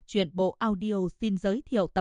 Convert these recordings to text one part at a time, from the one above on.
Truyện bộ audio xin giới thiệu tập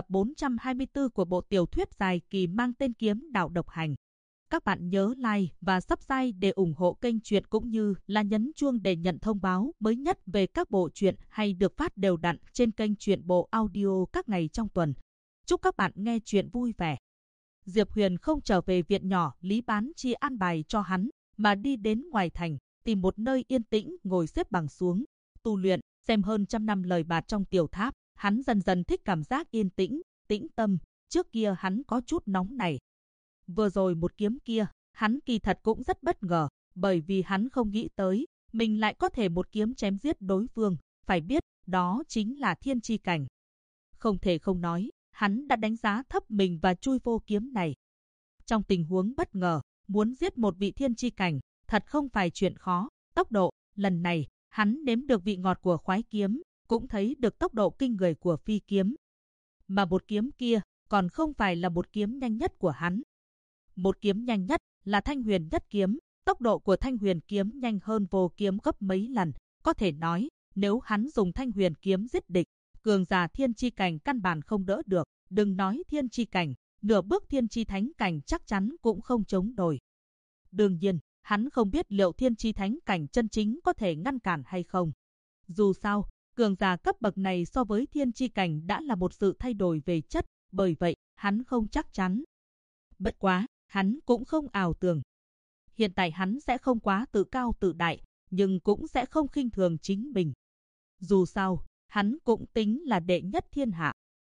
424 của bộ tiểu thuyết dài kỳ mang tên Kiếm Đạo Độc Hành. Các bạn nhớ like và subscribe để ủng hộ kênh truyện cũng như là nhấn chuông để nhận thông báo mới nhất về các bộ truyện hay được phát đều đặn trên kênh truyện bộ audio các ngày trong tuần. Chúc các bạn nghe truyện vui vẻ. Diệp Huyền không trở về viện nhỏ Lý Bán Chi an bài cho hắn, mà đi đến ngoài thành, tìm một nơi yên tĩnh ngồi xếp bằng xuống, tu luyện. Xem hơn trăm năm lời bạt trong tiểu tháp, hắn dần dần thích cảm giác yên tĩnh, tĩnh tâm. Trước kia hắn có chút nóng nảy. Vừa rồi một kiếm kia, hắn kỳ thật cũng rất bất ngờ, bởi vì hắn không nghĩ tới, mình lại có thể một kiếm chém giết đối phương. Phải biết, đó chính là thiên chi cảnh. Không thể không nói, hắn đã đánh giá thấp mình và chui vô kiếm này. Trong tình huống bất ngờ, muốn giết một vị thiên chi cảnh, thật không phải chuyện khó. Tốc độ, lần này, hắn nếm được vị ngọt của khoái kiếm, cũng thấy được tốc độ kinh người của phi kiếm. Mà một kiếm kia, còn không phải là một kiếm nhanh nhất của hắn. Một kiếm nhanh nhất là Thanh Huyền Nhất Kiếm, tốc độ của Thanh Huyền Kiếm nhanh hơn Vô Kiếm gấp mấy lần. Có thể nói, nếu hắn dùng Thanh Huyền Kiếm giết địch, cường giả thiên chi cảnh căn bản không đỡ được, đừng nói thiên chi cảnh, nửa bước thiên chi thánh cảnh chắc chắn cũng không chống nổi. Đương nhiên, hắn không biết liệu thiên chi thánh cảnh chân chính có thể ngăn cản hay không. Dù sao, cường giả cấp bậc này so với thiên chi cảnh đã là một sự thay đổi về chất, bởi vậy, hắn không chắc chắn. Bất quá, hắn cũng không ảo tưởng. Hiện tại hắn sẽ không quá tự cao tự đại, nhưng cũng sẽ không khinh thường chính mình. Dù sao, hắn cũng tính là đệ nhất thiên hạ.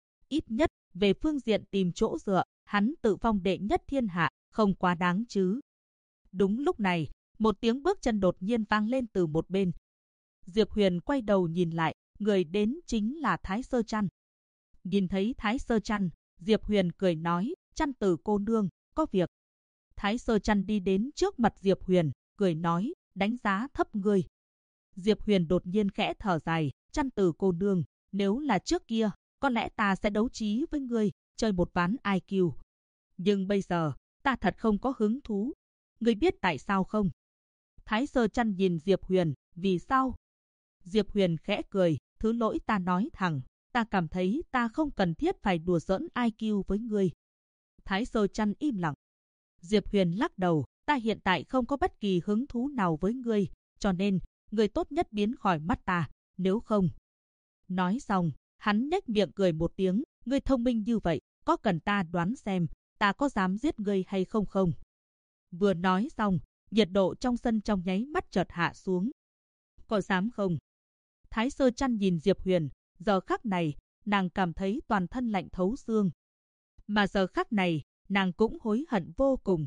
Ít nhất, về phương diện tìm chỗ dựa, hắn tự phong đệ nhất thiên hạ, không quá đáng chứ. Đúng lúc này, một tiếng bước chân đột nhiên vang lên từ một bên. Diệp Huyền quay đầu nhìn lại, người đến chính là Thái Sơ Trăn. Nhìn thấy Thái Sơ Trăn, Diệp Huyền cười nói, Trăn tử cô nương, có việc. Thái Sơ Trăn đi đến trước mặt Diệp Huyền, cười nói, đánh giá thấp ngươi. Diệp Huyền đột nhiên khẽ thở dài, Trăn tử cô nương, nếu là trước kia, có lẽ ta sẽ đấu trí với ngươi, chơi một ván IQ. Nhưng bây giờ, ta thật không có hứng thú. Ngươi biết tại sao không? Thái Sơ Trăn nhìn Diệp Huyền, vì sao? Diệp Huyền khẽ cười, thứ lỗi ta nói thẳng, ta cảm thấy ta không cần thiết phải đùa giỡn IQ với ngươi. Thái Sơ Trăn im lặng. Diệp Huyền lắc đầu, ta hiện tại không có bất kỳ hứng thú nào với ngươi, cho nên, ngươi tốt nhất biến khỏi mắt ta, nếu không. Nói xong, hắn nhếch miệng cười một tiếng, ngươi thông minh như vậy, có cần ta đoán xem, ta có dám giết ngươi hay không không? Vừa nói xong, nhiệt độ trong sân trong nháy mắt chợt hạ xuống. Có dám không? Thái Sơ Trăn nhìn Diệp Huyền, giờ khắc này, nàng cảm thấy toàn thân lạnh thấu xương. Mà giờ khắc này, nàng cũng hối hận vô cùng.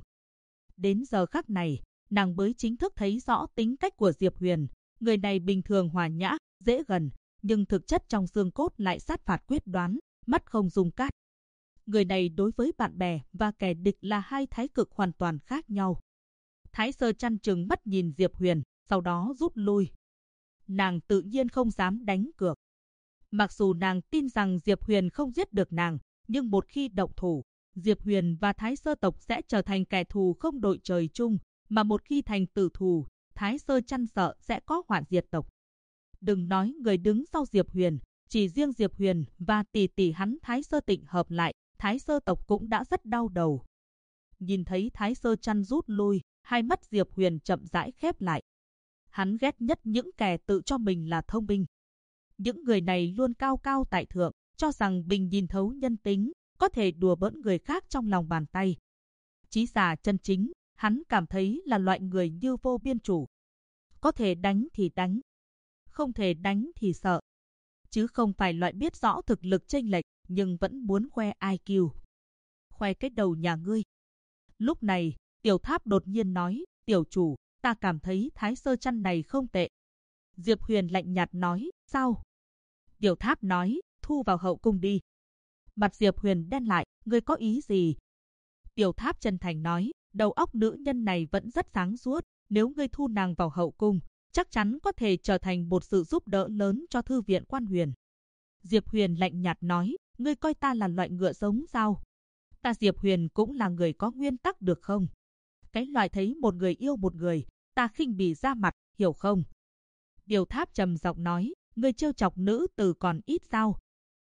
Đến giờ khắc này, nàng mới chính thức thấy rõ tính cách của Diệp Huyền. Người này bình thường hòa nhã, dễ gần, nhưng thực chất trong xương cốt lại sát phạt quyết đoán, mắt không dung cát. Người này đối với bạn bè và kẻ địch là hai thái cực hoàn toàn khác nhau. Thái Sơ Trăn trừng mắt nhìn Diệp Huyền, sau đó rút lui. Nàng tự nhiên không dám đánh cược. Mặc dù nàng tin rằng Diệp Huyền không giết được nàng, nhưng một khi động thủ, Diệp Huyền và Thái Sơ tộc sẽ trở thành kẻ thù không đội trời chung, mà một khi thành tử thù, Thái Sơ Trăn sợ sẽ có hoạn diệt tộc. Đừng nói người đứng sau Diệp Huyền, chỉ riêng Diệp Huyền và tỷ tỷ hắn Thái Sơ Tịnh hợp lại, Thái Sơ tộc cũng đã rất đau đầu. Nhìn thấy Thái Sơ Trăn rút lui, hai mắt Diệp Huyền chậm rãi khép lại. Hắn ghét nhất những kẻ tự cho mình là thông minh. Những người này luôn cao cao tại thượng, cho rằng mình nhìn thấu nhân tính, có thể đùa bỡn người khác trong lòng bàn tay. Chí giả chân chính, hắn cảm thấy là loại người như Vô Biên Chủ. Có thể đánh thì đánh, không thể đánh thì sợ. Chứ không phải loại biết rõ thực lực chênh lệch, nhưng vẫn muốn khoe IQ. Khoe cái đầu nhà ngươi. Lúc này, Tiểu Tháp đột nhiên nói, tiểu chủ, ta cảm thấy Thái Sơ Trăn này không tệ. Diệp Huyền lạnh nhạt nói, sao? Tiểu Tháp nói, thu vào hậu cung đi. Mặt Diệp Huyền đen lại, ngươi có ý gì? Tiểu Tháp chân thành nói, đầu óc nữ nhân này vẫn rất sáng suốt, nếu ngươi thu nàng vào hậu cung, chắc chắn có thể trở thành một sự giúp đỡ lớn cho thư viện Quan Huyền. Diệp Huyền lạnh nhạt nói, ngươi coi ta là loại ngựa giống sao? Ta Diệp Huyền cũng là người có nguyên tắc được không? Cái loại thấy một người yêu một người, ta khinh bỉ ra mặt, hiểu không? Tiểu Tháp trầm giọng nói, ngươi trêu chọc nữ tử còn ít sao?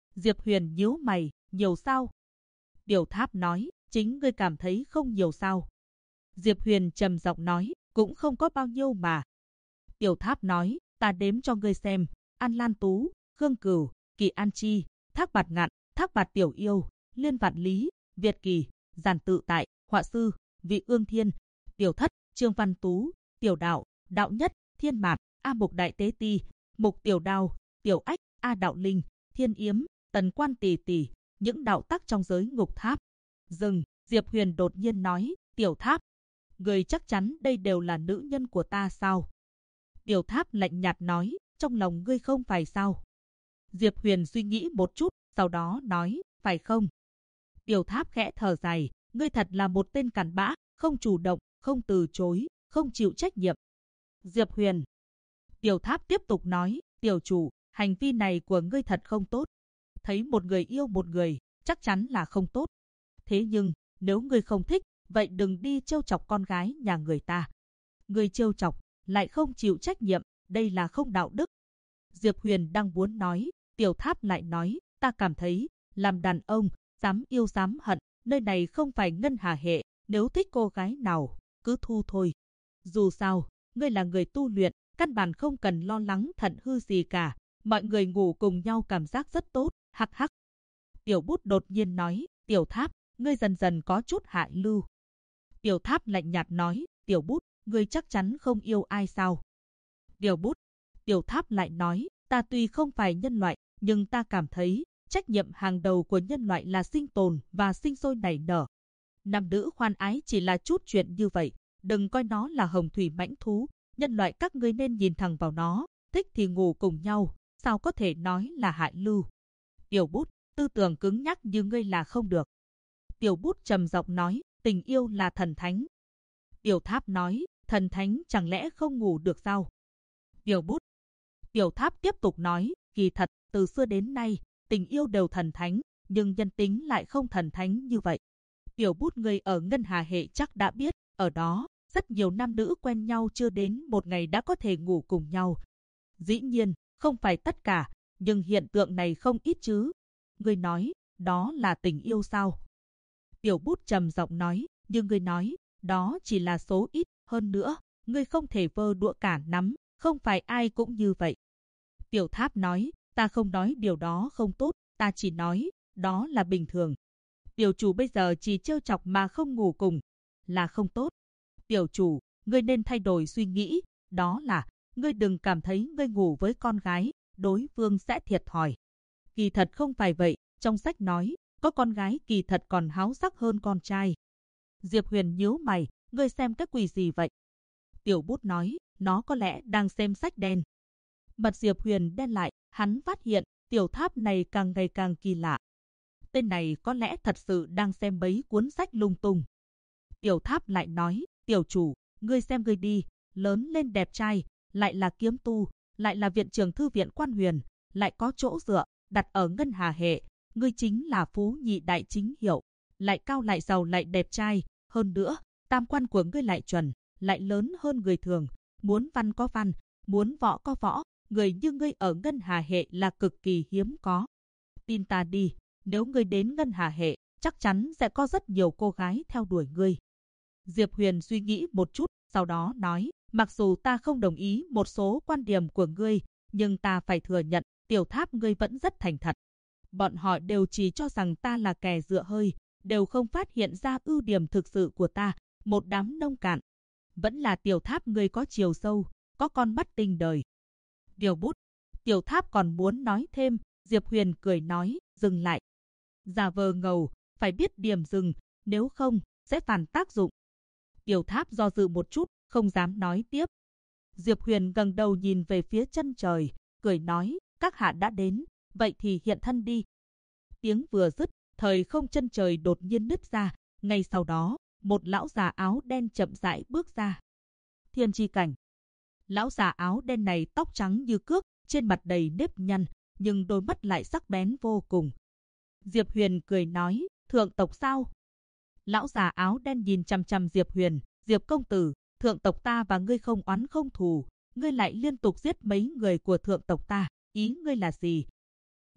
Diệp Huyền nhíu mày, nhiều sao? Tiểu Tháp nói, chính ngươi cảm thấy không nhiều sao? Diệp Huyền trầm giọng nói, cũng không có bao nhiêu mà. Tiểu Tháp nói, ta đếm cho ngươi xem, An Lan Tú, Khương Cửu, Kỳ An Chi, Thác Bạt Ngạn, Thác Bạt Tiểu Yêu, Liên Vạn Lý, Việt Kỳ, Giản Tự Tại, Họa Sư, Vị Ương Thiên, Tiểu Thất, Trương Văn Tú, Tiểu Đạo, Đạo Nhất, Thiên Mạt, A Mục Đại Tế Ti, Mục Tiểu Đao, Tiểu Ách, A Đạo Linh, Thiên Yếm, Tần Quan Tỷ Tỷ, những đạo tắc trong giới ngục tháp. Dừng, Diệp Huyền đột nhiên nói, Tiểu Tháp, người chắc chắn đây đều là nữ nhân của ta sao? Tiểu Tháp lạnh nhạt nói, trong lòng ngươi không phải sao? Diệp Huyền suy nghĩ một chút, sau đó nói, phải không? Tiểu Tháp khẽ thở dài, ngươi thật là một tên cặn bã, không chủ động, không từ chối, không chịu trách nhiệm. Diệp Huyền. Tiểu Tháp tiếp tục nói, tiểu chủ, hành vi này của ngươi thật không tốt. Thấy một người yêu một người, chắc chắn là không tốt. Thế nhưng, nếu ngươi không thích, vậy đừng đi trêu chọc con gái nhà người ta. Ngươi trêu chọc, lại không chịu trách nhiệm, đây là không đạo đức. Diệp Huyền đang muốn nói, Tiểu Tháp lại nói, ta cảm thấy, làm đàn ông, dám yêu dám hận, nơi này không phải Ngân Hà hệ, nếu thích cô gái nào, cứ thu thôi. Dù sao, ngươi là người tu luyện, căn bản không cần lo lắng thận hư gì cả, mọi người ngủ cùng nhau cảm giác rất tốt, hắc hắc. Tiểu Bút đột nhiên nói, Tiểu Tháp, ngươi dần dần có chút hạ lưu. Tiểu Tháp lạnh nhạt nói, Tiểu Bút, ngươi chắc chắn không yêu ai sao? Tiểu Bút, Tiểu Tháp lại nói, ta tuy không phải nhân loại, nhưng ta cảm thấy, trách nhiệm hàng đầu của nhân loại là sinh tồn và sinh sôi nảy nở. Nam nữ khoan ái chỉ là chút chuyện như vậy, đừng coi nó là hồng thủy mãnh thú, nhân loại các ngươi nên nhìn thẳng vào nó, thích thì ngủ cùng nhau, sao có thể nói là hạ lưu. Tiểu Bút, tư tưởng cứng nhắc như ngươi là không được. Tiểu Bút trầm giọng nói, tình yêu là thần thánh. Tiểu Tháp nói, thần thánh chẳng lẽ không ngủ được sao? Tiểu Bút. Tiểu Tháp tiếp tục nói, kỳ thật, từ xưa đến nay, tình yêu đều thần thánh, nhưng nhân tính lại không thần thánh như vậy. Tiểu Bút, người ở Ngân Hà hệ chắc đã biết, ở đó, rất nhiều nam nữ quen nhau chưa đến một ngày đã có thể ngủ cùng nhau. Dĩ nhiên, không phải tất cả, nhưng hiện tượng này không ít chứ. Ngươi nói, đó là tình yêu sao? Tiểu Bút trầm giọng nói, nhưng ngươi nói, đó chỉ là số ít, hơn nữa, ngươi không thể vơ đũa cả nắm, không phải ai cũng như vậy. Tiểu Tháp nói, ta không nói điều đó không tốt, ta chỉ nói, đó là bình thường. Tiểu chủ bây giờ chỉ trêu chọc mà không ngủ cùng, là không tốt. Tiểu chủ, ngươi nên thay đổi suy nghĩ, đó là, ngươi đừng cảm thấy ngươi ngủ với con gái, đối phương sẽ thiệt thòi. Kỳ thật không phải vậy, trong sách nói, có con gái kỳ thật còn háo sắc hơn con trai. Diệp Huyền nhíu mày, ngươi xem cái quỷ gì vậy? Tiểu Bút nói, nó có lẽ đang xem sách đen. Mặt Diệp Huyền đen lại, hắn phát hiện, Tiểu Tháp này càng ngày càng kỳ lạ. Tên này có lẽ thật sự đang xem mấy cuốn sách lung tung. Tiểu Tháp lại nói, tiểu chủ, ngươi xem ngươi đi, lớn lên đẹp trai, lại là kiếm tu, lại là viện trưởng thư viện Quan Huyền, lại có chỗ dựa, đặt ở Ngân Hà hệ, ngươi chính là phú nhị đại chính hiệu, lại cao lại giàu lại đẹp trai, hơn nữa, tam quan của ngươi lại chuẩn, lại lớn hơn người thường, muốn văn có văn, muốn võ có võ, người như ngươi ở Ngân Hà hệ là cực kỳ hiếm có. Tin ta đi, nếu ngươi đến Ngân Hà hệ, chắc chắn sẽ có rất nhiều cô gái theo đuổi ngươi. Diệp Huyền suy nghĩ một chút, sau đó nói, mặc dù ta không đồng ý một số quan điểm của ngươi, nhưng ta phải thừa nhận, Tiểu Tháp ngươi vẫn rất thành thật. Bọn họ đều chỉ cho rằng ta là kẻ dựa hơi, đều không phát hiện ra ưu điểm thực sự của ta, một đám nông cạn. Vẫn là Tiểu Tháp ngươi có chiều sâu, có con mắt tinh đời. Tiểu Bút, Tiểu Tháp còn muốn nói thêm, Diệp Huyền cười nói, dừng lại. Giả vờ ngầu, phải biết điểm dừng, nếu không, sẽ phản tác dụng. Tiểu Tháp do dự một chút, không dám nói tiếp. Diệp Huyền ngẩng đầu nhìn về phía chân trời, cười nói, các hạ đã đến, vậy thì hiện thân đi. Tiếng vừa dứt, thời không chân trời đột nhiên nứt ra, ngay sau đó, một lão già áo đen chậm rãi bước ra. Thiên Chi Cảnh. Lão già áo đen này tóc trắng như cước, trên mặt đầy nếp nhăn, nhưng đôi mắt lại sắc bén vô cùng. Diệp Huyền cười nói, thượng tộc sao? Lão già áo đen nhìn chằm chằm Diệp Huyền, Diệp công tử, thượng tộc ta và ngươi không oán không thù, ngươi lại liên tục giết mấy người của thượng tộc ta, ý ngươi là gì?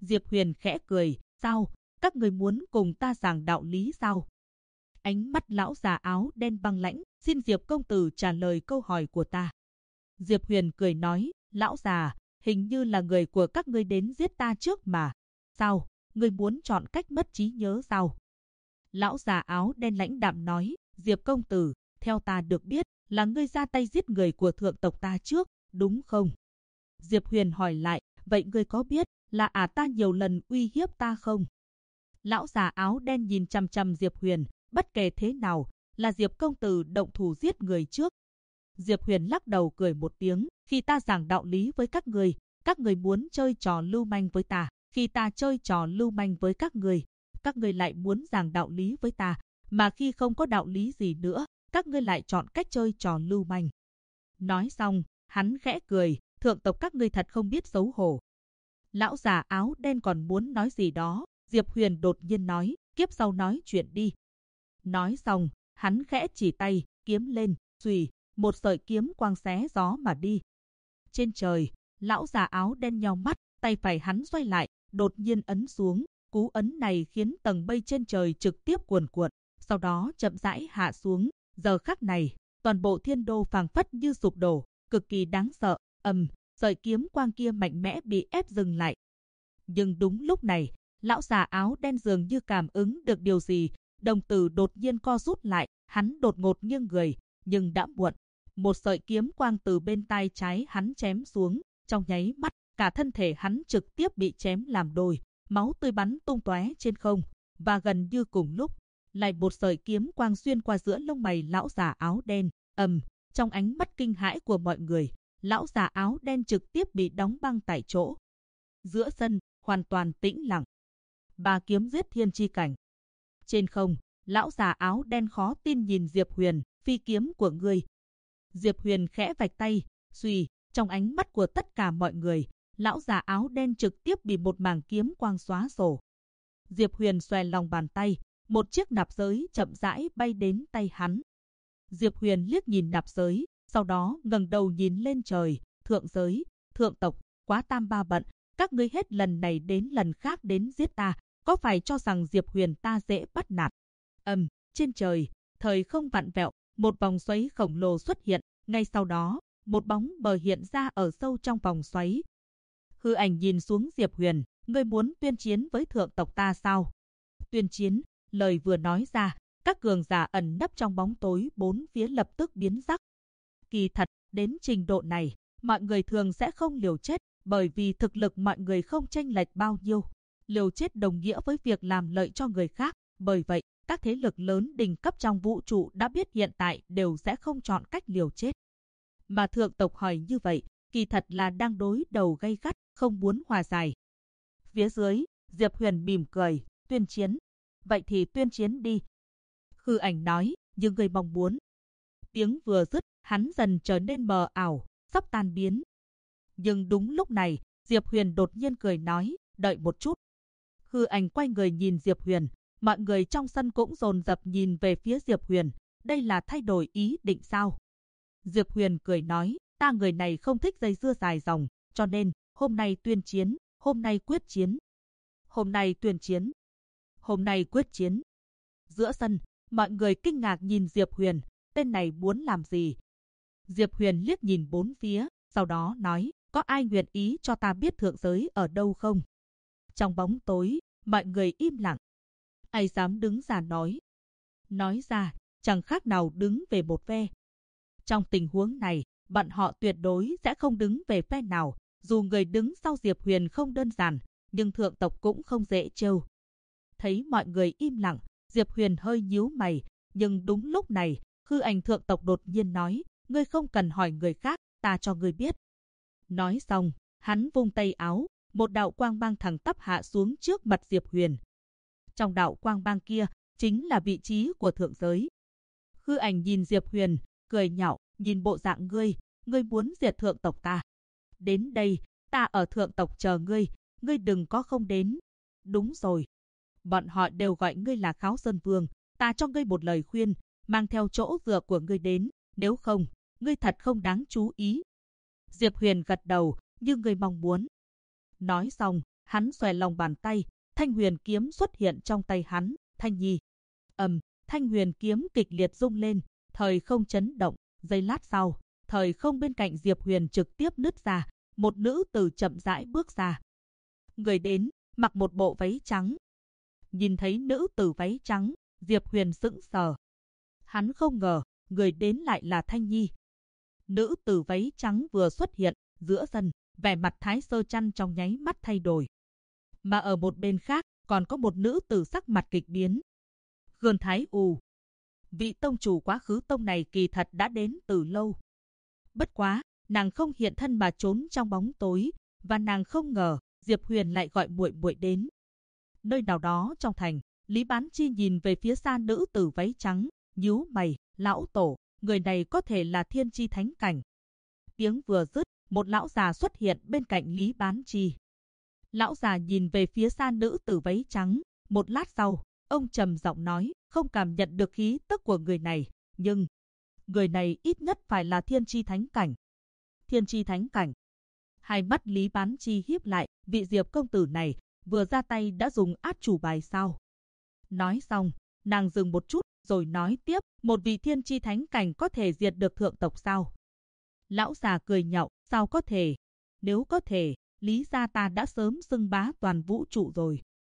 Diệp Huyền khẽ cười, sao, các người muốn cùng ta giảng đạo lý sao? Ánh mắt lão già áo đen băng lãnh, xin Diệp công tử trả lời câu hỏi của ta. Diệp Huyền cười nói, lão già, hình như là người của các ngươi đến giết ta trước mà. Sao, ngươi muốn chọn cách mất trí nhớ sao? Lão già áo đen lãnh đạm nói, Diệp công tử, theo ta được biết là ngươi ra tay giết người của thượng tộc ta trước, đúng không? Diệp Huyền hỏi lại, vậy ngươi có biết là ta nhiều lần uy hiếp ta không? Lão già áo đen nhìn chằm chằm Diệp Huyền, bất kể thế nào, là Diệp công tử động thủ giết người trước. Diệp Huyền lắc đầu cười một tiếng, khi ta giảng đạo lý với các người muốn chơi trò lưu manh với ta. Khi ta chơi trò lưu manh với các người lại muốn giảng đạo lý với ta, mà khi không có đạo lý gì nữa, các ngươi lại chọn cách chơi trò lưu manh. Nói xong, hắn khẽ cười, thượng tộc các ngươi thật không biết xấu hổ. Lão già áo đen còn muốn nói gì đó, Diệp Huyền đột nhiên nói, kiếp sau nói chuyện đi. Nói xong, hắn khẽ chỉ tay, kiếm lên, xùy, một sợi kiếm quang xé gió mà đi. Trên trời, lão già áo đen nheo mắt, tay phải hắn xoay lại, đột nhiên ấn xuống, cú ấn này khiến tầng mây trên trời trực tiếp cuồn cuộn, sau đó chậm rãi hạ xuống. Giờ khắc này, toàn bộ thiên đô phảng phất như sụp đổ, cực kỳ đáng sợ. Sợi kiếm quang kia mạnh mẽ bị ép dừng lại. Nhưng đúng lúc này, lão già áo đen dường như cảm ứng được điều gì, đồng tử đột nhiên co rút lại, hắn đột ngột nghiêng người, nhưng đã muộn. Một sợi kiếm quang từ bên tai trái hắn chém xuống, trong nháy mắt, cả thân thể hắn trực tiếp bị chém làm đôi, máu tươi bắn tung tóe trên không, và gần như cùng lúc, lại một sợi kiếm quang xuyên qua giữa lông mày lão già áo đen. Trong ánh mắt kinh hãi của mọi người, lão già áo đen trực tiếp bị đóng băng tại chỗ. Giữa sân, hoàn toàn tĩnh lặng. 3 kiếm giết thiên chi cảnh. Trên không, lão già áo đen khó tin nhìn Diệp Huyền, phi kiếm của ngươi. Diệp Huyền khẽ vạch tay, suy, trong ánh mắt của tất cả mọi người, lão già áo đen trực tiếp bị một mảng kiếm quang xóa sổ. Diệp Huyền xòe lòng bàn tay, một chiếc nạp giới chậm rãi bay đến tay hắn. Diệp Huyền liếc nhìn nạp giới, sau đó ngẩng đầu nhìn lên trời, thượng giới, thượng tộc, quá tam ba bận, các ngươi hết lần này đến lần khác đến giết ta, có phải cho rằng Diệp Huyền ta dễ bắt nạt? Trên trời, thời không vặn vẹo, một vòng xoáy khổng lồ xuất hiện, ngay sau đó, một bóng mờ hiện ra ở sâu trong vòng xoáy. Hư ảnh nhìn xuống Diệp Huyền, ngươi muốn tuyên chiến với thượng tộc ta sao? Tuyên chiến, lời vừa nói ra, các cường giả ẩn nấp trong bóng tối bốn phía lập tức biến sắc. Kỳ thật, đến trình độ này, mọi người thường sẽ không liều chết, bởi vì thực lực mọi người không chênh lệch bao nhiêu. Liều chết đồng nghĩa với việc làm lợi cho người khác, bởi vậy, các thế lực lớn đỉnh cấp trong vũ trụ đã biết hiện tại đều sẽ không chọn cách liều chết. Mà thượng tộc hỏi như vậy, kỳ thật là đang đối đầu gay gắt, không muốn hòa giải. Phía dưới, Diệp Huyền mỉm cười, tuyên chiến. Vậy thì tuyên chiến đi. Hư ảnh nói, như người mong muốn. Tiếng vừa dứt, hắn dần trở nên mờ ảo, sắp tan biến. Nhưng đúng lúc này, Diệp Huyền đột nhiên cười nói, đợi một chút. Hư ảnh quay người nhìn Diệp Huyền, mọi người trong sân cũng dồn dập nhìn về phía Diệp Huyền, đây là thay đổi ý định sao? Diệp Huyền cười nói, ta người này không thích dây dưa dài dòng, cho nên, hôm nay tuyên chiến, hôm nay quyết chiến. Hôm nay tuyên chiến, hôm nay quyết chiến. Giữa sân, mọi người kinh ngạc nhìn Diệp Huyền, tên này muốn làm gì? Diệp Huyền liếc nhìn bốn phía, sau đó nói, có ai nguyện ý cho ta biết thượng giới ở đâu không? Trong bóng tối, mọi người im lặng. Ai dám đứng ra nói? Nói ra, chẳng khác nào đứng về một phe. Trong tình huống này, bọn họ tuyệt đối sẽ không đứng về phe nào, dù người đứng sau Diệp Huyền không đơn giản, nhưng thượng tộc cũng không dễ trêu. Thấy mọi người im lặng, Diệp Huyền hơi nhíu mày, nhưng đúng lúc này, hư ảnh thượng tộc đột nhiên nói, ngươi không cần hỏi người khác, ta cho ngươi biết. Nói xong, hắn vung tay áo, một đạo quang mang thẳng tắp hạ xuống trước mặt Diệp Huyền. Trong đạo quang mang kia, chính là vị trí của thượng giới. Hư ảnh nhìn Diệp Huyền, cười nhạo, nhìn bộ dạng ngươi muốn diệt thượng tộc ta. Đến đây, ta ở thượng tộc chờ ngươi đừng có không đến. Đúng rồi. Bọn họ đều gọi ngươi là Kháo Sơn Vương, ta cho ngươi một lời khuyên, mang theo chỗ dựa của ngươi đến, nếu không, ngươi thật không đáng chú ý. Diệp Huyền gật đầu, như ngươi mong muốn. Nói xong, Hắn xòe lòng bàn tay, Thanh Huyền kiếm xuất hiện trong tay hắn. Thanh Nhi. Thanh Huyền kiếm kịch liệt rung lên, thời không chấn động. Giây lát sau, thời không bên cạnh Diệp Huyền trực tiếp nứt ra, một nữ tử chậm rãi bước ra. Người đến, mặc một bộ váy trắng. Nhìn thấy nữ tử váy trắng, Diệp Huyền sững sờ. Hắn không ngờ, người đến lại là Thanh Nhi. Nữ tử váy trắng vừa xuất hiện, giữa sân, vẻ mặt Thái Sơ Trăn trong nháy mắt thay đổi. Mà ở một bên khác, còn có một nữ tử sắc mặt kịch biến. Gườn Thái U. Vị tông chủ quá khứ tông này kỳ thật đã đến từ lâu. Bất quá, nàng không hiện thân mà trốn trong bóng tối, và nàng không ngờ Diệp Huyền lại gọi muội muội đến. Nơi nào đó trong thành, Lý Bán Chi nhìn về phía xa nữ tử váy trắng, nhíu mày, lão tổ, người này có thể là thiên chi thánh cảnh. Tiếng vừa dứt, một lão già xuất hiện bên cạnh Lý Bán Chi. Lão già nhìn về phía xa nữ tử váy trắng, một lát sau, ông trầm giọng nói, không cảm nhận được khí tức của người này, nhưng người này ít nhất phải là thiên chi thánh cảnh. Thiên chi thánh cảnh. Hai mắt Lý Bán Chi híp lại, vị Diệp công tử này vừa ra tay đã dùng át chủ bài sao? Nói xong, nàng dừng một chút, rồi nói tiếp, một vị thiên chi thánh cảnh có thể diệt được thượng tộc sao? Lão già cười nhạo, sao có thể? Nếu có thể, Lý gia ta đã sớm xưng bá toàn vũ trụ rồi.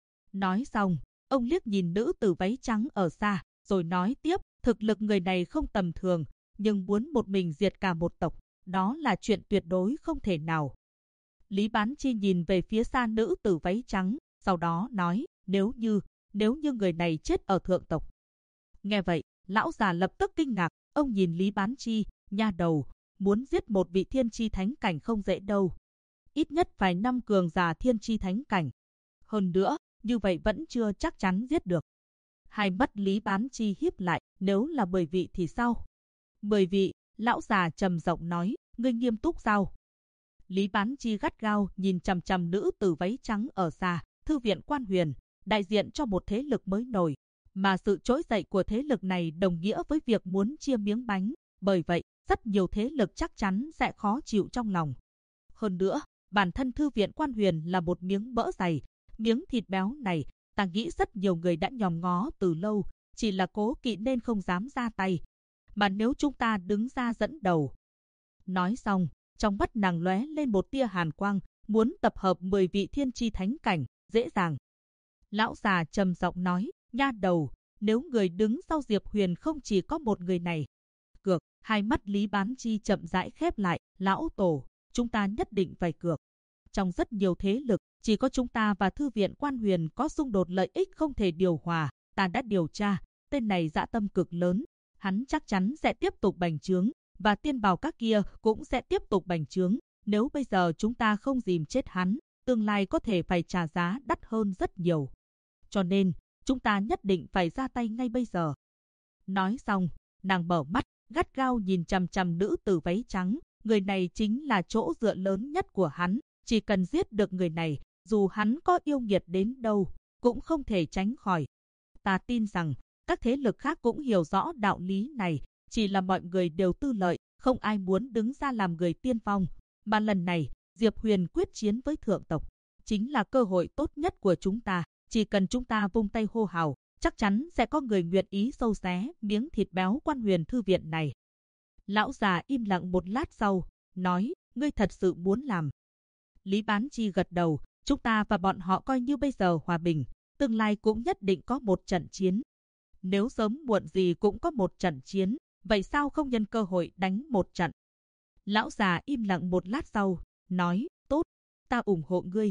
Nói xong, ông liếc nhìn nữ tử váy trắng ở xa, rồi nói tiếp, thực lực người này không tầm thường, nhưng muốn một mình diệt cả một tộc, đó là chuyện tuyệt đối không thể nào. Lý Bán Chi nhìn về phía xa nữ tử váy trắng, sau đó nói, nếu như người này chết ở thượng tộc. Nghe vậy, lão già lập tức kinh ngạc, ông nhìn Lý Bán Chi, nha đầu, muốn giết một vị thiên chi thánh cảnh không dễ đâu. Ít nhất phải 5 cường giả thiên chi thánh cảnh. Hơn nữa, như vậy vẫn chưa chắc chắn giết được. Hai mắt Lý Bán Chi híp lại, nếu là 10 vị thì sao? 10 vị, lão già trầm giọng nói, ngươi nghiêm túc sao? Lý Bán Chi gắt gao nhìn chằm chằm nữ tử váy trắng ở xa, Thư viện Quan Huyền, đại diện cho một thế lực mới nổi, mà sự trỗi dậy của thế lực này đồng nghĩa với việc muốn chia miếng bánh, bởi vậy, rất nhiều thế lực chắc chắn sẽ khó chịu trong lòng. Hơn nữa, bản thân Thư viện Quan Huyền là một miếng mỡ dày, miếng thịt béo này, ta nghĩ rất nhiều người đã nhòm ngó từ lâu, chỉ là cố kỵ nên không dám ra tay. Mà nếu chúng ta đứng ra dẫn đầu. Nói xong, trong mắt nàng lóe lên một tia hàn quang, muốn tập hợp 10 vị thiên chi thánh cảnh, dễ dàng. Lão già trầm giọng nói, nha đầu, nếu người đứng sau Diệp Huyền không chỉ có một người này. Cược, hai mắt Lý Bán Chi chậm rãi khép lại, lão tổ, chúng ta nhất định phải cược. Trong rất nhiều thế lực, chỉ có chúng ta và Thư viện Quan Huyền có xung đột lợi ích không thể điều hòa. Ta đã điều tra, tên này dã tâm cực lớn. Hắn chắc chắn sẽ tiếp tục bành trướng, và tiên bào các kia cũng sẽ tiếp tục bành trướng. Nếu bây giờ chúng ta không dìm chết hắn, tương lai có thể phải trả giá đắt hơn rất nhiều. Cho nên, chúng ta nhất định phải ra tay ngay bây giờ. Nói xong, nàng mở mắt, gắt gao nhìn chằm chằm nữ tử váy trắng. Người này chính là chỗ dựa lớn nhất của hắn. Chỉ cần giết được người này, dù hắn có yêu nghiệt đến đâu, cũng không thể tránh khỏi. Ta tin rằng, các thế lực khác cũng hiểu rõ đạo lý này, chỉ là mọi người đều tư lợi, không ai muốn đứng ra làm người tiên phong. Mà lần này, Diệp Huyền quyết chiến với thượng tộc, chính là cơ hội tốt nhất của chúng ta. Chỉ cần chúng ta vung tay hô hào, chắc chắn sẽ có người nguyện ý sâu xé miếng thịt béo Quan Huyền thư viện này. Lão già im lặng một lát sau, nói, ngươi thật sự muốn làm. Lý Bán Chi gật đầu, chúng ta và bọn họ coi như bây giờ hòa bình, tương lai cũng nhất định có một trận chiến. Nếu sớm muộn gì cũng có một trận chiến, vậy sao không nhân cơ hội đánh một trận? Lão già im lặng một lát sau, nói, tốt, ta ủng hộ ngươi.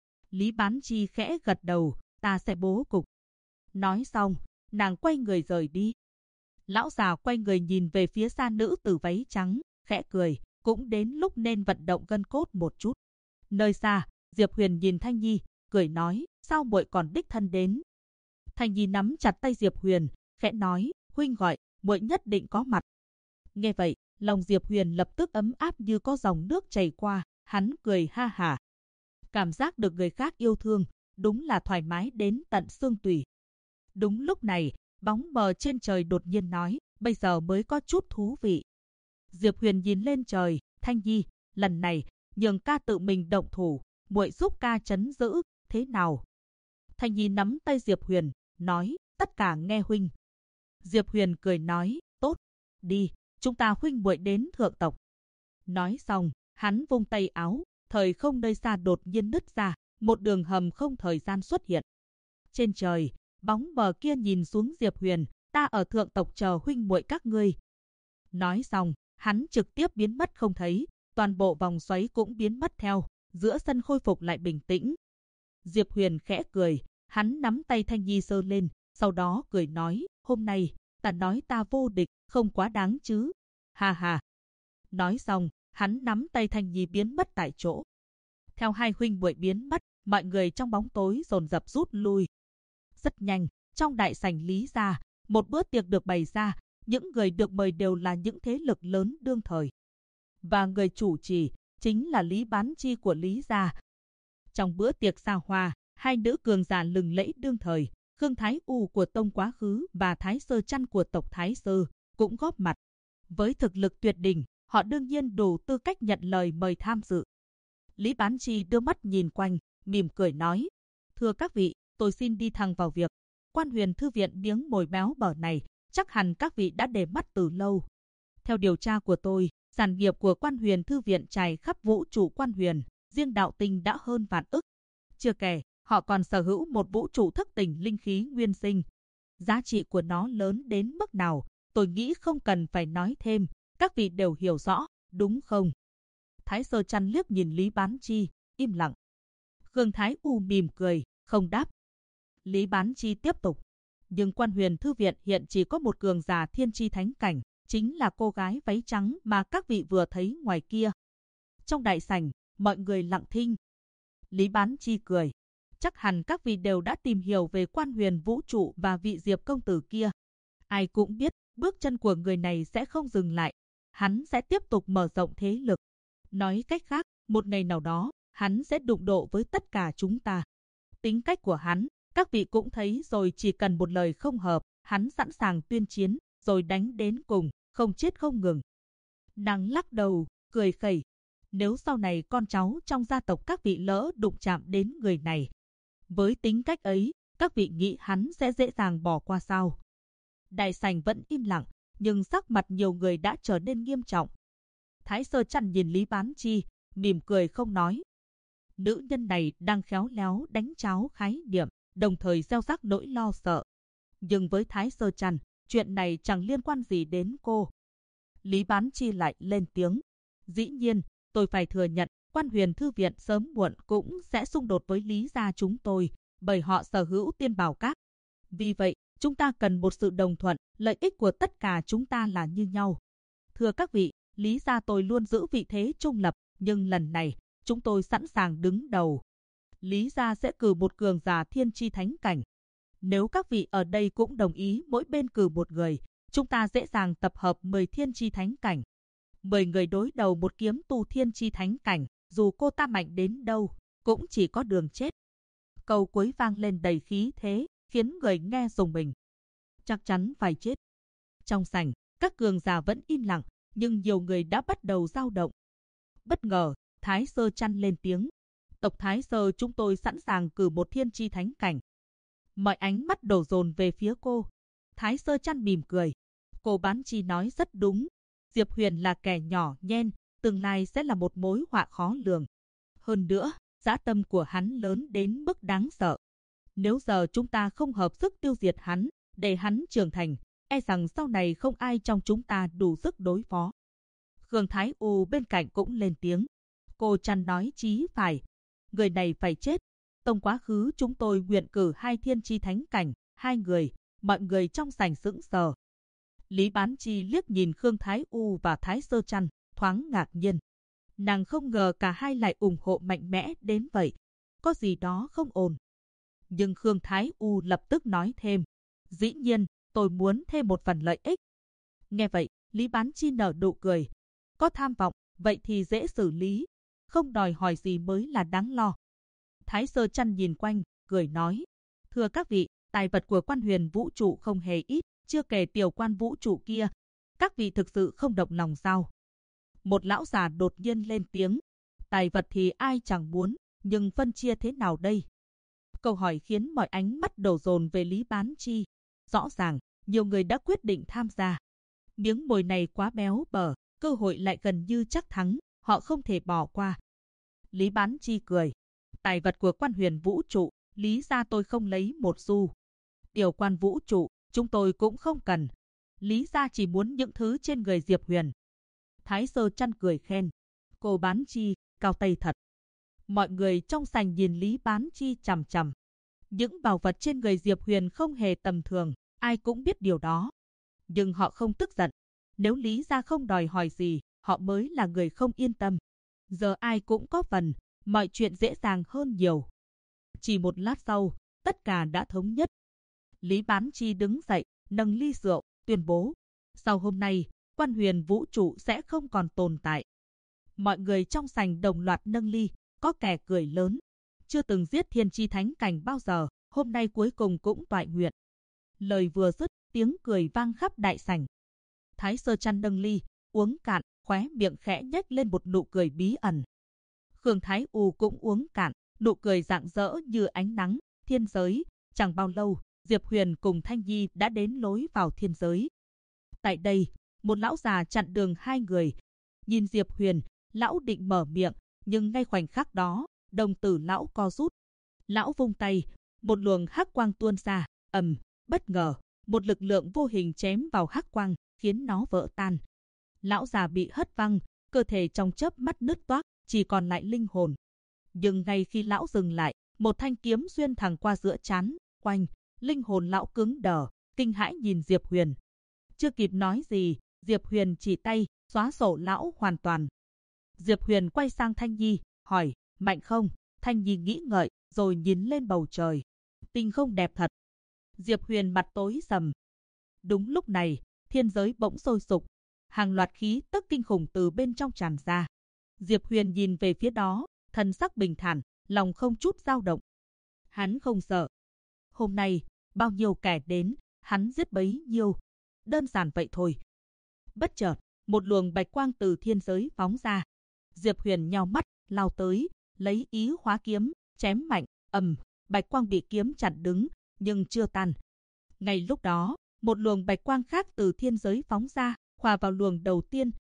Lý Bán Chi khẽ gật đầu, ta sẽ bố cục. Nói xong, nàng quay người rời đi. Lão già quay người nhìn về phía xa nữ tử váy trắng, khẽ cười, cũng đến lúc nên vận động gân cốt một chút. Nơi xa, Diệp Huyền nhìn Thanh Nhi, cười nói, sao muội còn đích thân đến? Thanh Nhi nắm chặt tay Diệp Huyền, khẽ nói, huynh gọi, muội nhất định có mặt. Nghe vậy, lòng Diệp Huyền lập tức ấm áp như có dòng nước chảy qua, hắn cười ha hả. Cảm giác được người khác yêu thương, đúng là thoải mái đến tận xương tủy. Đúng lúc này, bóng mờ trên trời đột nhiên nói, bây giờ mới có chút thú vị. Diệp Huyền nhìn lên trời, Thanh Nhi, lần này, nhường ca tự mình động thủ, muội giúp ca trấn giữ, thế nào? Thanh Nhi nắm tay Diệp Huyền, nói, tất cả nghe huynh. Diệp Huyền cười nói, tốt, đi, chúng ta huynh muội đến thượng tộc. Nói xong, hắn vung tay áo, thời không nơi xa đột nhiên nứt ra, một đường hầm không thời gian xuất hiện. Trên trời, bóng mờ kia nhìn xuống Diệp Huyền, ta ở thượng tộc chờ huynh muội các ngươi. Nói xong, hắn trực tiếp biến mất không thấy, toàn bộ vòng xoáy cũng biến mất theo, giữa sân khôi phục lại bình tĩnh. Diệp Huyền khẽ cười, hắn nắm tay Thanh Nhi giơ lên, sau đó cười nói, hôm nay, ta nói ta vô địch, không quá đáng chứ. Ha ha. Nói xong, hắn nắm tay Thanh Nhi biến mất tại chỗ. Theo hai huynh muội biến mất, mọi người trong bóng tối dồn dập rút lui. Rất nhanh, trong đại sảnh Lý gia, một bữa tiệc được bày ra, những người được mời đều là những thế lực lớn đương thời. Và người chủ trì chính là Lý Bán Chi của Lý gia. Trong bữa tiệc xa hoa, hai nữ cường giả lừng lẫy đương thời, Khương Thái U của tông quá khứ và Thái Sơ Trăn của tộc Thái Sơ cũng góp mặt. Với thực lực tuyệt đỉnh, họ đương nhiên đủ tư cách nhận lời mời tham dự. Lý Bán Chi đưa mắt nhìn quanh, mỉm cười nói, thưa các vị, tôi xin đi thẳng vào việc. Quan Huyền Thư viện miếng mồi béo bở này, chắc hẳn các vị đã để mắt từ lâu. Theo điều tra của tôi, sản nghiệp của Quan Huyền Thư viện trải khắp vũ trụ Quan Huyền, riêng đạo tinh đã hơn vạn ức. Chưa kể, họ còn sở hữu một vũ trụ thức tỉnh linh khí nguyên sinh. Giá trị của nó lớn đến mức nào, tôi nghĩ không cần phải nói thêm, các vị đều hiểu rõ, đúng không? Thái Sơ Trăn liếc nhìn Lý Bán Chi, im lặng. Khương Thái U mỉm cười, không đáp. Lý Bán Chi tiếp tục. Nhưng Quan Huyền Thư viện hiện chỉ có một cường giả thiên chi thánh cảnh, chính là cô gái váy trắng mà các vị vừa thấy ngoài kia. Trong đại sảnh, mọi người lặng thinh. Lý Bán Chi cười. Chắc hẳn các vị đều đã tìm hiểu về Quan Huyền vũ trụ và vị Diệp công tử kia. Ai cũng biết, bước chân của người này sẽ không dừng lại. Hắn sẽ tiếp tục mở rộng thế lực. Nói cách khác, một ngày nào đó, hắn sẽ đụng độ với tất cả chúng ta. Tính cách của hắn, các vị cũng thấy rồi, chỉ cần một lời không hợp, hắn sẵn sàng tuyên chiến, rồi đánh đến cùng, không chết không ngừng. Nàng lắc đầu, cười khẩy. Nếu sau này con cháu trong gia tộc các vị lỡ đụng chạm đến người này, với tính cách ấy, các vị nghĩ hắn sẽ dễ dàng bỏ qua sao? Đại sảnh vẫn im lặng, nhưng sắc mặt nhiều người đã trở nên nghiêm trọng. Thái Sơ Trăn nhìn Lý Bán Chi, mỉm cười không nói. Nữ nhân này đang khéo léo đánh tráo khái niệm, đồng thời gieo rắc nỗi lo sợ. Nhưng với Thái Sơ Trăn, chuyện này chẳng liên quan gì đến cô. Lý Bán Chi lại lên tiếng. Dĩ nhiên, tôi phải thừa nhận, Quan Huyền Thư viện sớm muộn cũng sẽ xung đột với Lý gia chúng tôi, bởi họ sở hữu tiên bảo các. Vì vậy, chúng ta cần một sự đồng thuận, lợi ích của tất cả chúng ta là như nhau. Thưa các vị, Lý gia tôi luôn giữ vị thế trung lập, nhưng lần này, chúng tôi sẵn sàng đứng đầu. Lý gia sẽ cử một cường giả thiên chi thánh cảnh. Nếu các vị ở đây cũng đồng ý mỗi bên cử một người, chúng ta dễ dàng tập hợp 10 thiên chi thánh cảnh. 10 người đối đầu một kiếm tu thiên chi thánh cảnh, dù cô ta mạnh đến đâu, cũng chỉ có đường chết. Câu cuối vang lên đầy khí thế, khiến người nghe rùng mình. Chắc chắn phải chết. Trong sảnh, các cường giả vẫn im lặng, nhưng nhiều người đã bắt đầu dao động. Bất ngờ, Thái Sơ Trăn lên tiếng. Tộc Thái Sơ chúng tôi sẵn sàng cử một thiên chi thánh cảnh. Mọi ánh mắt đổ dồn về phía cô. Thái Sơ Trăn mỉm cười. Cô Bán Chi nói rất đúng. Diệp Huyền là kẻ nhỏ nhen, tương lai sẽ là một mối họa khó lường. Hơn nữa, dã tâm của hắn lớn đến mức đáng sợ. Nếu giờ chúng ta không hợp sức tiêu diệt hắn, để hắn trưởng thành, e rằng sau này không ai trong chúng ta đủ sức đối phó. Khương Thái U bên cạnh cũng lên tiếng. Cô Trăn nói chí phải. Người này phải chết. Tông quá khứ chúng tôi nguyện cử 2 thiên chi thánh cảnh, 2 người, mọi người trong sảnh sững sờ. Lý Bán Chi liếc nhìn Khương Thái U và Thái Sơ Trăn, thoáng ngạc nhiên. Nàng không ngờ cả hai lại ủng hộ mạnh mẽ đến vậy. Có gì đó không ổn. Nhưng Khương Thái U lập tức nói thêm. Dĩ nhiên, tôi muốn thêm một phần lợi ích. Nghe vậy, Lý Bán Chi nở nụ cười. Có tham vọng, vậy thì dễ xử lý. Không đòi hỏi gì mới là đáng lo. Thái Sơ Trăn nhìn quanh, cười nói. Thưa các vị, tài vật của Quan Huyền vũ trụ không hề ít, chưa kể tiểu quan vũ trụ kia. Các vị thực sự không động lòng sao? Một lão già đột nhiên lên tiếng. Tài vật thì ai chẳng muốn, nhưng phân chia thế nào đây? Câu hỏi khiến mọi ánh mắt đổ dồn về Lý Bán Chi. Rõ ràng, nhiều người đã quyết định tham gia. Miếng mồi này quá béo bở, cơ hội lại gần như chắc thắng, họ không thể bỏ qua. Lý Bán Chi cười. Tài vật của Quan Huyền vũ trụ, Lý gia tôi không lấy một xu. Điều Quan vũ trụ, chúng tôi cũng không cần. Lý gia chỉ muốn những thứ trên người Diệp Huyền. Thái Sơ Trăn cười khen. Cô Bán Chi, cao tay thật. Mọi người trong sảnh nhìn Lý Bán Chi chằm chằm. Những bảo vật trên người Diệp Huyền không hề tầm thường, ai cũng biết điều đó. Nhưng họ không tức giận. Nếu Lý gia không đòi hỏi gì, họ mới là người không yên tâm. Giờ ai cũng có phần, mọi chuyện dễ dàng hơn nhiều. Chỉ một lát sau, tất cả đã thống nhất. Lý Bán Chi đứng dậy, nâng ly rượu, tuyên bố. Sau hôm nay, Quan Huyền vũ trụ sẽ không còn tồn tại. Mọi người trong sảnh đồng loạt nâng ly, có kẻ cười lớn. Chưa từng giết thiên chi thánh cảnh bao giờ, hôm nay cuối cùng cũng toại nguyện. Lời vừa dứt, tiếng cười vang khắp đại sảnh. Thái Sơ Trăn nâng ly, uống cạn, khóe miệng khẽ nhếch lên một nụ cười bí ẩn. Khương Thái U cũng uống cạn, nụ cười rạng rỡ như ánh nắng. Thiên giới, chẳng bao lâu, Diệp Huyền cùng Thanh Nhi đã đến lối vào thiên giới. Tại đây, một lão già chặn đường hai người. Nhìn Diệp Huyền, lão định mở miệng, nhưng ngay khoảnh khắc đó, đồng tử lão co rút. Lão vung tay, một luồng hắc quang tuôn ra, bất ngờ, một lực lượng vô hình chém vào hắc quang, khiến nó vỡ tan. Lão già bị hất văng, cơ thể trong chớp mắt nứt toác, chỉ còn lại linh hồn. Nhưng ngay khi lão dừng lại, một thanh kiếm xuyên thẳng qua giữa trán, quanh, linh hồn lão cứng đờ, kinh hãi nhìn Diệp Huyền. Chưa kịp nói gì, Diệp Huyền chỉ tay, xóa sổ lão hoàn toàn. Diệp Huyền quay sang Thanh Nhi, hỏi, mạnh không? Thanh Nhi nghĩ ngợi, rồi nhìn lên bầu trời. Tinh không đẹp thật. Diệp Huyền mặt tối sầm. Đúng lúc này, thiên giới bỗng sôi sục. Hàng loạt khí tức kinh khủng từ bên trong tràn ra. Diệp Huyền nhìn về phía đó, thần sắc bình thản, lòng không chút dao động. Hắn không sợ. Hôm nay, bao nhiêu kẻ đến, hắn giết bấy nhiêu. Đơn giản vậy thôi. Bất chợt, một luồng bạch quang từ thiên giới phóng ra. Diệp Huyền nheo mắt, lao tới, lấy ý hóa kiếm, chém mạnh, bạch quang bị kiếm chặn đứng, nhưng chưa tan. Ngay lúc đó, một luồng bạch quang khác từ thiên giới phóng ra, hòa vào luồng đầu tiên,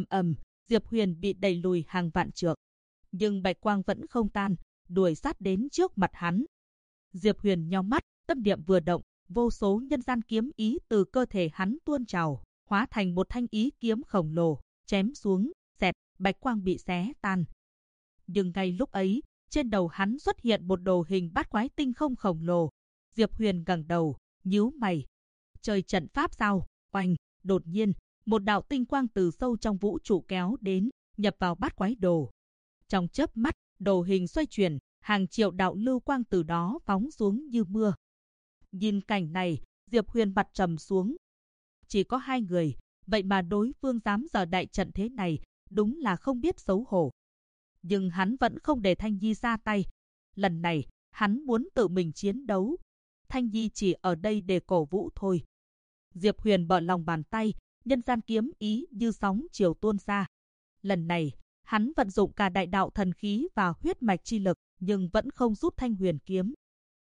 Diệp Huyền bị đẩy lùi hàng vạn trượng. Nhưng bạch quang vẫn không tan, đuổi sát đến trước mặt hắn. Diệp Huyền nheo mắt, tâm niệm vừa động, vô số nhân gian kiếm ý từ cơ thể hắn tuôn trào, hóa thành một thanh ý kiếm khổng lồ, chém xuống, xẹt, bạch quang bị xé tan. Nhưng ngay lúc ấy, trên đầu hắn xuất hiện một đồ hình bát quái tinh không khổng lồ. Diệp Huyền ngẩng đầu, nhíu mày. Trời trận pháp sao? Oanh, đột nhiên, một đạo tinh quang từ sâu trong vũ trụ kéo đến, nhập vào bát quái đồ. Trong chớp mắt, đồ hình xoay chuyển, hàng triệu đạo lưu quang từ đó phóng xuống như mưa. Nhìn cảnh này, Diệp Huyền mặt trầm xuống. Chỉ có hai người, vậy mà đối phương dám dở đại trận thế này, đúng là không biết xấu hổ. Nhưng hắn vẫn không để Thanh Nhi ra tay. Lần này, hắn muốn tự mình chiến đấu. Thanh Nhi chỉ ở đây để cổ vũ thôi. Diệp Huyền mở lòng bàn tay, nhân gian kiếm ý như sóng chiều tuôn ra. Lần này, hắn vận dụng cả đại đạo thần khí và huyết mạch chi lực, nhưng vẫn không rút thanh huyền kiếm.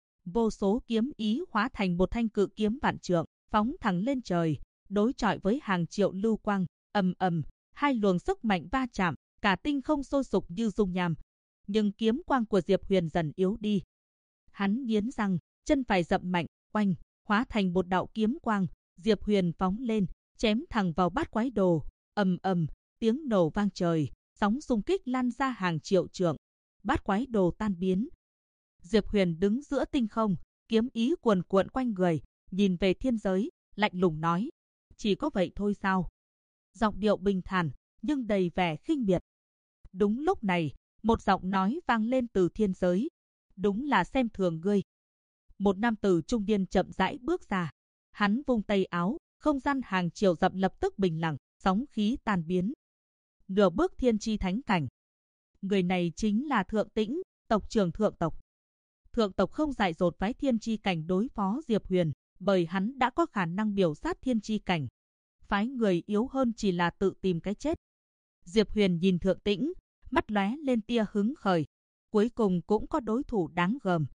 Vô số kiếm ý hóa thành một thanh cự kiếm vạn trượng, phóng thẳng lên trời, đối chọi với hàng triệu lưu quang. Hai luồng sức mạnh va chạm, cả tinh không sôi sục như dung nham. Nhưng kiếm quang của Diệp Huyền dần yếu đi. Hắn nghiến răng, chân phải dậm mạnh, oanh, hóa thành một đạo kiếm quang. Diệp Huyền phóng lên, chém thẳng vào bát quái đồ. Tiếng nổ vang trời, sóng xung kích lan ra hàng triệu trượng. Bát quái đồ tan biến. Diệp Huyền đứng giữa tinh không, kiếm ý cuồn cuộn quanh người, nhìn về thiên giới, lạnh lùng nói: chỉ có vậy thôi sao? Giọng điệu bình thản, nhưng đầy vẻ khinh miệt. Đúng lúc này, một giọng nói vang lên từ thiên giới: đúng là xem thường ngươi. Một nam tử trung niên chậm rãi bước ra. Hắn vung tay áo, không gian hàng triệu dặm lập tức bình lặng, sóng khí tan biến. Nửa bước thiên chi thánh cảnh. Người này chính là Thượng Tĩnh, tộc trưởng Thượng tộc. Thượng tộc không dại dột phái thiên chi cảnh đối phó Diệp Huyền, bởi hắn đã có khả năng biểu sát thiên chi cảnh. Phái người yếu hơn chỉ là tự tìm cái chết. Diệp Huyền nhìn Thượng Tĩnh, mắt lóe lên tia hứng khởi. Cuối cùng cũng có đối thủ đáng gờm.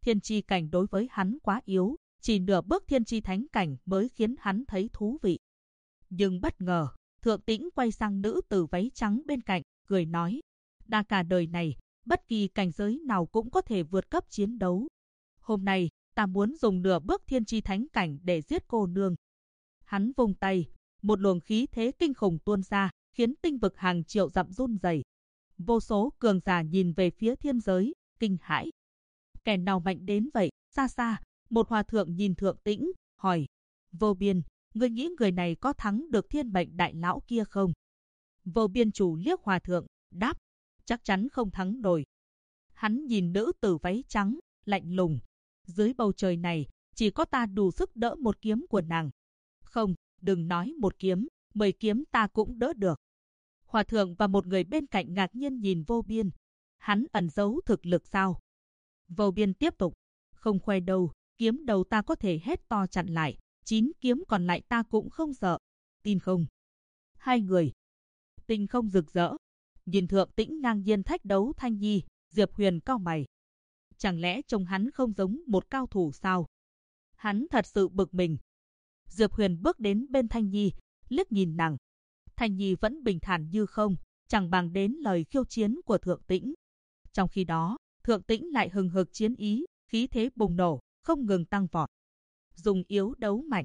Thiên chi cảnh đối với hắn quá yếu, chỉ nửa bước thiên chi thánh cảnh mới khiến hắn thấy thú vị. Nhưng bất ngờ, Thượng Tĩnh quay sang nữ tử váy trắng bên cạnh, cười nói: "Đã cả đời này, bất kỳ cảnh giới nào cũng có thể vượt cấp chiến đấu. Hôm nay, ta muốn dùng nửa bước thiên chi thánh cảnh để giết cô nương." Hắn vung tay, một luồng khí thế kinh khủng tuôn ra, khiến tinh vực hàng triệu dặm run rẩy. Vô số cường giả nhìn về phía thiên giới, kinh hãi. Kẻ nào mạnh đến vậy? Xa xa, một hòa thượng nhìn Thượng Tĩnh, hỏi: "Vô Biên, ngươi nghĩ người này có thắng được thiên mệnh đại lão kia không?" Vô Biên chủ liếc hòa thượng, đáp: "Chắc chắn không thắng nổi." Hắn nhìn nữ tử váy trắng, lạnh lùng: "Dưới bầu trời này, chỉ có ta đủ sức đỡ một kiếm của nàng." "Không, đừng nói một kiếm, 10 kiếm ta cũng đỡ được." Hòa thượng và một người bên cạnh ngạc nhiên nhìn Vô Biên. Hắn ẩn giấu thực lực sao? Vô Biên tiếp tục: "Không khoe đâu, kiếm đầu ta có thể hét to chặn lại, 9 kiếm còn lại ta cũng không sợ. Tin không?" Hai người tinh không rực rỡ, nhìn Thượng Tĩnh ngang nhiên thách đấu Thanh Nhi. Diệp Huyền cau mày. Chẳng lẽ trông hắn không giống một cao thủ sao? Hắn thật sự bực mình. Diệp Huyền bước đến bên Thanh Nhi, liếc nhìn nàng. Thanh Nhi vẫn bình thản như không, chẳng bằng đến lời khiêu chiến của Thượng Tĩnh. Trong khi đó, Thượng Tĩnh lại hừng hực chiến ý, khí thế bùng nổ, không ngừng tăng vọt. Dùng yếu đấu mạnh.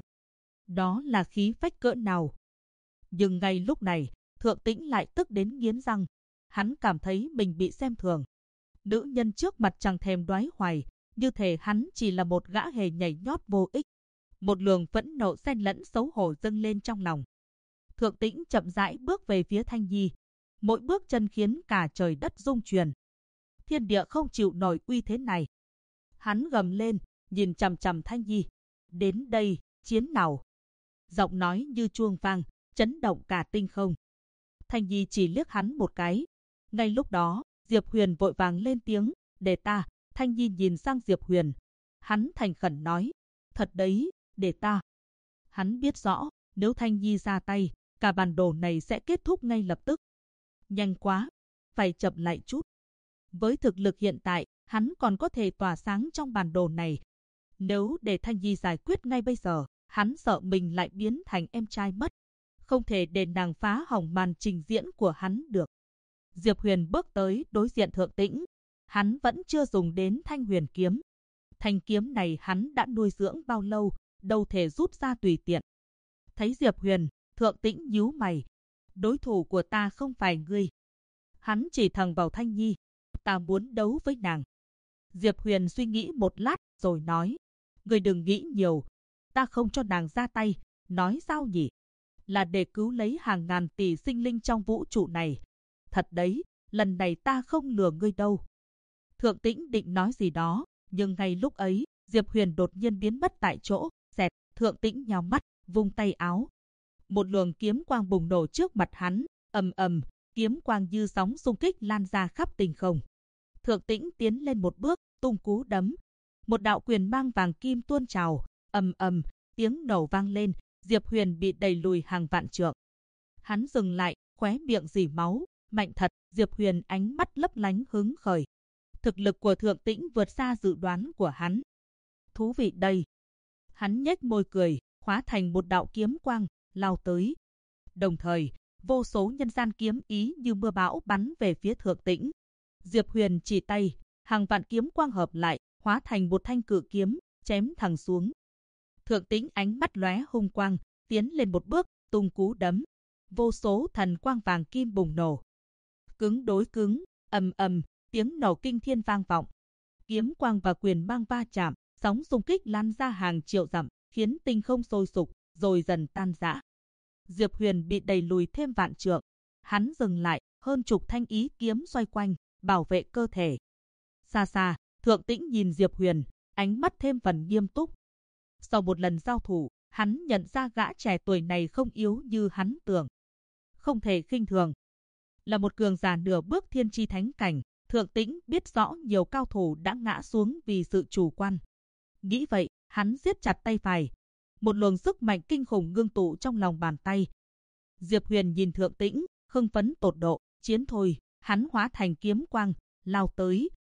Đó là khí phách cỡ nào? Nhưng ngay lúc này, Thượng Tĩnh lại tức đến nghiến răng. Hắn cảm thấy mình bị xem thường. Nữ nhân trước mặt chẳng thèm đoái hoài, như thể hắn chỉ là một gã hề nhảy nhót vô ích. Một luồng phẫn nộ xen lẫn xấu hổ dâng lên trong lòng. Thượng Tĩnh chậm rãi bước về phía Thanh Nhi. Mỗi bước chân khiến cả trời đất rung chuyển. Thiên địa không chịu nổi uy thế này. Hắn gầm lên, nhìn chằm chằm Thanh Nhi. "Đến đây, chiến nào!" Giọng nói như chuông vang, chấn động cả tinh không. Thanh Nhi chỉ liếc hắn một cái. Ngay lúc đó, Diệp Huyền vội vàng lên tiếng: "Để ta." Thanh Nhi nhìn sang Diệp Huyền. Hắn thành khẩn nói: "Thật đấy, để ta." Hắn biết rõ, nếu Thanh Nhi ra tay, cả bản đồ này sẽ kết thúc ngay lập tức. Nhanh quá, phải chậm lại chút. Với thực lực hiện tại, hắn còn có thể tỏa sáng trong bản đồ này. Nếu để Thanh Nhi giải quyết ngay bây giờ, hắn sợ mình lại biến thành em trai mất. Không thể để nàng phá hỏng màn trình diễn của hắn được. Diệp Huyền bước tới đối diện Thượng Tĩnh. Hắn vẫn chưa dùng đến Thanh Huyền kiếm. Thanh kiếm này hắn đã nuôi dưỡng bao lâu, đâu thể rút ra tùy tiện. Thấy Diệp Huyền, Thượng Tĩnh nhíu mày. "Đối thủ của ta không phải ngươi." Hắn chỉ thẳng vào Thanh Nhi. "Ta muốn đấu với nàng." Diệp Huyền suy nghĩ một lát rồi nói: "Ngươi đừng nghĩ nhiều. Ta không cho nàng ra tay, nói sao nhỉ? Là để cứu lấy hàng ngàn tỷ sinh linh trong vũ trụ này. Thật đấy, lần này ta không lừa ngươi đâu." Thượng Tĩnh định nói gì đó, nhưng ngay lúc ấy, Diệp Huyền đột nhiên biến mất tại chỗ. Xẹt, Thượng Tĩnh nhíu mắt, vung tay áo. Một luồng kiếm quang bùng nổ trước mặt hắn, ầm ầm, kiếm quang như sóng xung kích lan ra khắp tinh không. Thượng Tĩnh tiến lên một bước, tung cú đấm. Một đạo quyền mang vàng kim tuôn trào, ầm ầm, tiếng nổ vang lên, Diệp Huyền bị đẩy lùi hàng vạn trượng. Hắn dừng lại, khóe miệng rỉ máu, mạnh thật. Diệp Huyền ánh mắt lấp lánh hứng khởi. Thực lực của Thượng Tĩnh vượt xa dự đoán của hắn. Thú vị đây. Hắn nhếch môi cười, hóa thành một đạo kiếm quang, lao tới. Đồng thời, vô số nhân gian kiếm ý như mưa bão bắn về phía Thượng Tĩnh. Diệp Huyền chỉ tay, hàng vạn kiếm quang hợp lại, hóa thành một thanh cự kiếm, chém thẳng xuống. Thượng Tĩnh ánh mắt lóe hung quang, tiến lên một bước, tung cú đấm. Vô số thần quang vàng kim bùng nổ. Cứng đối cứng, ầm ầm, tiếng nổ kinh thiên vang vọng. Kiếm quang và quyền mang va chạm, sóng xung kích lan ra hàng triệu dặm, khiến tinh không sôi sục, rồi dần tan rã. Diệp Huyền bị đẩy lùi thêm vạn trượng. Hắn dừng lại, hơn chục thanh ý kiếm xoay quanh, bảo vệ cơ thể. Xa xa, Thượng Tĩnh nhìn Diệp Huyền, ánh mắt thêm phần nghiêm túc. Sau một lần giao thủ, hắn nhận ra gã trẻ tuổi này không yếu như hắn tưởng. Không thể khinh thường. Là một cường giả nửa bước thiên chi thánh cảnh, Thượng Tĩnh biết rõ nhiều cao thủ đã ngã xuống vì sự chủ quan. Nghĩ vậy, hắn siết chặt tay phải. Một luồng sức mạnh kinh khủng ngưng tụ trong lòng bàn tay. Diệp Huyền nhìn Thượng Tĩnh, hưng phấn tột độ, chiến thôi, hắn hóa thành kiếm quang, lao tới, xẹt,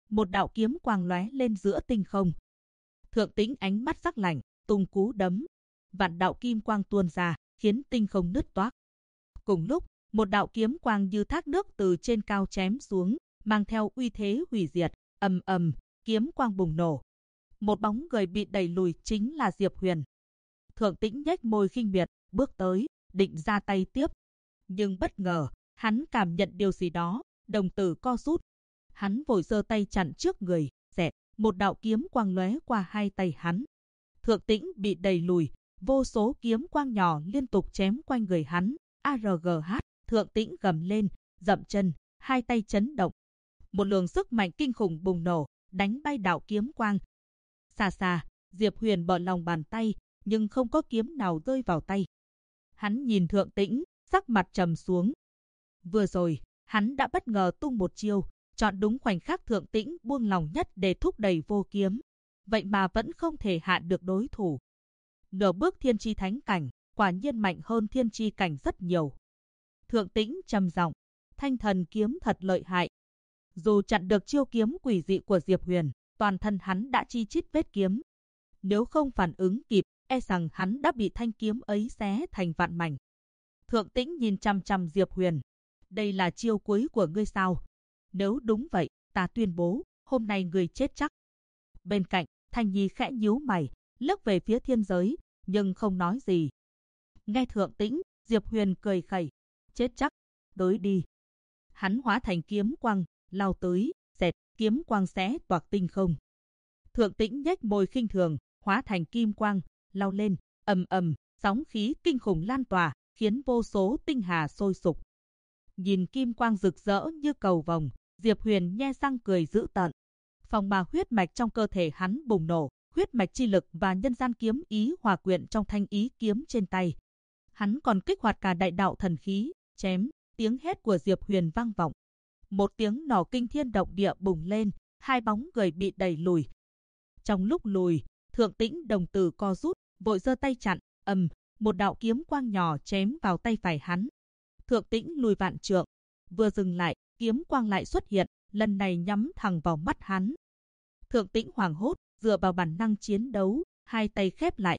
một đạo kiếm quang lóe lên giữa tinh không. Thượng Tĩnh ánh mắt sắc lạnh, tung cú đấm, vạn đạo kim quang tuôn ra, khiến tinh không nứt toác. Cùng lúc, một đạo kiếm quang như thác nước từ trên cao chém xuống, mang theo uy thế hủy diệt, ầm ầm, kiếm quang bùng nổ. Một bóng người bị đẩy lùi chính là Diệp Huyền. Thượng Tĩnh nhếch môi khinh miệt, bước tới, định ra tay tiếp. Nhưng bất ngờ, hắn cảm nhận điều gì đó, đồng tử co rút. Hắn vội giơ tay chặn trước người, xẹt, một đạo kiếm quang lóe qua hai tay hắn. Thượng Tĩnh bị đẩy lùi, vô số kiếm quang nhỏ liên tục chém quanh người hắn. ARGH, Thượng Tĩnh gầm lên, dậm chân, hai tay chấn động. Một luồng sức mạnh kinh khủng bùng nổ, đánh bay đạo kiếm quang. Xa xa, Diệp Huyền bận lòng bàn tay, nhưng không có kiếm nào rơi vào tay. Hắn nhìn Thượng Tĩnh, sắc mặt trầm xuống. Vừa rồi, hắn đã bất ngờ tung một chiêu, chọn đúng khoảnh khắc Thượng Tĩnh buông lòng nhất để thúc đẩy vô kiếm. Vậy mà vẫn không thể hạ được đối thủ. Nửa bước thiên chi thánh cảnh, quả nhiên mạnh hơn thiên chi cảnh rất nhiều. Thượng Tĩnh trầm giọng, thanh thần kiếm thật lợi hại. Dù chặn được chiêu kiếm quỷ dị của Diệp Huyền, toàn thân hắn đã chi chít vết kiếm. Nếu không phản ứng kịp, e rằng hắn đã bị thanh kiếm ấy xé thành vạn mảnh. Thượng Tĩnh nhìn chằm chằm Diệp Huyền. Đây là chiêu cuối của ngươi sao? Nếu đúng vậy, ta tuyên bố, hôm nay ngươi chết chắc. Bên cạnh, Thanh Nhi khẽ nhíu mày, liếc về phía thiên giới, nhưng không nói gì. Nghe Thượng Tĩnh, Diệp Huyền cười khẩy. Chết chắc, tới đi. Hắn hóa thành kiếm quang, lao tới, xẹt, kiếm quang xé toạc tinh không. Thượng Tĩnh nhếch môi khinh thường, hóa thành kim quang, lao lên, ầm ầm, sóng khí kinh khủng lan tỏa, khiến vô số tinh hà sôi sục. Nhìn kim quang rực rỡ như cầu vồng, Diệp Huyền nhe răng cười dữ tợn. Phong ba huyết mạch trong cơ thể hắn bùng nổ, huyết mạch chi lực và nhân gian kiếm ý hòa quyện trong thanh ý kiếm trên tay. Hắn còn kích hoạt cả đại đạo thần khí, chém, tiếng hét của Diệp Huyền vang vọng. Một tiếng nổ kinh thiên động địa bùng lên, hai bóng người bị đẩy lùi. Trong lúc lùi, Thượng Tĩnh đồng tử co rút, vội giơ tay chặn, một đạo kiếm quang nhỏ chém vào tay phải hắn. Thượng Tĩnh lùi vạn trượng, vừa dừng lại, kiếm quang lại xuất hiện, lần này nhắm thẳng vào mắt hắn. Thượng Tĩnh hoảng hốt, dựa vào bản năng chiến đấu, hai tay khép lại,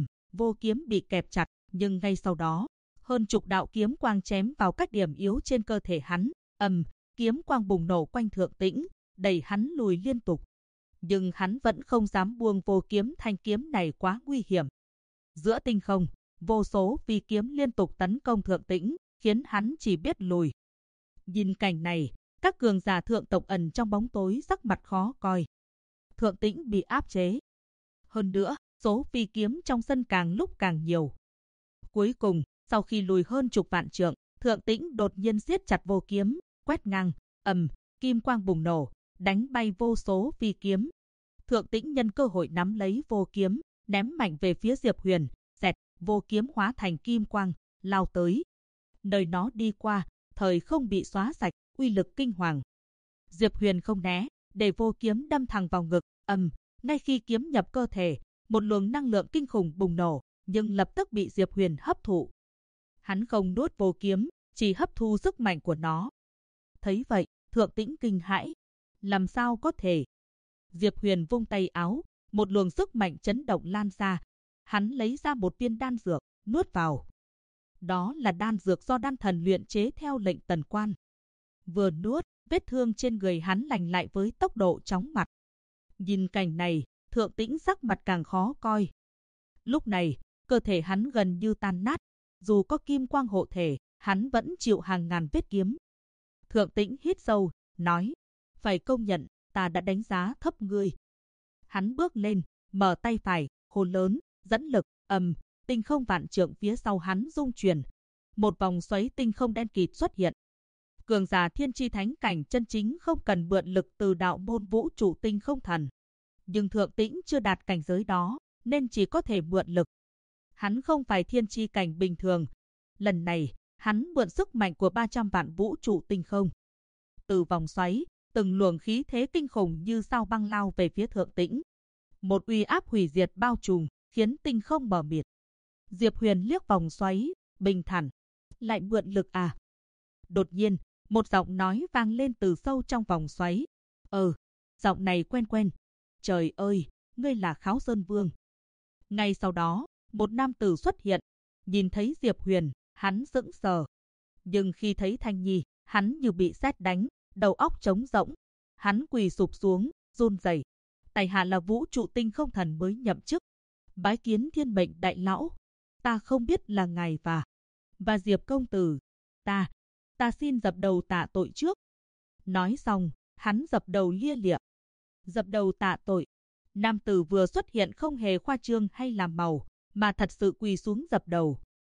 vô kiếm bị kẹp chặt, nhưng ngay sau đó, hơn chục đạo kiếm quang chém vào các điểm yếu trên cơ thể hắn, kiếm quang bùng nổ quanh Thượng Tĩnh, đẩy hắn lùi liên tục. Nhưng hắn vẫn không dám buông vô kiếm, thanh kiếm này quá nguy hiểm. Giữa tinh không, vô số phi kiếm liên tục tấn công Thượng Tĩnh, khiến hắn chỉ biết lùi. Nhìn cảnh này, các cường giả thượng tộc ẩn trong bóng tối sắc mặt khó coi. Thượng Tĩnh bị áp chế. Hơn nữa, số phi kiếm trong sân càng lúc càng nhiều. Cuối cùng, sau khi lùi hơn chục vạn trượng, Thượng Tĩnh đột nhiên siết chặt vô kiếm, quét ngang, kim quang bùng nổ, đánh bay vô số phi kiếm. Thượng Tĩnh nhân cơ hội nắm lấy vô kiếm, ném mạnh về phía Diệp Huyền, xẹt, vô kiếm hóa thành kim quang, lao tới. Nơi nó đi qua, thời không bị xóa sạch, uy lực kinh hoàng. Diệp Huyền không né, để vô kiếm đâm thẳng vào ngực, ngay khi kiếm nhập cơ thể, một luồng năng lượng kinh khủng bùng nổ, nhưng lập tức bị Diệp Huyền hấp thụ. Hắn không nuốt vô kiếm, chỉ hấp thu sức mạnh của nó. Thấy vậy, Thượng Tĩnh kinh hãi. Làm sao có thể? Diệp Huyền vung tay áo, một luồng sức mạnh chấn động lan ra. Hắn lấy ra một viên đan dược, nuốt vào. Đó là đan dược do đan thần luyện chế theo lệnh Tần Quan. Vừa nuốt, vết thương trên người hắn lành lại với tốc độ chóng mặt. Nhìn cảnh này, Thượng Tĩnh sắc mặt càng khó coi. Lúc này, cơ thể hắn gần như tan nát. Dù có kim quang hộ thể, hắn vẫn chịu hàng ngàn vết kiếm. Thượng Tĩnh hít sâu, nói, phải công nhận, ta đã đánh giá thấp ngươi. Hắn bước lên, mở tay phải, hô lớn, dẫn lực, tinh không vạn trượng phía sau hắn rung chuyển. Một vòng xoáy tinh không đen kịt xuất hiện. Cường giả thiên chi thánh cảnh chân chính không cần mượn lực từ đạo môn vũ trụ tinh không thần. Nhưng Thượng Tĩnh chưa đạt cảnh giới đó, nên chỉ có thể mượn lực. Hắn không phải thiên chi cảnh bình thường. Lần này, hắn mượn sức mạnh của 300 vạn vũ trụ tinh không. Từ vòng xoáy, từng luồng khí thế kinh khủng như sao băng lao về phía Thượng Tĩnh. Một uy áp hủy diệt bao trùm, khiến tinh không mờ mịt. Diệp Huyền liếc vòng xoáy, bình thản. Lại mượn lực à? Đột nhiên, một giọng nói vang lên từ sâu trong vòng xoáy. Giọng này quen quen. Trời ơi, ngươi là Kháo Sơn Vương. Ngay sau đó, một nam tử xuất hiện. Nhìn thấy Diệp Huyền, hắn sững sờ. Nhưng khi thấy Thanh Nhi, hắn như bị sét đánh, đầu óc trống rỗng. Hắn quỳ sụp xuống, run rẩy. Tại hạ là Vũ Trụ Tinh Không Thần mới nhậm chức. Bái kiến Thiên Mệnh Đại Lão. Ta không biết là ngài và Diệp công tử. Ta xin dập đầu tạ tội trước. Nói xong, hắn dập đầu lia lịa. Dập đầu tạ tội. Nam tử vừa xuất hiện không hề khoa trương hay làm màu, mà thật sự quỳ xuống dập đầu.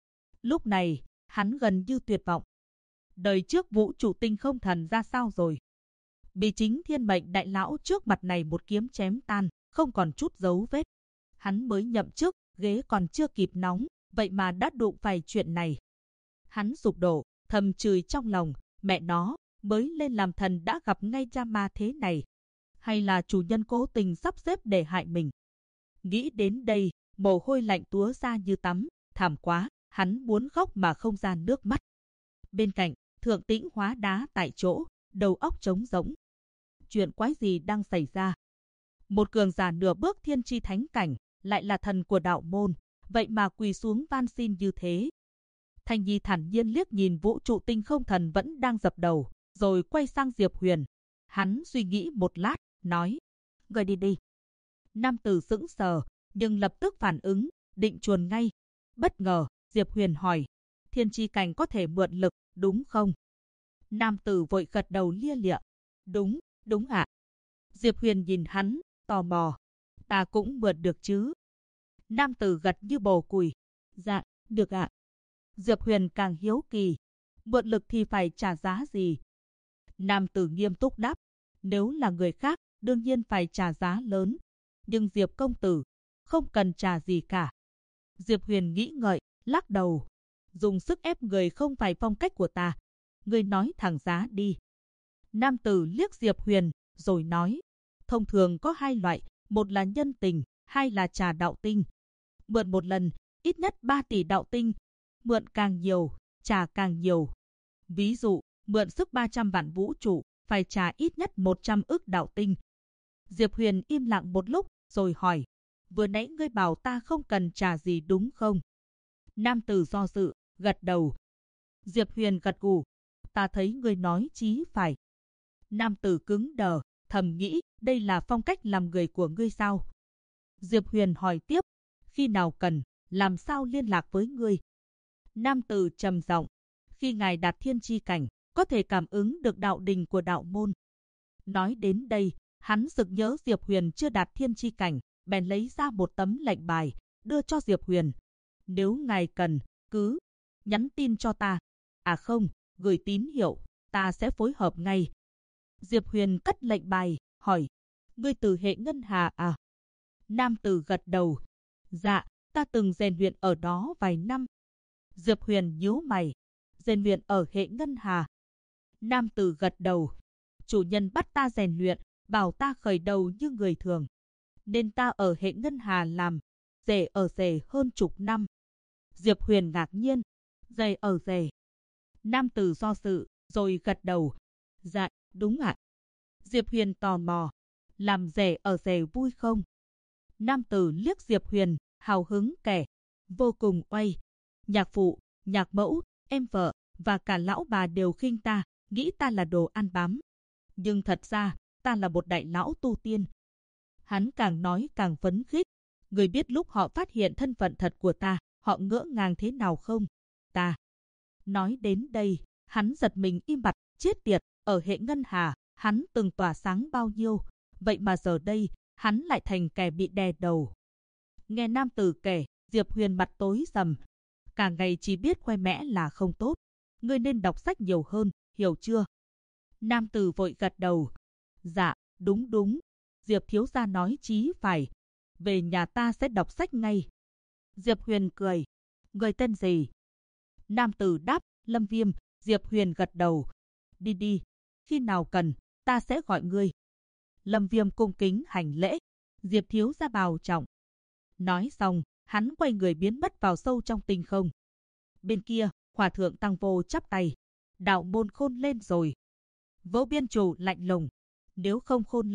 Lúc này, hắn gần như tuyệt vọng. Đời trước Vũ Trụ Tinh Không Thần ra sao rồi? Bị chính Thiên Mệnh Đại Lão trước mặt này một kiếm chém tan, không còn chút dấu vết. Hắn mới nhậm chức, ghế còn chưa kịp nóng, vậy mà đã đụng phải chuyện này. Hắn sụp đổ, thầm chửi trong lòng, mẹ nó, mới lên làm thần đã gặp ngay cha ma thế này. Hay là chủ nhân cố tình sắp xếp để hại mình? Nghĩ đến đây, mồ hôi lạnh túa ra như tắm, thảm quá, hắn muốn khóc mà không ra nước mắt. Bên cạnh, Thượng Tĩnh hóa đá tại chỗ, đầu óc trống rỗng. Chuyện quái gì đang xảy ra? Một cường giả nửa bước thiên tri thánh cảnh, lại là thần của đạo môn, vậy mà quỳ xuống van xin như thế. Thanh Nhi thản nhiên liếc nhìn Vũ Trụ Tinh Không Thần vẫn đang dập đầu, rồi quay sang Diệp Huyền. Hắn suy nghĩ một lát, nói, người đi đi. Nam tử sững sờ, nhưng lập tức phản ứng, định chuồn ngay. Bất ngờ, Diệp Huyền hỏi, thiên tri cảnh có thể mượn lực, đúng không? Nam tử vội gật đầu lia lịa. Đúng ạ. Diệp Huyền nhìn hắn, tò mò. Ta cũng mượn được chứ? Nam tử gật như bồ củi. Dạ, được ạ. Diệp Huyền càng hiếu kỳ. Mượn lực thì phải trả giá gì? Nam tử nghiêm túc đáp. Nếu là người khác, đương nhiên phải trả giá lớn. Nhưng Diệp công tử, không cần trả gì cả. Diệp Huyền nghĩ ngợi, lắc đầu. Dùng sức ép người không phải phong cách của ta. Ngươi nói thẳng giá đi. Nam tử liếc Diệp Huyền, rồi nói. Thông thường có hai loại, một là nhân tình, hai là trả đạo tinh. Mượn một lần, ít nhất 3 tỷ đạo tinh. Mượn càng nhiều, trả càng nhiều. Ví dụ, mượn sức 300 vạn vũ trụ, phải trả ít nhất 100 ức đạo tinh. Diệp Huyền im lặng một lúc, rồi hỏi. Vừa nãy ngươi bảo ta không cần trả gì đúng không? Nam tử do dự, gật đầu. Diệp Huyền gật gù. Ta thấy ngươi nói chí phải. Nam tử cứng đờ, thầm nghĩ, đây là phong cách làm người của ngươi sao? Diệp Huyền hỏi tiếp, khi nào cần, làm sao liên lạc với ngươi? Nam tử trầm giọng, khi ngài đạt thiên chi cảnh, có thể cảm ứng được đạo đình của đạo môn. Nói đến đây, hắn sực nhớ Diệp Huyền chưa đạt thiên chi cảnh, bèn lấy ra một tấm lệnh bài, đưa cho Diệp Huyền. Nếu ngài cần, cứ nhắn tin cho ta. À không, gửi tín hiệu, ta sẽ phối hợp ngay. Diệp Huyền cất lệnh bài, hỏi, ngươi từ hệ ngân hà à? Nam tử gật đầu. Dạ, ta từng rèn luyện ở đó vài năm. Diệp Huyền nhíu mày. Rèn luyện ở hệ ngân hà. Nam tử gật đầu. Chủ nhân bắt ta rèn luyện, bảo ta khởi đầu như người thường. Nên ta ở hệ ngân hà làm, rể ở rể hơn chục năm. Diệp Huyền ngạc nhiên. Rể ở rể. Nam tử do dự, rồi gật đầu. Dạ, đúng ạ. Diệp Huyền tò mò. Làm rể ở rể vui không? Nam tử liếc Diệp Huyền, hào hứng kể. Vô cùng oai. Nhạc phụ, nhạc mẫu, em vợ, và cả lão bà đều khinh ta, nghĩ ta là đồ ăn bám. Nhưng thật ra, ta là một đại lão tu tiên. Hắn càng nói càng phấn khích. Người biết lúc họ phát hiện thân phận thật của ta, họ ngỡ ngàng thế nào không? Ta. Nói đến đây, hắn giật mình im bặt, chết tiệt, ở hệ ngân hà, hắn từng tỏa sáng bao nhiêu, vậy mà giờ đây, hắn lại thành kẻ bị đè đầu. Nghe nam tử kể, Diệp Huyền mặt tối sầm. Cả ngày chỉ biết khoe mẽ là không tốt. Ngươi nên đọc sách nhiều hơn, hiểu chưa? Nam tử vội gật đầu. Dạ, đúng. Diệp thiếu gia nói chí phải. Về nhà ta sẽ đọc sách ngay. Diệp Huyền cười. Người tên gì? Nam tử đáp, Lâm Viêm. Diệp Huyền gật đầu. Đi. Khi nào cần, ta sẽ gọi ngươi. Lâm Viêm cung kính hành lễ. Diệp thiếu gia bảo trọng. Nói xong, hắn quay người biến mất vào sâu trong tinh không. Bên kia, Hòa thượng Tăng Vô chắp tay. Đạo môn khôn lên rồi. Vô Biên Chủ lạnh lùng. Nếu không khôn lên,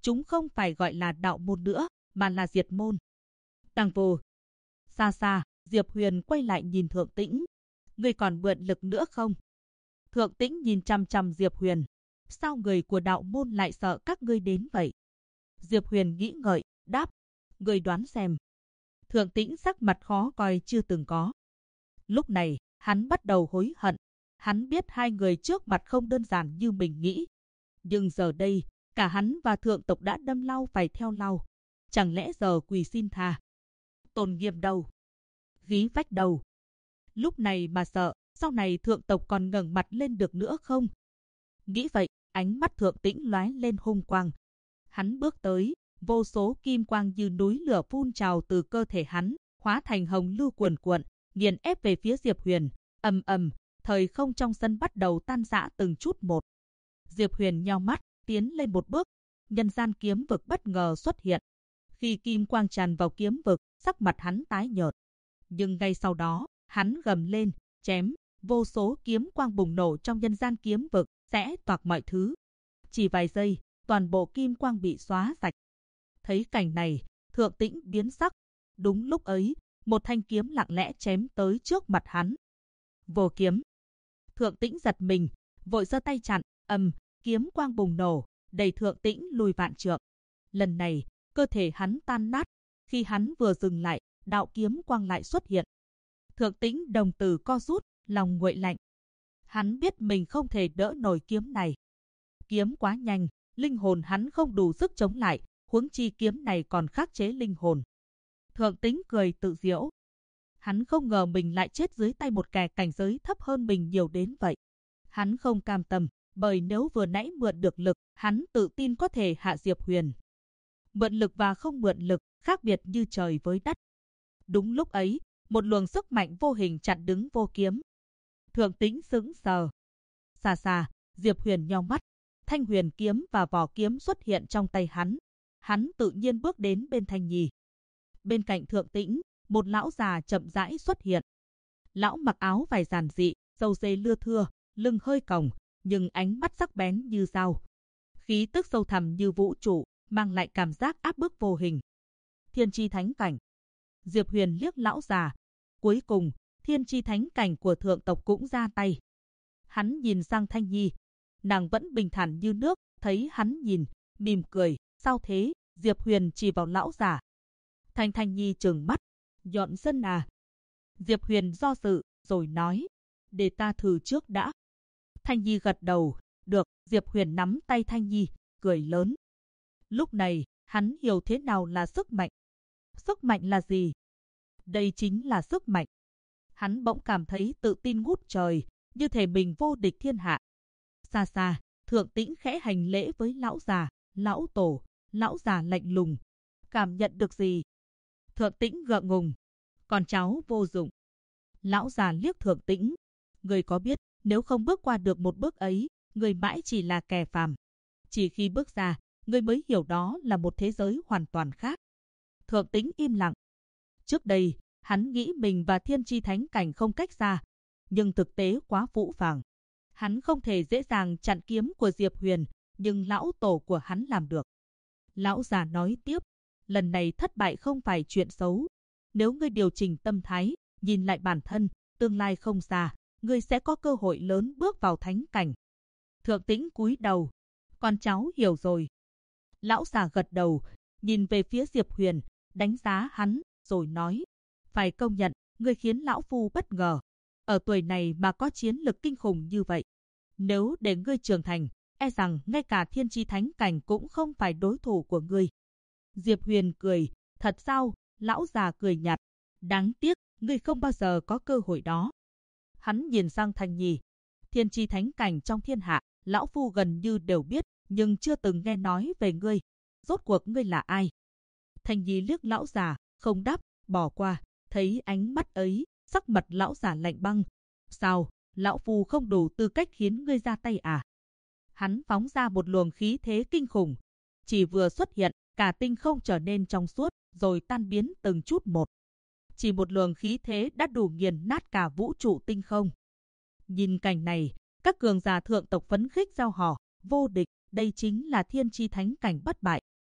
Chúng không phải gọi là đạo môn nữa, mà là diệt môn. Tăng vô. Xa xa, Diệp Huyền quay lại nhìn Thượng Tĩnh. Ngươi còn mượn lực nữa không? Thượng Tĩnh nhìn chằm chằm Diệp Huyền. Sao người của đạo môn lại sợ các ngươi đến vậy? Diệp Huyền nghĩ ngợi, đáp. Ngươi đoán xem. Thượng Tĩnh sắc mặt khó coi chưa từng có. Lúc này, hắn bắt đầu hối hận. Hắn biết hai người trước mặt không đơn giản như mình nghĩ. Nhưng giờ đây, cả hắn và thượng tộc đã đâm lao phải theo lao. Chẳng lẽ giờ quỳ xin tha? Tôn nghiêm đâu? Khí phách đâu? Lúc này mà sợ, sau này thượng tộc còn ngẩng mặt lên được nữa không? Nghĩ vậy, ánh mắt Thượng Tĩnh lóe lên hung quang. Hắn bước tới, vô số kim quang như núi lửa phun trào từ cơ thể hắn, hóa thành hồng lưu cuồn cuộn, nghiền ép về phía Diệp Huyền. Ầm ầm, thời không trong sân bắt đầu tan rã từng chút một. Diệp Huyền nheo mắt, tiến lên một bước, nhân gian kiếm vực bất ngờ xuất hiện. Khi kim quang tràn vào kiếm vực, sắc mặt hắn tái nhợt. Nhưng ngay sau đó, hắn gầm lên, chém, vô số kiếm quang bùng nổ trong nhân gian kiếm vực, xé toạc mọi thứ. Chỉ vài giây, toàn bộ kim quang bị xóa sạch. Thấy cảnh này, Thượng Tĩnh biến sắc. Đúng lúc ấy, một thanh kiếm lặng lẽ chém tới trước mặt hắn. Vô kiếm. Thượng Tĩnh giật mình, vội giơ tay chặn, kiếm quang bùng nổ, đẩy Thượng Tĩnh lùi vạn trượng. Lần này, cơ thể hắn tan nát. Khi hắn vừa dừng lại, đạo kiếm quang lại xuất hiện. Thượng Tĩnh đồng tử co rút, lòng nguội lạnh. Hắn biết mình không thể đỡ nổi kiếm này. Kiếm quá nhanh, linh hồn hắn không đủ sức chống lại, huống chi kiếm này còn khắc chế linh hồn. Thượng Tĩnh cười tự giễu. Hắn không ngờ mình lại chết dưới tay một kẻ cảnh giới thấp hơn mình nhiều đến vậy. Hắn không cam tâm, bởi nếu vừa nãy mượn được lực, hắn tự tin có thể hạ Diệp Huyền. Mượn lực và không mượn lực, khác biệt như trời với đất. Đúng lúc ấy, một luồng sức mạnh vô hình chặn đứng vô kiếm. Thượng Tĩnh sững sờ. Xa xa, Diệp Huyền nheo mắt. Thanh huyền kiếm và vỏ kiếm xuất hiện trong tay hắn. Hắn tự nhiên bước đến bên Thanh Nhi. Bên cạnh Thượng Tĩnh, một lão già chậm rãi xuất hiện. Lão mặc áo vải giản dị, râu ria lưa thưa, lưng hơi còng, nhưng ánh mắt sắc bén như dao. Khí tức sâu thẳm như vũ trụ, mang lại cảm giác áp bức vô hình. Thiên chi thánh cảnh. Diệp Huyền liếc lão già. Cuối cùng, thiên chi thánh cảnh của thượng tộc cũng ra tay. Hắn nhìn sang Thanh Nhi. Nàng vẫn bình thản như nước, thấy hắn nhìn, mỉm cười. Sao thế? Diệp Huyền chỉ vào lão già. Thanh Nhi trừng mắt. Dọn sân à? Diệp Huyền do dự, rồi nói. Để ta thử trước đã. Thanh Nhi gật đầu. Được. Diệp Huyền nắm tay Thanh Nhi, cười lớn. Lúc này, hắn hiểu thế nào là sức mạnh. Sức mạnh là gì? Đây chính là sức mạnh. Hắn bỗng cảm thấy tự tin ngút trời, như thể mình vô địch thiên hạ. Xa xa, Thượng Tĩnh khẽ hành lễ với lão già. Lão tổ. Lão già lạnh lùng. Cảm nhận được gì? Thượng Tĩnh ngượng ngùng. Con cháu vô dụng. Lão già liếc Thượng Tĩnh. Người có biết, nếu không bước qua được một bước ấy, người mãi chỉ là kẻ phàm. Chỉ khi bước ra, người mới hiểu đó là một thế giới hoàn toàn khác. Thượng Tĩnh im lặng. Trước đây, hắn nghĩ mình và thiên chi thánh cảnh không cách xa, nhưng thực tế quá phũ phàng. Hắn không thể dễ dàng chặn kiếm của Diệp Huyền, nhưng lão tổ của hắn làm được. Lão già nói tiếp, lần này thất bại không phải chuyện xấu. Nếu ngươi điều chỉnh tâm thái, nhìn lại bản thân, tương lai không xa, ngươi sẽ có cơ hội lớn bước vào thánh cảnh. Thượng Tĩnh cúi đầu. Con cháu hiểu rồi. Lão già gật đầu, nhìn về phía Diệp Huyền, đánh giá hắn, rồi nói. Phải công nhận, ngươi khiến lão phu bất ngờ. Ở tuổi này mà có chiến lực kinh khủng như vậy. Nếu để ngươi trưởng thành, e rằng ngay cả thiên chi thánh cảnh cũng không phải đối thủ của ngươi. Diệp Huyền cười. Thật sao? Lão già cười nhạt. Đáng tiếc, ngươi không bao giờ có cơ hội đó. Hắn nhìn sang Thanh Nhi. Thiên chi thánh cảnh trong thiên hạ, lão phu gần như đều biết, nhưng chưa từng nghe nói về ngươi. Rốt cuộc ngươi là ai? Thanh Nhi liếc lão già, không đáp, bỏ qua. Thấy ánh mắt ấy, sắc mặt lão già lạnh băng. Sao? Lão phu không đủ tư cách khiến ngươi ra tay à? Hắn phóng ra một luồng khí thế kinh khủng. Chỉ vừa xuất hiện, cả tinh không trở nên trong suốt, rồi tan biến từng chút một. Chỉ một luồng khí thế đã đủ nghiền nát cả vũ trụ tinh không. Nhìn cảnh này, các cường giả thượng tộc phấn khích reo hò, vô địch, đây chính là thiên chi thánh cảnh bất bại,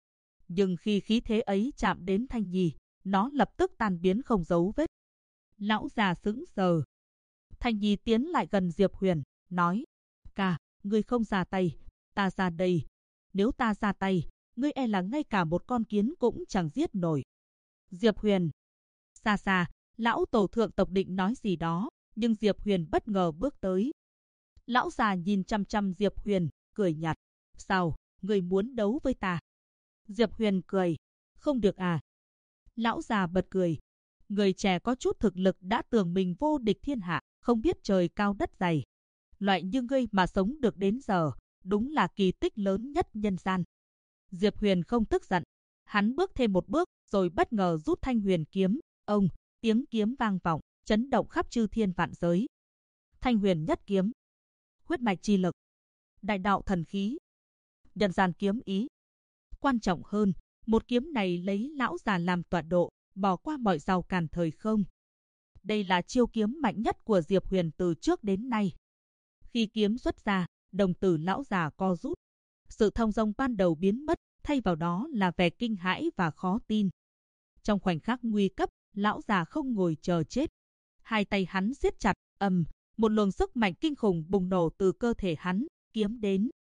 Nhưng khi khí thế ấy chạm đến Thanh Nhi, nó lập tức tan biến không dấu vết. Lão già sững sờ. Thanh Nhi tiến lại gần Diệp Huyền, nói: "Ca, ngươi không ra tay, ta ra đây. Nếu ta ra tay, ngươi e là ngay cả một con kiến cũng chẳng giết nổi." Diệp Huyền. Xa xa, lão tổ thượng tộc định nói gì đó, nhưng Diệp Huyền bất ngờ bước tới. Lão già nhìn chăm chăm Diệp Huyền, cười nhạt: "Sao, ngươi muốn đấu với ta?" Diệp Huyền cười: "Không được à?" Lão già bật cười: "Người trẻ có chút thực lực đã tưởng mình vô địch thiên hạ, không biết trời cao đất dày. Loại như ngươi mà sống được đến giờ, đúng là kỳ tích lớn nhất nhân gian." Diệp Huyền không tức giận, hắn bước thêm một bước, rồi bất ngờ rút Thanh Huyền kiếm. Ông, tiếng kiếm vang vọng, chấn động khắp chư thiên vạn giới. Thanh Huyền nhất kiếm, huyết mạch chi lực, đại đạo thần khí, nhân gian kiếm ý. Quan trọng hơn, một kiếm này lấy lão già làm tọa độ, bỏ qua mọi rào cản thời không. Đây là chiêu kiếm mạnh nhất của Diệp Huyền từ trước đến nay. Khi kiếm xuất ra, đồng tử lão già co rút. Sự thông dong ban đầu biến mất, thay vào đó là vẻ kinh hãi và khó tin. Trong khoảnh khắc nguy cấp, lão già không ngồi chờ chết. Hai tay hắn siết chặt, một luồng sức mạnh kinh khủng bùng nổ từ cơ thể hắn, kiếm đến,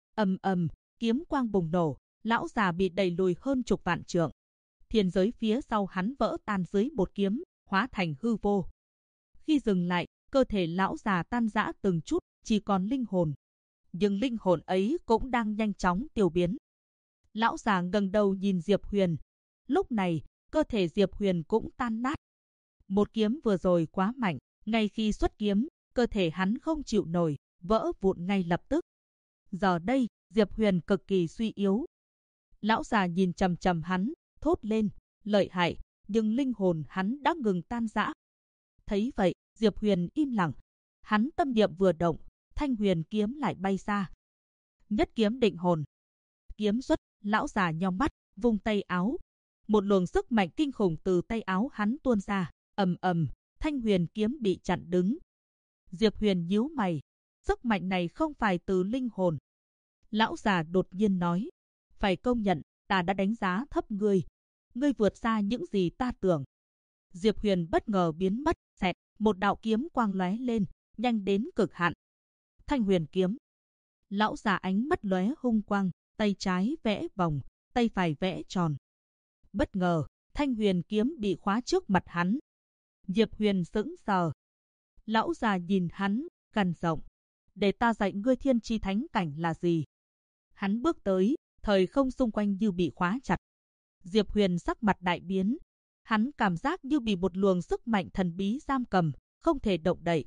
kiếm quang bùng nổ, lão già bị đẩy lùi hơn chục vạn trượng. Thiên giới phía sau hắn vỡ tan dưới một kiếm, hóa thành hư vô. Khi dừng lại, cơ thể lão già tan rã từng chút, chỉ còn linh hồn. Nhưng linh hồn ấy cũng đang nhanh chóng tiêu biến. Lão già ngẩng đầu nhìn Diệp Huyền. Lúc này, cơ thể Diệp Huyền cũng tan nát. Một kiếm vừa rồi quá mạnh, ngay khi xuất kiếm, cơ thể hắn không chịu nổi, vỡ vụn ngay lập tức. Giờ đây, Diệp Huyền cực kỳ suy yếu. Lão già nhìn chằm chằm hắn, thốt lên: "Lợi hại!" Nhưng linh hồn hắn đã ngừng tan rã. Thấy vậy, Diệp Huyền im lặng. Hắn tâm niệm vừa động, Thanh Huyền kiếm lại bay xa. Nhất kiếm định hồn. Kiếm xuất, lão già nheo mắt, vung tay áo. Một luồng sức mạnh kinh khủng từ tay áo hắn tuôn ra, Thanh Huyền kiếm bị chặn đứng. Diệp Huyền nhíu mày, sức mạnh này không phải từ linh hồn. Lão già đột nhiên nói: "Phải công nhận, ta đã đánh giá thấp ngươi. Ngươi vượt xa những gì ta tưởng." Diệp Huyền bất ngờ biến mất, xẹt, một đạo kiếm quang lóe lên, nhanh đến cực hạn. Thanh Huyền kiếm. Lão già ánh mắt lóe hung quang, tay trái vẽ vòng, tay phải vẽ tròn. Bất ngờ, Thanh Huyền kiếm bị khóa trước mặt hắn. Diệp Huyền sững sờ. Lão già nhìn hắn, gằn giọng: "Để ta dạy ngươi thiên chi thánh cảnh là gì." Hắn bước tới, thời không xung quanh như bị khóa chặt. Diệp Huyền sắc mặt đại biến. Hắn cảm giác như bị một luồng sức mạnh thần bí giam cầm, không thể động đậy.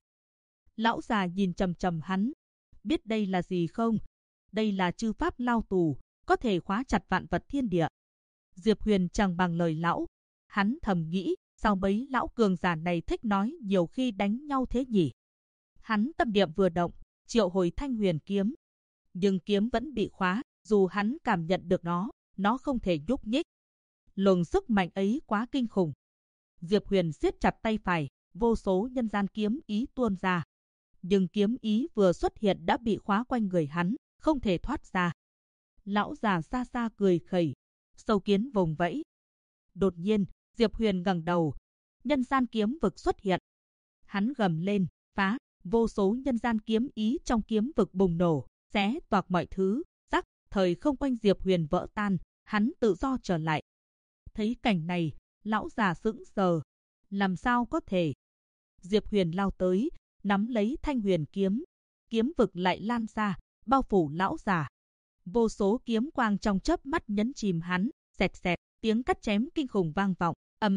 Lão già nhìn chằm chằm hắn. "Biết đây là gì không? Đây là chư pháp lao tù, có thể khóa chặt vạn vật thiên địa." Diệp Huyền chẳng bằng lời lão. Hắn thầm nghĩ, sao mấy lão cường giả này thích nói nhiều khi đánh nhau thế nhỉ? Hắn tâm niệm vừa động, triệu hồi Thanh Huyền kiếm. Nhưng kiếm vẫn bị khóa, dù hắn cảm nhận được nó không thể nhúc nhích. Luồng sức mạnh ấy quá kinh khủng. Diệp Huyền siết chặt tay phải, vô số nhân gian kiếm ý tuôn ra. Nhưng kiếm ý vừa xuất hiện đã bị khóa quanh người hắn, không thể thoát ra. Lão già xa xa cười khẩy, sâu kiến vùng vẫy. Đột nhiên, Diệp Huyền ngẩng đầu, nhân gian kiếm vực xuất hiện. Hắn gầm lên, phá, vô số nhân gian kiếm ý trong kiếm vực bùng nổ, xé toạc mọi thứ, rắc, thời không quanh Diệp Huyền vỡ tan, hắn tự do trở lại. Thấy cảnh này, lão già sững sờ. Làm sao có thể? Diệp Huyền lao tới, nắm lấy Thanh Huyền kiếm. Kiếm vực lại lan ra, bao phủ lão già. Vô số kiếm quang trong chớp mắt nhấn chìm hắn, xẹt xẹt, tiếng cắt chém kinh khủng vang vọng,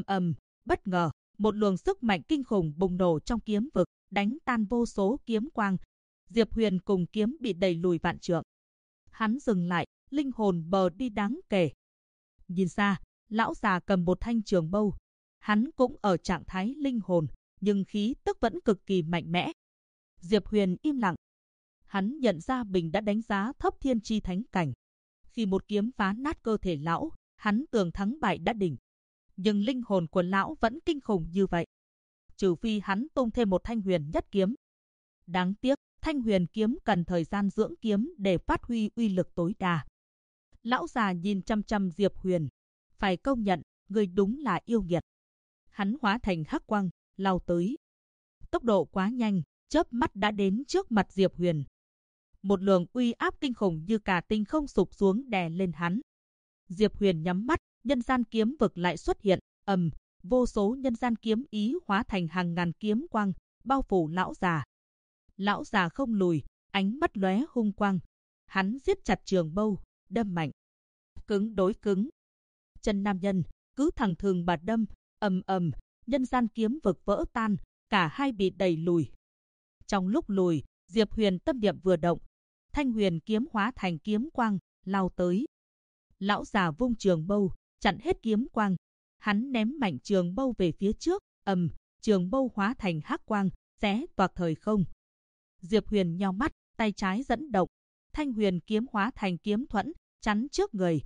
bất ngờ, một luồng sức mạnh kinh khủng bùng nổ trong kiếm vực, đánh tan vô số kiếm quang. Diệp Huyền cùng kiếm bị đẩy lùi vạn trượng. Hắn dừng lại, linh hồn bờ đi đáng kể. Nhìn xa, lão già cầm một thanh trường mâu. Hắn cũng ở trạng thái linh hồn, nhưng khí tức vẫn cực kỳ mạnh mẽ. Diệp Huyền im lặng. Hắn nhận ra mình đã đánh giá thấp thiên chi thánh cảnh. Khi một kiếm phá nát cơ thể lão, hắn tưởng thắng bại đã định. Nhưng linh hồn của lão vẫn kinh khủng như vậy. Trừ phi hắn tung thêm một Thanh Huyền nhất kiếm. Đáng tiếc, Thanh Huyền kiếm cần thời gian dưỡng kiếm để phát huy uy lực tối đa. Lão già nhìn chăm chăm Diệp Huyền. phải công nhận, người đúng là yêu nghiệt. Hắn hóa thành hắc quang, lao tới. Tốc độ quá nhanh, chớp mắt đã đến trước mặt Diệp Huyền. Một luồng uy áp kinh khủng như cả tinh không sụp xuống đè lên hắn. Diệp Huyền nhắm mắt, nhân gian kiếm vực lại xuất hiện, vô số nhân gian kiếm ý hóa thành hàng ngàn kiếm quang, bao phủ lão già. Lão già không lùi, ánh mắt lóe hung quang. Hắn siết chặt trường mâu, đâm mạnh. Cứng đối cứng. Chân nam nhân cứ thẳng thừng mà đâm, nhân gian kiếm vực vỡ tan, cả hai bị đẩy lùi. Trong lúc lùi, Diệp Huyền tâm niệm vừa động, Thanh Huyền kiếm hóa thành kiếm quang, lao tới. Lão già vung trường mâu, chặn hết kiếm quang. Hắn ném mạnh trường mâu về phía trước, trường mâu hóa thành hắc quang, xé toạc thời không. Diệp Huyền nheo mắt, tay trái dẫn động, Thanh Huyền kiếm hóa thành kiếm thuẫn, chắn trước người,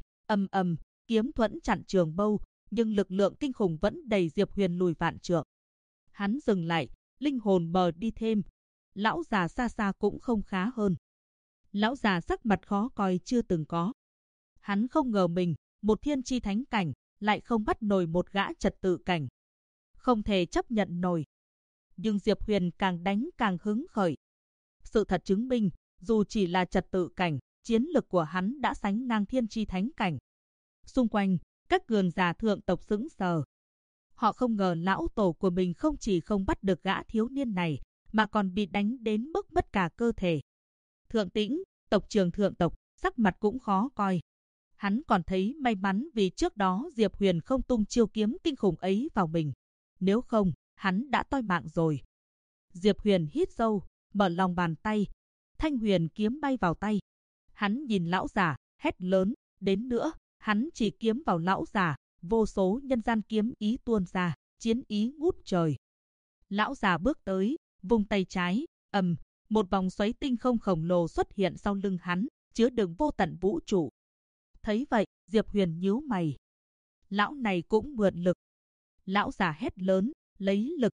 kiếm thuẫn chặn trường mâu, nhưng lực lượng kinh khủng vẫn đẩy Diệp Huyền lùi vạn trượng. Hắn dừng lại, linh hồn mờ đi thêm. Lão già xa xa cũng không khá hơn. Lão già sắc mặt khó coi chưa từng có. Hắn không ngờ mình, một thiên chi thánh cảnh, lại không bắt nổi một gã trật tự cảnh. Không thể chấp nhận nổi. Nhưng Diệp Huyền càng đánh càng hứng khởi. Sự thật chứng minh, dù chỉ là trật tự cảnh, chiến lực của hắn đã sánh ngang thiên chi thánh cảnh. Xung quanh, các cường giả thượng tộc sững sờ. Họ không ngờ lão tổ của mình không chỉ không bắt được gã thiếu niên này, mà còn bị đánh đến mức mất cả cơ thể. Thượng Tĩnh, tộc trưởng thượng tộc, sắc mặt cũng khó coi. Hắn còn thấy may mắn vì trước đó Diệp Huyền không tung chiêu kiếm kinh khủng ấy vào mình. Nếu không, hắn đã toi mạng rồi. Diệp Huyền hít sâu, mở lòng bàn tay. Thanh Huyền kiếm bay vào tay. Hắn nhìn lão già, hét lớn, đến nữa. Hắn chỉ kiếm vào lão già, vô số nhân gian kiếm ý tuôn ra, chiến ý ngút trời. Lão già bước tới, vung tay trái, một vòng xoáy tinh không khổng lồ xuất hiện sau lưng hắn, chứa đựng vô tận vũ trụ. Thấy vậy, Diệp Huyền nhíu mày. Lão này cũng mượn lực. Lão già hét lớn, lấy lực,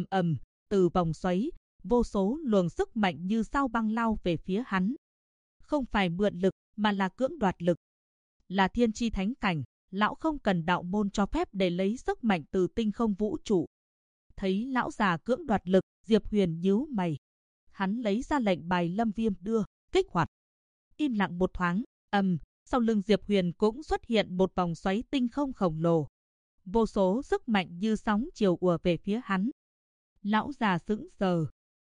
từ vòng xoáy, vô số luồng sức mạnh như sao băng lao về phía hắn. Không phải mượn lực, mà là cưỡng đoạt lực. Là thiên chi thánh cảnh, lão không cần đạo môn cho phép để lấy sức mạnh từ tinh không vũ trụ. Thấy lão già cưỡng đoạt lực, Diệp Huyền nhíu mày. Hắn lấy ra lệnh bài Lâm Viêm đưa, kích hoạt. Im lặng một thoáng, sau lưng Diệp Huyền cũng xuất hiện một vòng xoáy tinh không khổng lồ. Vô số sức mạnh như sóng chiều ùa về phía hắn. Lão già sững sờ.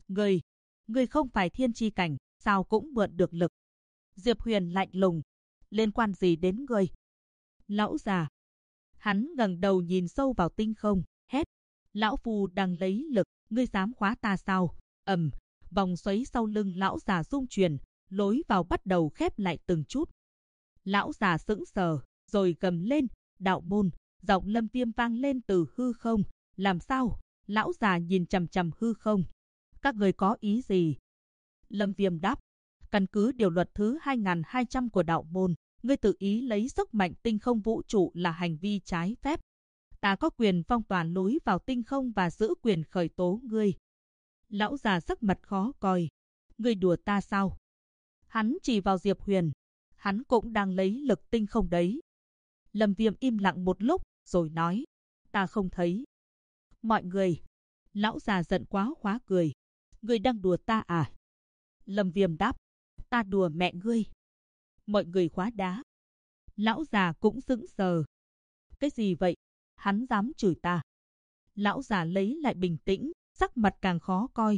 Người không phải thiên chi cảnh, sao cũng mượn được lực. Diệp Huyền lạnh lùng. Liên quan gì đến ngươi? Lão già. Hắn ngẩng đầu nhìn sâu vào tinh không, hét. Lão phu đang lấy lực, ngươi dám khóa ta sao? Vòng xoáy sau lưng lão già rung chuyển, lối vào bắt đầu khép lại từng chút. Lão già sững sờ, rồi gầm lên, đạo môn, giọng Lâm Viêm vang lên từ hư không. Làm sao? Lão già nhìn chằm chằm hư không. Các người có ý gì? Lâm Viêm đáp. Căn cứ điều luật thứ 2200 của đạo môn, ngươi tự ý lấy sức mạnh tinh không vũ trụ là hành vi trái phép. Ta có quyền phong tỏa lối vào tinh không và giữ quyền khởi tố ngươi. Lão già sắc mặt khó coi. Ngươi đùa ta sao? Hắn chỉ vào Diệp Huyền. Hắn cũng đang lấy lực tinh không đấy. Lâm Viêm im lặng một lúc, rồi nói. Ta không thấy. Mọi người. Lão già giận quá hóa cười. Ngươi đang đùa ta à? Lâm Viêm đáp. Ta đùa mẹ ngươi. Mọi người khóa đá. Lão già cũng sững sờ. Cái gì vậy? Hắn dám chửi ta. Lão già lấy lại bình tĩnh, sắc mặt càng khó coi.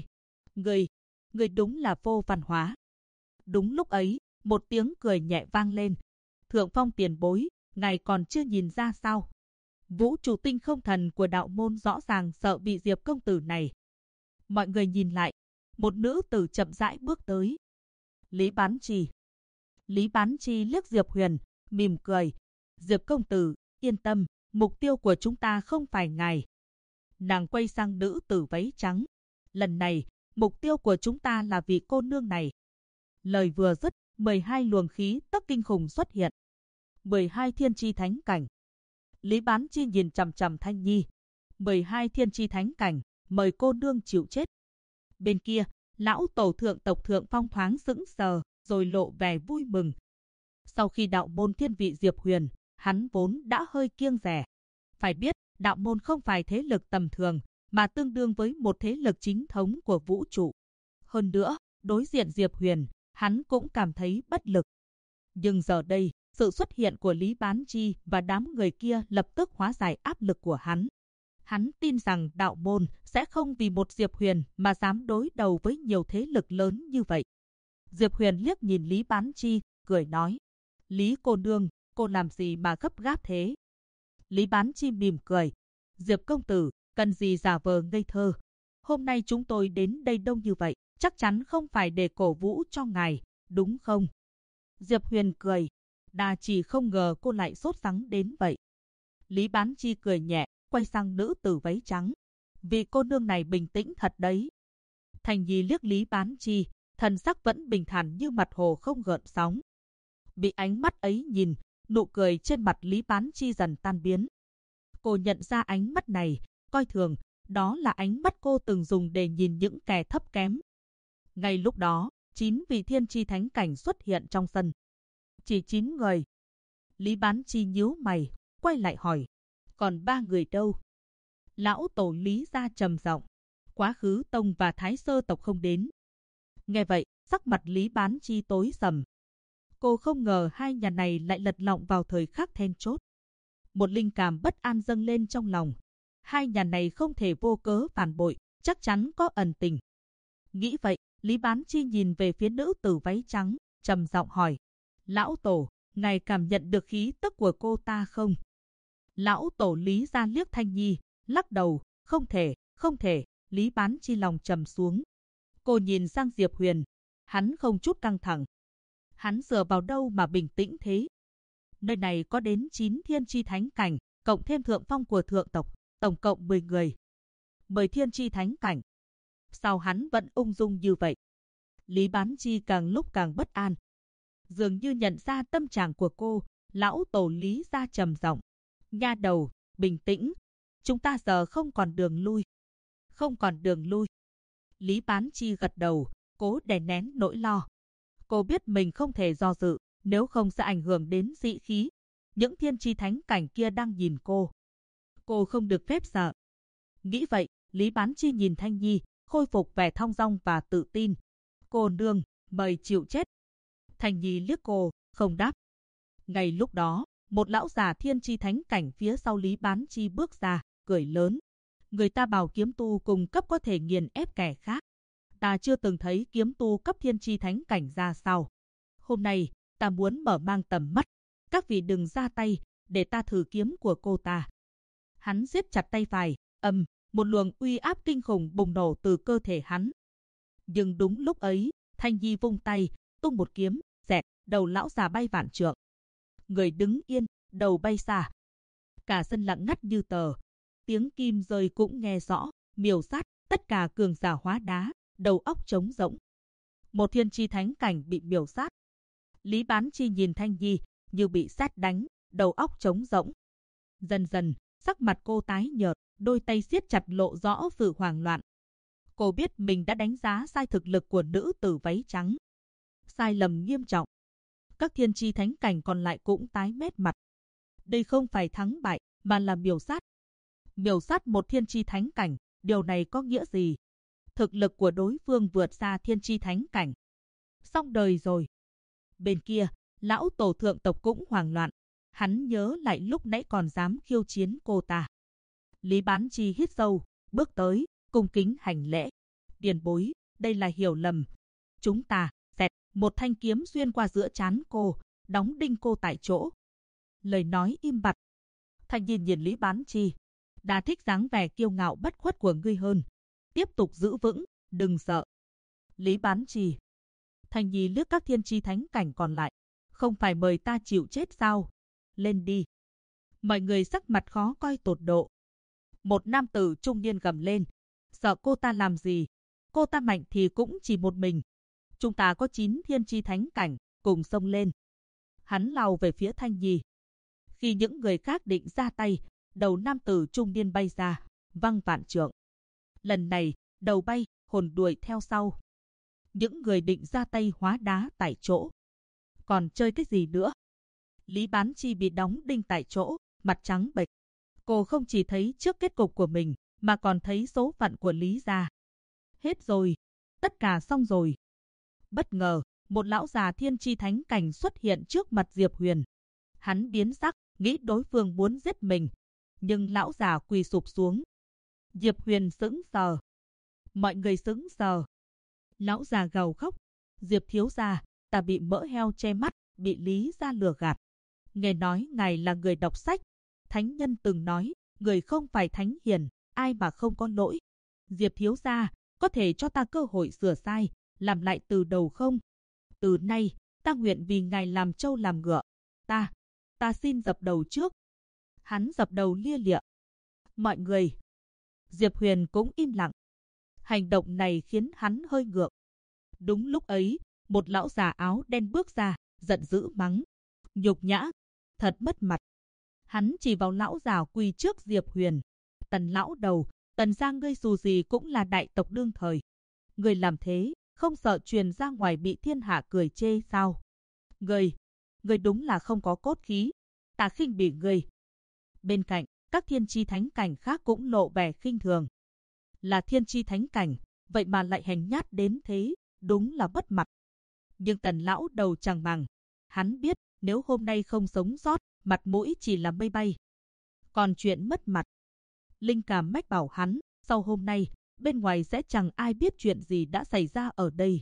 Người đúng là vô văn hóa. Đúng lúc ấy, một tiếng cười nhẹ vang lên. Thượng Phong tiền bối, ngài còn chưa nhìn ra sao? Vũ trụ tinh không thần của đạo môn rõ ràng sợ bị Diệp công tử này. Mọi người nhìn lại, một nữ tử chậm rãi bước tới. Lý Bán Trì. Lý Bán Trì liếc Diệp Huyền, mỉm cười. Diệp công tử, yên tâm, mục tiêu của chúng ta không phải ngài. Nàng quay sang nữ tử váy trắng. Lần này, mục tiêu của chúng ta là vị cô nương này. Lời vừa dứt, 12 luồng khí tức kinh khủng xuất hiện. 12 thiên chi thánh cảnh. Lý Bán Chi nhìn chằm chằm Thanh Nhi. 12 thiên chi thánh cảnh, mời cô nương chịu chết. Bên kia, lão tổ thượng tộc Thượng Phong thoáng sững sờ, rồi lộ vẻ vui mừng. Sau khi đạo môn thiên vị Diệp Huyền, hắn vốn đã hơi kiêng dè. Phải biết, đạo môn không phải thế lực tầm thường, mà tương đương với một thế lực chính thống của vũ trụ. Hơn nữa, đối diện Diệp Huyền, hắn cũng cảm thấy bất lực. Nhưng giờ đây, sự xuất hiện của Lý Bán Chi và đám người kia lập tức hóa giải áp lực của hắn. Hắn tin rằng đạo môn sẽ không vì một Diệp Huyền mà dám đối đầu với nhiều thế lực lớn như vậy. Diệp Huyền liếc nhìn Lý Bán Chi, cười nói: Lý cô nương, cô làm gì mà gấp gáp thế? Lý Bán Chi mỉm cười: Diệp công tử, cần gì giả vờ ngây thơ? Hôm nay chúng tôi đến đây đông như vậy, chắc chắn không phải để cổ vũ cho ngài, đúng không? Diệp Huyền cười: Đa chỉ không ngờ cô lại sốt sắng đến vậy. Lý Bán Chi cười nhẹ, quay sang nữ tử váy trắng: Vị cô nương này bình tĩnh thật đấy. Thành Nhi liếc Lý Bán Chi, thần sắc vẫn bình thản như mặt hồ không gợn sóng. Bị ánh mắt ấy nhìn, nụ cười trên mặt Lý Bán Chi dần tan biến. Cô nhận ra ánh mắt này, coi thường, đó là ánh mắt cô từng dùng để nhìn những kẻ thấp kém. Ngay lúc đó, 9 vị thiên chi thánh cảnh xuất hiện trong sân. Chỉ 9 người. Lý Bán Chi nhíu mày, quay lại hỏi: Còn 3 người đâu? Lão tổ Lý gia trầm giọng: Quá khứ tông và Thái Sơ tộc không đến. Nghe vậy, sắc mặt Lý Bán Chi tối sầm. Cô không ngờ hai nhà này lại lật lọng vào thời khắc then chốt. Một linh cảm bất an dâng lên trong lòng. Hai nhà này không thể vô cớ phản bội, chắc chắn có ẩn tình. Nghĩ vậy, Lý Bán Chi nhìn về phía nữ tử váy trắng, trầm giọng hỏi: Lão tổ, ngài cảm nhận được khí tức của cô ta không? Lão tổ Lý gia liếc Thanh Nhi, lắc đầu: Không thể, không thể. Lý Bán Chi lòng trầm xuống. Cô nhìn sang Diệp Huyền, hắn không chút căng thẳng. Hắn dựa vào đâu mà bình tĩnh thế? Nơi này có đến 9 thiên chi thánh cảnh, cộng thêm thượng phong của thượng tộc, tổng cộng 10 người. 10 thiên chi thánh cảnh. Sao hắn vẫn ung dung như vậy? Lý Bán Chi càng lúc càng bất an. Dường như nhận ra tâm trạng của cô, lão tổ Lý gia trầm giọng: Nha đầu, bình tĩnh. Chúng ta giờ không còn đường lui. Không còn đường lui. Lý Bán Chi gật đầu, cố đè nén nỗi lo. Cô biết mình không thể do dự, nếu không sẽ ảnh hưởng đến dị khí. Những thiên chi thánh cảnh kia đang nhìn cô. Cô không được phép sợ. Nghĩ vậy, Lý Bán Chi nhìn Thanh Nhi, khôi phục vẻ thong dong và tự tin. Cô nương, mời chịu chết. Thanh Nhi liếc cô, không đáp. Ngay lúc đó, một lão già thiên chi thánh cảnh phía sau Lý Bán Chi bước ra, cười lớn. Người ta bảo kiếm tu cùng cấp có thể nghiền ép kẻ khác. Ta chưa từng thấy kiếm tu cấp thiên chi thánh cảnh ra sao. Hôm nay, ta muốn mở mang tầm mắt. Các vị đừng ra tay, để ta thử kiếm của cô ta. Hắn siết chặt tay phải, một luồng uy áp kinh khủng bùng nổ từ cơ thể hắn. Nhưng đúng lúc ấy, Thanh Nhi vung tay, tung một kiếm, xẹt, đầu lão già bay vạn trượng. Người đứng yên, đầu bay xa. Cả sân lặng ngắt như tờ. Tiếng kim rơi cũng nghe rõ, miêu sát, tất cả cường giả hóa đá, đầu óc trống rỗng. Một thiên chi thánh cảnh bị miêu sát. Lý Bán Chi nhìn Thanh Nhi, như bị sét đánh, đầu óc trống rỗng. Dần dần, sắc mặt cô tái nhợt, đôi tay siết chặt lộ rõ sự hoảng loạn. Cô biết mình đã đánh giá sai thực lực của nữ tử váy trắng. Sai lầm nghiêm trọng. Các thiên chi thánh cảnh còn lại cũng tái mét mặt. Đây không phải thắng bại, mà là miêu sát. Miêu sát một thiên chi thánh cảnh, điều này có nghĩa gì? Thực lực của đối phương vượt xa thiên chi thánh cảnh. Xong đời rồi. Bên kia, lão tổ thượng tộc cũng hoảng loạn. Hắn nhớ lại lúc nãy còn dám khiêu chiến cô ta. Lý Bán Chi hít sâu, bước tới, cung kính hành lễ. Tiền bối, đây là hiểu lầm. Chúng ta, xẹt, một thanh kiếm xuyên qua giữa trán cô, đóng đinh cô tại chỗ. Lời nói im bặt. Thanh Nhi nhìn Lý Bán Chi. Đã thích dáng vẻ kiêu ngạo bất khuất của ngươi hơn. Tiếp tục giữ vững, đừng sợ. Lý Bán Chi. Thanh Nhi liếc các thiên chi thánh cảnh còn lại. Không phải mời ta chịu chết sao? Lên đi. Mọi người sắc mặt khó coi tột độ. Một nam tử trung niên gầm lên. Sợ cô ta làm gì? Cô ta mạnh thì cũng chỉ một mình. Chúng ta có 9 thiên chi thánh cảnh, cùng xông lên. Hắn lao về phía Thanh Nhi. Khi những người khác định ra tay, đầu nam tử trung niên bay ra, văng vạn trượng. Lần này, đầu bay, hồn đuổi theo sau. Những người định ra tay hóa đá tại chỗ. Còn chơi cái gì nữa? Lý Bán Chi bị đóng đinh tại chỗ, mặt trắng bệch. Cô không chỉ thấy trước kết cục của mình, mà còn thấy số phận của Lý gia. Hết rồi, tất cả xong rồi. Bất ngờ, một lão già thiên chi thánh cảnh xuất hiện trước mặt Diệp Huyền. Hắn biến sắc, nghĩ đối phương muốn giết mình, nhưng lão già quỳ sụp xuống. Diệp Huyền sững sờ. Mọi người sững sờ. Lão già gào khóc, Diệp thiếu gia, ta bị mỡ heo che mắt, bị Lý gia lừa gạt. Nghe nói ngài là người đọc sách. Thánh nhân từng nói, người không phải thánh hiền, ai mà không có lỗi. Diệp thiếu gia, có thể cho ta cơ hội sửa sai, làm lại từ đầu không? Từ nay, ta nguyện vì ngài làm trâu làm ngựa. Ta xin dập đầu trước. Hắn dập đầu lia lịa. Mọi người. Diệp Huyền cũng im lặng. Hành động này khiến hắn hơi ngượng. Đúng lúc ấy, một lão già áo đen bước ra, giận dữ mắng. Nhục nhã, thật mất mặt. Hắn chỉ vào lão già quỳ trước Diệp Huyền. Tần lão đầu, Tần gia ngươi dù gì cũng là đại tộc đương thời. Ngươi làm thế, không sợ truyền ra ngoài bị thiên hạ cười chê sao? Ngươi đúng là không có cốt khí. Ta khinh bỉ ngươi. Bên cạnh, các thiên chi thánh cảnh khác cũng lộ vẻ khinh thường. Là thiên chi thánh cảnh, vậy mà lại hèn nhát đến thế, đúng là mất mặt. Nhưng Tần lão đầu chẳng màng. Hắn biết, nếu hôm nay không sống sót, mặt mũi chỉ là mây bay. Còn chuyện mất mặt, linh cảm mách bảo hắn, sau hôm nay, bên ngoài sẽ chẳng ai biết chuyện gì đã xảy ra ở đây.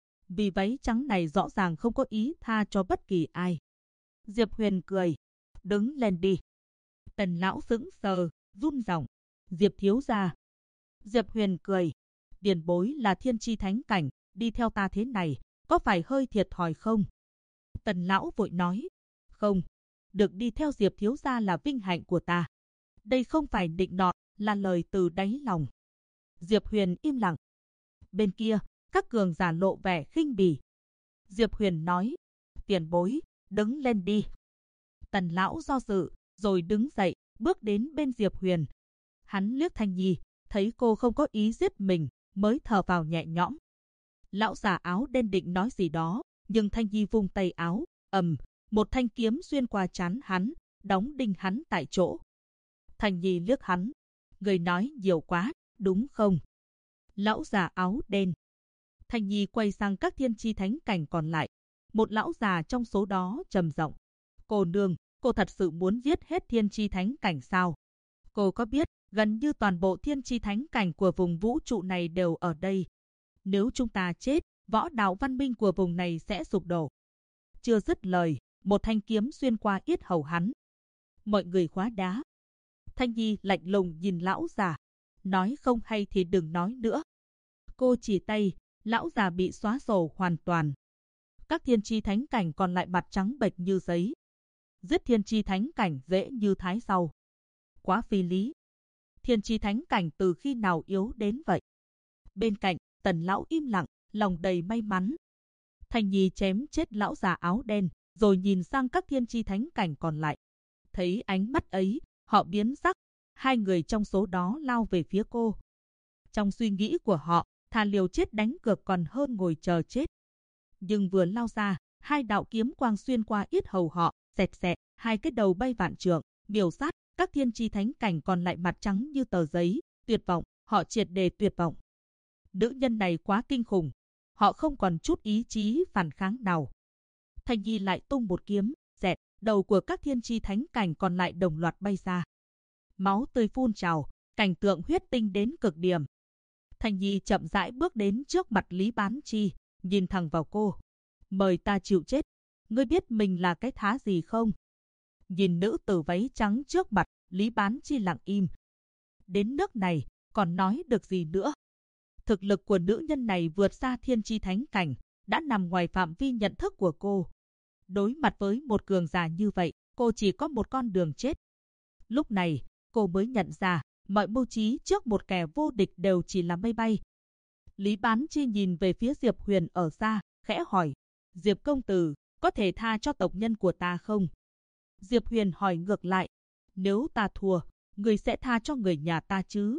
Vì váy trắng này rõ ràng không có ý tha cho bất kỳ ai. Diệp Huyền cười, đứng lên đi. Tần lão sững sờ, run giọng, Diệp thiếu gia. Diệp Huyền cười, tiền bối là thiên chi thánh cảnh, đi theo ta thế này, có phải hơi thiệt thòi không? Tần lão vội nói, không, được đi theo Diệp thiếu gia là vinh hạnh của ta. Đây không phải định nọt, là lời từ đáy lòng. Diệp Huyền im lặng. Bên kia, các cường giả lộ vẻ khinh bỉ. Diệp Huyền nói, tiền bối, đứng lên đi. Tần lão do dự, rồi đứng dậy, bước đến bên Diệp Huyền. Hắn liếc Thanh Nhi, thấy cô không có ý giết mình, mới thở vào nhẹ nhõm. Lão già áo đen định nói gì đó, nhưng Thanh Nhi vung tay áo, một thanh kiếm xuyên qua trán hắn, đóng đinh hắn tại chỗ. Thanh Nhi liếc hắn, người nói nhiều quá, đúng không? Lão già áo đen. Thanh Nhi quay sang các thiên chi thánh cảnh còn lại. Một lão già trong số đó trầm giọng, cô nương, cô thật sự muốn giết hết thiên chi thánh cảnh sao? Cô có biết, gần như toàn bộ thiên chi thánh cảnh của vùng vũ trụ này đều ở đây. Nếu chúng ta chết, võ đạo văn minh của vùng này sẽ sụp đổ. Chưa dứt lời, một thanh kiếm xuyên qua yết hầu hắn. Mọi người khóa đá. Thanh Nhi lạnh lùng nhìn lão già, nói không hay thì đừng nói nữa. Cô chỉ tay, lão già bị xóa sổ hoàn toàn. Các thiên chi thánh cảnh còn lại mặt trắng bệch như giấy. Giết thiên chi thánh cảnh dễ như thái rau. Quá phi lý. Thiên chi thánh cảnh từ khi nào yếu đến vậy? Bên cạnh, Tần lão im lặng, lòng đầy may mắn. Thanh Nhi chém chết lão già áo đen, rồi nhìn sang các thiên chi thánh cảnh còn lại. Thấy ánh mắt ấy, họ biến sắc. Hai người trong số đó lao về phía cô. Trong suy nghĩ của họ, thà liều chết đánh cược còn hơn ngồi chờ chết. Nhưng vừa lao ra, hai đạo kiếm quang xuyên qua yết hầu họ, xẹt xẹt, hai cái đầu bay vạn trượng, miểu sát. Các thiên chi thánh cảnh còn lại mặt trắng như tờ giấy, tuyệt vọng, họ triệt để tuyệt vọng. Nữ nhân này quá kinh khủng, họ không còn chút ý chí phản kháng nào. Thanh Nhi lại tung một kiếm, xẹt, đầu của các thiên chi thánh cảnh còn lại đồng loạt bay ra. Máu tươi phun trào, cảnh tượng huyết tinh đến cực điểm. Thanh Nhi chậm rãi bước đến trước mặt Lý Bán Chi, nhìn thẳng vào cô. Mời ta chịu chết, ngươi biết mình là cái thá gì không? Nhìn nữ tử váy trắng trước mặt, Lý Bán Chi lặng im. Đến nước này, còn nói được gì nữa? Thực lực của nữ nhân này vượt xa thiên chi thánh cảnh, đã nằm ngoài phạm vi nhận thức của cô. Đối mặt với một cường giả như vậy, cô chỉ có một con đường chết. Lúc này, cô mới nhận ra, mọi mưu trí trước một kẻ vô địch đều chỉ là mây bay. Lý Bán Chi nhìn về phía Diệp Huyền ở xa, khẽ hỏi, Diệp công tử, có thể tha cho tộc nhân của ta không? Diệp Huyền hỏi ngược lại, nếu ta thua, người sẽ tha cho người nhà ta chứ?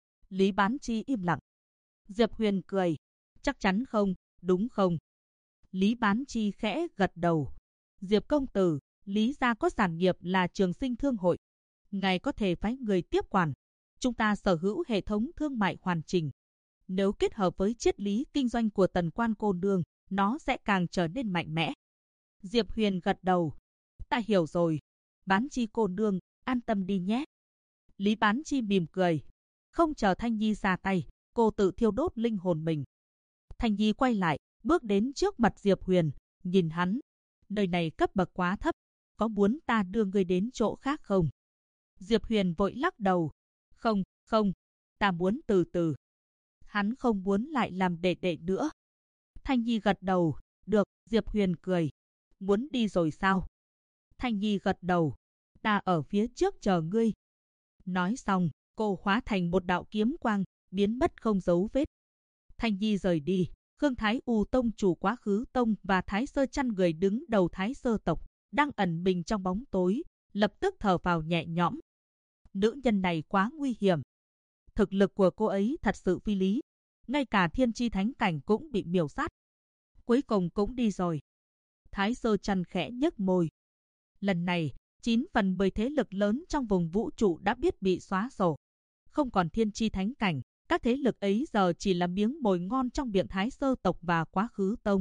Lý Bán Chi im lặng. Diệp Huyền cười, chắc chắn không, đúng không? Lý Bán Chi khẽ gật đầu. Diệp công tử, Lý gia có sản nghiệp là Trường Sinh Thương hội. Ngài có thể phái người tiếp quản. Chúng ta sở hữu hệ thống thương mại hoàn chỉnh. Nếu kết hợp với triết lý kinh doanh của Tần Quan cô nương, nó sẽ càng trở nên mạnh mẽ. Diệp Huyền gật đầu. Ta hiểu rồi. Bán Chi cô nương, an tâm đi nhé. Lý Bán Chi mỉm cười. Không chờ Thanh Nhi ra tay, cô tự thiêu đốt linh hồn mình. Thanh Nhi quay lại, bước đến trước mặt Diệp Huyền, nhìn hắn. Nơi này cấp bậc quá thấp, có muốn ta đưa ngươi đến chỗ khác không? Diệp Huyền vội lắc đầu. Không, không, ta muốn từ từ. Hắn không muốn lại làm đệ đệ nữa. Thanh Nhi gật đầu. Được, Diệp Huyền cười. Muốn đi rồi sao? Thanh Nhi gật đầu. Ta ở phía trước chờ ngươi. Nói xong, cô hóa thành một đạo kiếm quang, biến mất không dấu vết. Thanh Nhi rời đi. Khương Thái U tông chủ Quá Khứ tông và Thái Sơ Chăn người đứng đầu Thái Sơ tộc, đang ẩn mình trong bóng tối, lập tức thở vào nhẹ nhõm. Nữ nhân này quá nguy hiểm. Thực lực của cô ấy thật sự phi lý. Ngay cả thiên chi thánh cảnh cũng bị miểu sát. Cuối cùng cũng đi rồi. Thái Sơ Chăn khẽ nhếch môi. Lần này, 9/10 thế lực lớn trong vùng vũ trụ đã biết bị xóa sổ. Không còn thiên chi thánh cảnh, các thế lực ấy giờ chỉ là miếng mồi ngon trong miệng Thái Sơ tộc và Quá Khứ tông.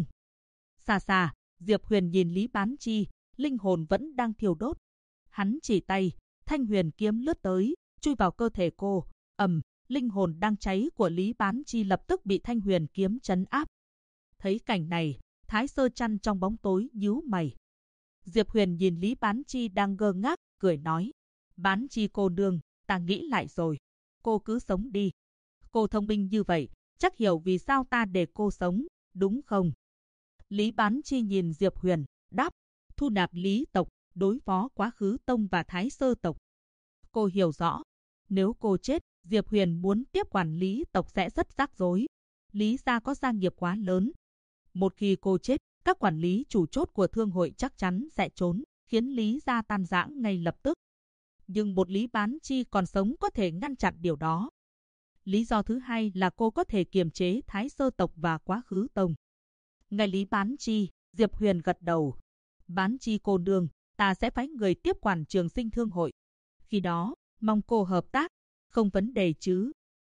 Xa xa, Diệp Huyền nhìn Lý Bán Chi, linh hồn vẫn đang thiêu đốt. Hắn chỉ tay, thanh huyền kiếm lướt tới, chui vào cơ thể cô. Linh hồn đang cháy của Lý Bán Chi lập tức bị thanh huyền kiếm trấn áp. Thấy cảnh này, Thái Sơ Chăn trong bóng tối nhíu mày. Diệp Huyền nhìn Lý Bán Chi đang ngơ ngác, cười nói. Bán Chi cô nương, ta nghĩ lại rồi. Cô cứ sống đi. Cô thông minh như vậy, chắc hiểu vì sao ta để cô sống, đúng không? Lý Bán Chi nhìn Diệp Huyền, đáp. Thu nạp Lý tộc, đối phó Quá Khứ tông và Thái Sơ tộc. Cô hiểu rõ. Nếu cô chết, Diệp Huyền muốn tiếp quản Lý tộc sẽ rất rắc rối. Lý gia có gia nghiệp quá lớn. Một khi cô chết, các quản lý chủ chốt của thương hội chắc chắn sẽ trốn, khiến Lý gia tan rã ngay lập tức. Nhưng một Lý Bán Chi còn sống có thể ngăn chặn điều đó. Lý do thứ hai là cô có thể kiềm chế Thái Sơ tộc và Quá Khứ tông. Nghe Lý Bán Chi, Diệp Huyền gật đầu. Bán Chi cô nương, ta sẽ phái người tiếp quản Trường Sinh Thương hội. Khi đó, mong cô hợp tác, không vấn đề chứ?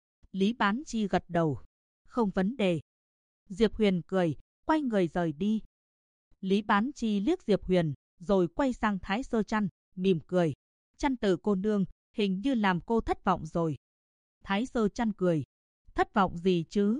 Lý Bán Chi gật đầu. Không vấn đề. Diệp Huyền cười, quay người rời đi. Lý Bán Chi liếc Diệp Huyền, rồi quay sang Thái Sơ Chăn, mỉm cười. Chăn tử cô nương, hình như làm cô thất vọng rồi. Thái Sơ Chăn cười. Thất vọng gì chứ?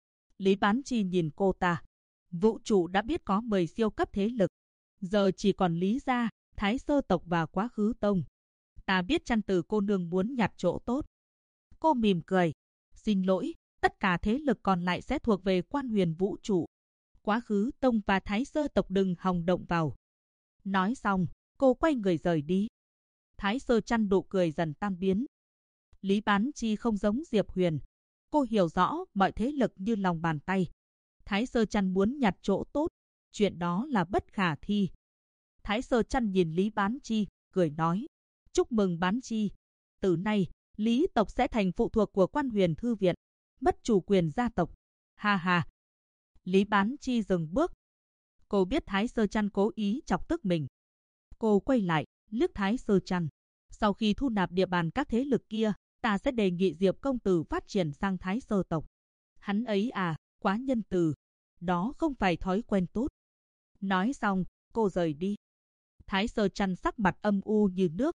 Lý Bán Chi nhìn cô ta. Vũ trụ đã biết có 10 siêu cấp thế lực. Giờ chỉ còn Lý gia, Thái Sơ tộc và Quá Khứ tông. Ta biết Chăn tử cô nương muốn nhặt chỗ tốt. Cô mỉm cười. Xin lỗi, tất cả thế lực còn lại sẽ thuộc về Quan Huyền vũ trụ. Quá Khứ tông và Thái Sơ tộc đừng hòng động vào. Nói xong, cô quay người rời đi. Thái Sơ Chăn nụ cười dần tan biến. Lý Bán Chi không giống Diệp Huyền. Cô hiểu rõ mọi thế lực như lòng bàn tay. Thái Sơ Chăn muốn nhặt chỗ tốt, chuyện đó là bất khả thi. Thái Sơ Chăn nhìn Lý Bán Chi, cười nói. Chúc mừng Bán Chi. Từ nay, Lý tộc sẽ thành phụ thuộc của Quan Huyền thư viện, mất chủ quyền gia tộc. Ha ha. Lý Bán Chi dừng bước. Cô biết Thái Sơ Chăn cố ý chọc tức mình. Cô quay lại, liếc Thái Sơ Chăn. Sau khi thu nạp địa bàn các thế lực kia, ta sẽ đề nghị Diệp công tử phát triển sang Thái Sơ tộc. Hắn ấy à, quá nhân từ. Đó không phải thói quen tốt. Nói xong, cô rời đi. Thái Sơ Chăn sắc mặt âm u như nước.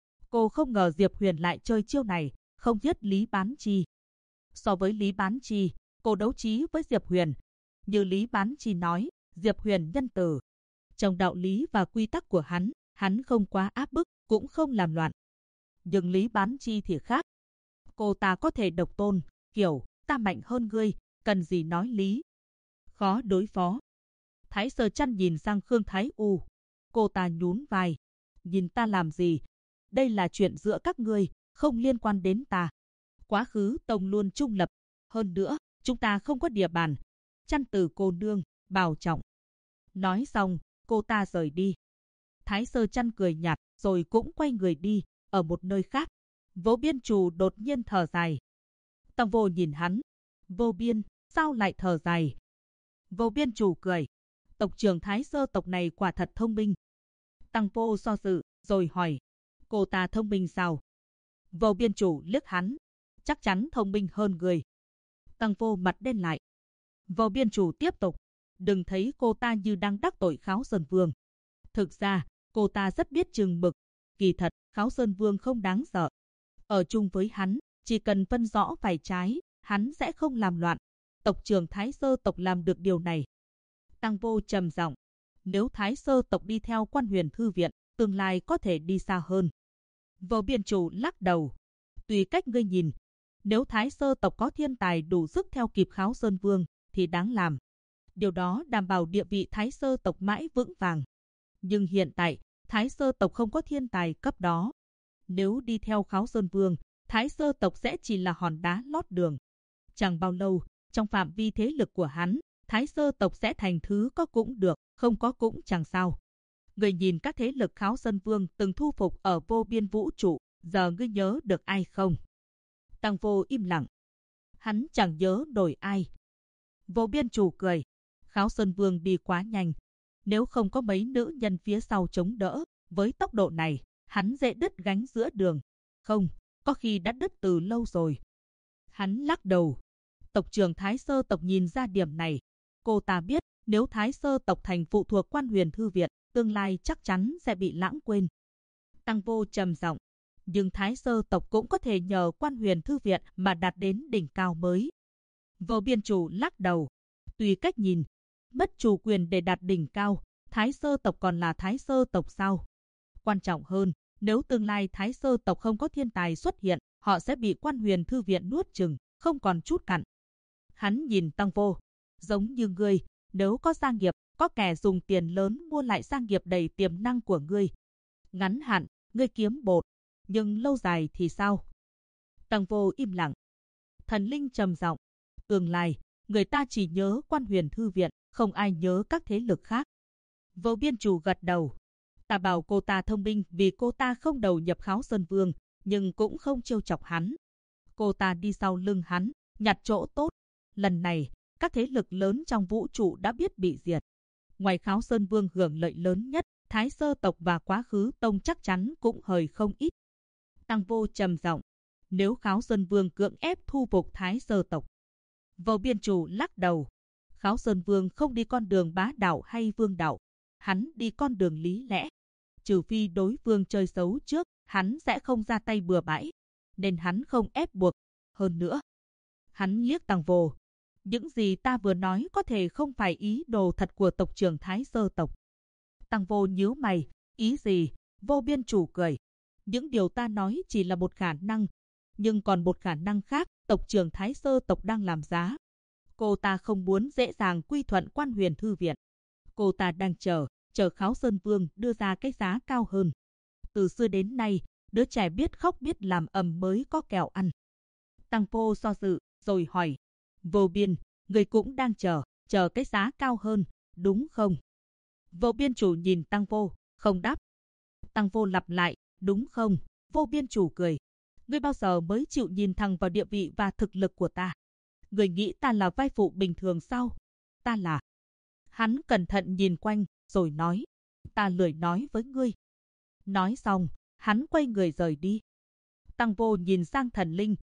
Cô không ngờ Diệp Huyền lại chơi chiêu này, không giết Lý Bán Chi. So với Lý Bán Chi, cô đấu trí với Diệp Huyền. Như Lý Bán Chi nói, Diệp Huyền nhân từ. Trong đạo lý và quy tắc của hắn không quá áp bức, cũng không làm loạn. Nhưng Lý Bán Chi thì khác. Cô ta có thể độc tôn, kiểu, ta mạnh hơn ngươi, cần gì nói lý. Khó đối phó. Thái Sơ Chăn nhìn sang Khương Thái U. Cô ta nhún vai. Nhìn ta làm gì? Đây là chuyện giữa các ngươi, không liên quan đến ta. Quá Khứ tông luôn trung lập. Hơn nữa, chúng ta không có địa bàn. Chăn từ cô nương, bảo trọng. Nói xong, cô ta rời đi. Thái Sơ Chăn cười nhạt, rồi cũng quay người đi, ở một nơi khác. Vô Biên chủ đột nhiên thở dài. Tòng Vô nhìn hắn. Vô Biên, sao lại thở dài? Vô Biên chủ cười. Tộc trưởng Thái Sơ tộc này quả thật thông minh. Tăng Vô do dự, rồi hỏi, cô ta thông minh sao? Vô Biên Chủ liếc hắn, chắc chắn thông minh hơn người. Tăng Vô mặt đen lại. Vô Biên Chủ tiếp tục, đừng thấy cô ta như đang đắc tội Kháo Sơn Vương. Thực ra, cô ta rất biết chừng mực. Kỳ thật, Kháo Sơn Vương không đáng sợ. Ở chung với hắn, chỉ cần phân rõ phải trái, hắn sẽ không làm loạn. Tộc trưởng Thái Sơ tộc làm được điều này. Tăng Vô trầm giọng, nếu Thái Sơ tộc đi theo Quan Huyền Thư viện, tương lai có thể đi xa hơn. Vô Biên Chủ lắc đầu, tùy cách ngươi nhìn. Nếu Thái Sơ tộc có thiên tài đủ sức theo kịp Kháo Sơn Vương, thì đáng làm. Điều đó đảm bảo địa vị Thái Sơ tộc mãi vững vàng. Nhưng hiện tại, Thái Sơ tộc không có thiên tài cấp đó. Nếu đi theo Kháo Sơn Vương, Thái Sơ tộc sẽ chỉ là hòn đá lót đường. Chẳng bao lâu, trong phạm vi thế lực của hắn, Thái Sơ tộc sẽ thành thứ có cũng được, không có cũng chẳng sao. Người nhìn các thế lực Kháo Sơn Vương từng thu phục ở vô biên vũ trụ, giờ ngươi nhớ được ai không? Tăng Vô im lặng. Hắn chẳng nhớ nổi ai. Vô Biên Chủ cười. Kháo Sơn Vương đi quá nhanh. Nếu không có mấy nữ nhân phía sau chống đỡ, với tốc độ này, hắn dễ đứt gánh giữa đường. Không, có khi đã đứt từ lâu rồi. Hắn lắc đầu. Tộc trưởng Thái Sơ tộc nhìn ra điểm này. Cô ta biết, nếu Thái Sơ tộc thành phụ thuộc Quan Huyền Thư viện, tương lai chắc chắn sẽ bị lãng quên. Tăng Vô trầm giọng, nhưng Thái Sơ tộc cũng có thể nhờ Quan Huyền Thư viện mà đạt đến đỉnh cao mới. Vô Biên Chủ lắc đầu, tùy cách nhìn, mất chủ quyền để đạt đỉnh cao, Thái Sơ tộc còn là Thái Sơ tộc sao? Quan trọng hơn, nếu tương lai Thái Sơ tộc không có thiên tài xuất hiện, họ sẽ bị Quan Huyền Thư viện nuốt chửng, không còn chút cặn. Hắn nhìn Tăng Vô, giống như ngươi, nếu có gia nghiệp, có kẻ dùng tiền lớn mua lại gia nghiệp đầy tiềm năng của ngươi. Ngắn hạn, ngươi kiếm bột, nhưng lâu dài thì sao? Tăng Vô im lặng. Thần linh trầm giọng, tương lai, người ta chỉ nhớ Quan Huyền Thư viện, không ai nhớ các thế lực khác. Vô Biên Chủ gật đầu. Ta bảo cô ta thông minh vì cô ta không đầu nhập Kháo Sơn Vương, nhưng cũng không trêu chọc hắn. Cô ta đi sau lưng hắn, nhặt chỗ tốt. Lần này, các thế lực lớn trong vũ trụ đã biết bị diệt. Ngoài Kháo Sơn Vương hưởng lợi lớn nhất, Thái Sơ tộc và Quá Khứ Tông chắc chắn cũng hời không ít. Tăng Vô trầm giọng, nếu Kháo Sơn Vương cưỡng ép thu phục Thái Sơ tộc. Vô Biên Chủ lắc đầu. Kháo Sơn Vương không đi con đường bá đạo hay vương đạo, hắn đi con đường lý lẽ. Trừ phi đối phương chơi xấu trước, hắn sẽ không ra tay bừa bãi, nên hắn không ép buộc. Hơn nữa, hắn liếc Tăng Vô. Những gì ta vừa nói có thể không phải ý đồ thật của tộc trưởng Thái Sơ tộc. Tăng Vô nhíu mày, ý gì? Vô Biên Chủ cười. Những điều ta nói chỉ là một khả năng, nhưng còn một khả năng khác, tộc trưởng Thái Sơ tộc đang làm giá. Cô ta không muốn dễ dàng quy thuận Quan Huyền Thư viện. Cô ta đang chờ Kháo Sơn Vương đưa ra cái giá cao hơn. Từ xưa đến nay, đứa trẻ biết khóc biết làm ầm mới có kẹo ăn. Tăng Vô do dự, rồi hỏi, Vô Biên, người cũng đang chờ cái giá cao hơn, đúng không? Vô Biên Chủ nhìn Tăng Vô, không đáp. Tăng Vô lặp lại, đúng không? Vô Biên Chủ cười. Ngươi bao giờ mới chịu nhìn thẳng vào địa vị và thực lực của ta? Người nghĩ ta là vai phụ bình thường sao? Ta là... Hắn cẩn thận nhìn quanh, rồi nói, ta lười nói với ngươi. Nói xong, hắn quay người rời đi. Tăng Vô nhìn sang thần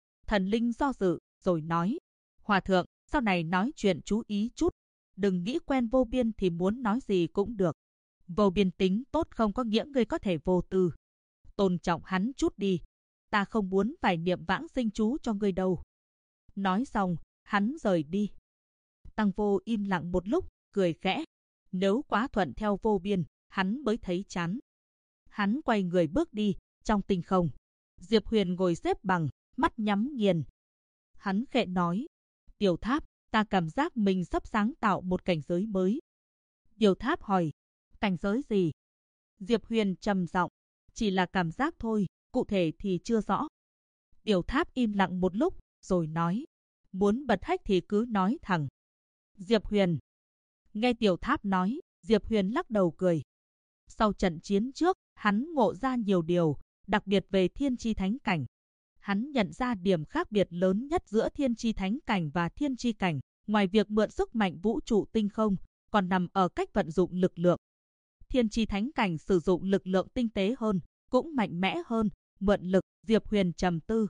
linh do dự, rồi nói, Hòa thượng, sau này nói chuyện chú ý chút, đừng nghĩ quen Vô Biên thì muốn nói gì cũng được. Vô Biên tính tốt không có nghĩa ngươi có thể vô tư. Tôn trọng hắn chút đi, ta không muốn phải niệm vãng sinh chú cho ngươi đâu. Nói xong, hắn rời đi. Tăng Vô im lặng một lúc, cười khẽ. Nếu quá thuận theo Vô Biên, hắn mới thấy chán. Hắn quay người bước đi, trong tinh không. Diệp Huyền ngồi xếp bằng, mắt nhắm nghiền. Hắn khẽ nói, Tiểu Tháp, ta cảm giác mình sắp sáng tạo một cảnh giới mới. Tiểu Tháp hỏi, cảnh giới gì? Diệp Huyền trầm giọng, chỉ là cảm giác thôi, cụ thể thì chưa rõ. Tiểu Tháp im lặng một lúc, rồi nói, muốn bật hách thì cứ nói thẳng. Diệp Huyền. Nghe Tiểu Tháp nói, Diệp Huyền lắc đầu cười. Sau trận chiến trước, hắn ngộ ra nhiều điều, đặc biệt về Thiên Chi Thánh Cảnh. Hắn nhận ra điểm khác biệt lớn nhất giữa Thiên Chi Thánh Cảnh và Thiên Chi Cảnh, ngoài việc mượn sức mạnh vũ trụ tinh không, còn nằm ở cách vận dụng lực lượng. Thiên Chi Thánh Cảnh sử dụng lực lượng tinh tế hơn, cũng mạnh mẽ hơn, mượn lực. Diệp Huyền trầm tư.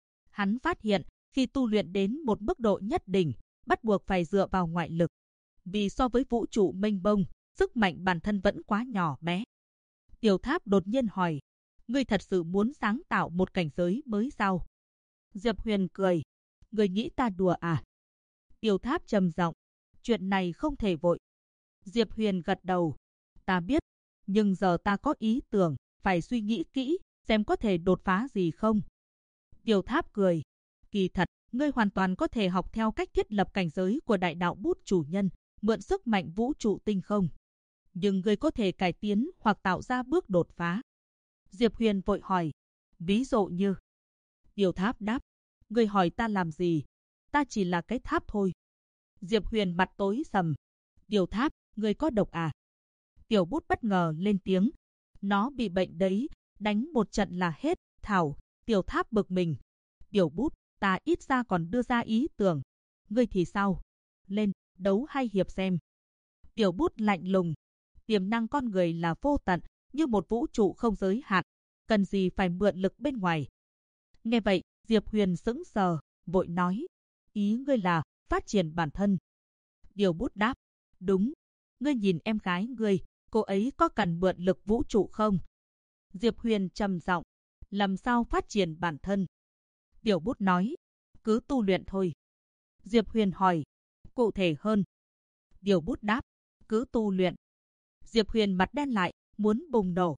Hắn phát hiện, khi tu luyện đến một mức độ nhất định, bắt buộc phải dựa vào ngoại lực. Vì so với vũ trụ mênh mông, sức mạnh bản thân vẫn quá nhỏ bé. Tiểu Tháp đột nhiên hỏi, ngươi thật sự muốn sáng tạo một cảnh giới mới sao? Diệp Huyền cười, ngươi nghĩ ta đùa à? Tiểu Tháp trầm giọng, chuyện này không thể vội. Diệp Huyền gật đầu, ta biết, nhưng giờ ta có ý tưởng, phải suy nghĩ kỹ, xem có thể đột phá gì không. Tiểu Tháp cười, kỳ thật, ngươi hoàn toàn có thể học theo cách thiết lập cảnh giới của đại đạo bút chủ nhân, mượn sức mạnh vũ trụ tinh không. Nhưng ngươi có thể cải tiến hoặc tạo ra bước đột phá. Diệp Huyền vội hỏi, ví dụ như? Tiểu Tháp đáp, ngươi hỏi ta làm gì? Ta chỉ là cái tháp thôi. Diệp Huyền mặt tối sầm, Tiểu Tháp, ngươi có độc à? Tiểu Bút bất ngờ lên tiếng, nó bị bệnh đấy, đánh một trận là hết. Thảo, Tiểu Tháp bực mình, Tiểu Bút, ta ít ra còn đưa ra ý tưởng. Ngươi thì sao? Lên, đấu hay hiệp xem. Tiểu Bút lạnh lùng, tiềm năng con người là vô tận, như một vũ trụ không giới hạn, cần gì phải mượn lực bên ngoài. Nghe vậy, Diệp Huyền sững sờ, vội nói, ý ngươi là phát triển bản thân. Tiểu Bút đáp, đúng, ngươi nhìn em gái ngươi, cô ấy có cần mượn lực vũ trụ không? Diệp Huyền trầm giọng, làm sao phát triển bản thân? Tiểu Bút nói, cứ tu luyện thôi. Diệp Huyền hỏi, cụ thể hơn? Tiểu Bút đáp, cứ tu luyện. Diệp Huyền mặt đen lại, muốn bùng nổ.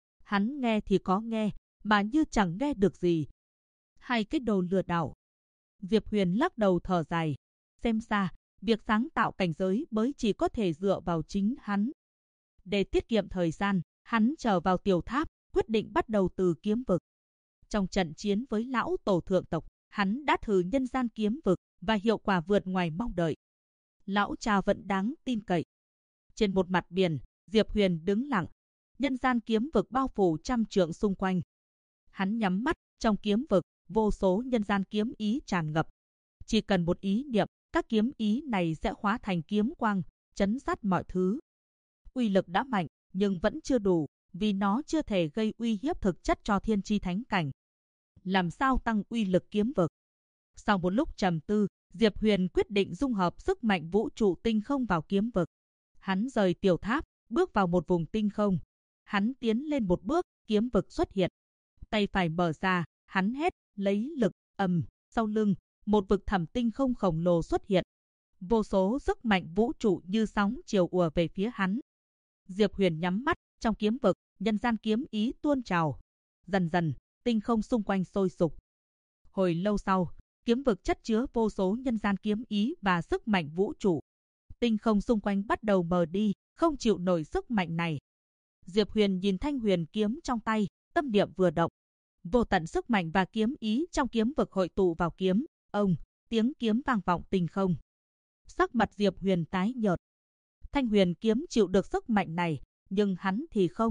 Hắn nghe thì có nghe, mà như chẳng nghe được gì. Hay cái đồ lừa đảo. Diệp Huyền lắc đầu thở dài, xem ra, việc sáng tạo cảnh giới mới chỉ có thể dựa vào chính hắn. Để tiết kiệm thời gian, hắn trở vào Tiểu Tháp, quyết định bắt đầu từ kiếm vực. Trong trận chiến với lão tổ thượng tộc, hắn đã thử nhân gian kiếm vực và hiệu quả vượt ngoài mong đợi. Lão cha vẫn đáng tin cậy. Trên một mặt biển, Diệp Huyền đứng lặng, nhân gian kiếm vực bao phủ trăm trượng xung quanh. Hắn nhắm mắt, trong kiếm vực, vô số nhân gian kiếm ý tràn ngập. Chỉ cần một ý niệm, các kiếm ý này sẽ hóa thành kiếm quang, chấn sát mọi thứ. Uy lực đã mạnh, nhưng vẫn chưa đủ, vì nó chưa thể gây uy hiếp thực chất cho Thiên Chi Thánh Cảnh. Làm sao tăng uy lực kiếm vực? Sau một lúc trầm tư, Diệp Huyền quyết định dung hợp sức mạnh vũ trụ tinh không vào kiếm vực. Hắn rời Tiểu Tháp, bước vào một vùng tinh không. Hắn tiến lên một bước, kiếm vực xuất hiện. Tay phải mở ra, hắn hét, lấy lực, sau lưng, một vực thẳm tinh không khổng lồ xuất hiện. Vô số sức mạnh vũ trụ như sóng chiều ùa về phía hắn. Diệp Huyền nhắm mắt, trong kiếm vực, nhân gian kiếm ý tuôn trào. Dần dần, tinh không xung quanh sôi sục. Hồi lâu sau, kiếm vực chất chứa vô số nhân gian kiếm ý và sức mạnh vũ trụ. Tinh không xung quanh bắt đầu mờ đi, không chịu nổi sức mạnh này. Diệp Huyền nhìn thanh huyền kiếm trong tay, tâm niệm vừa động. Vô tận sức mạnh và kiếm ý trong kiếm vực hội tụ vào kiếm, tiếng kiếm vang vọng tinh không. Sắc mặt Diệp Huyền tái nhợt. Thanh huyền kiếm chịu được sức mạnh này, nhưng hắn thì không.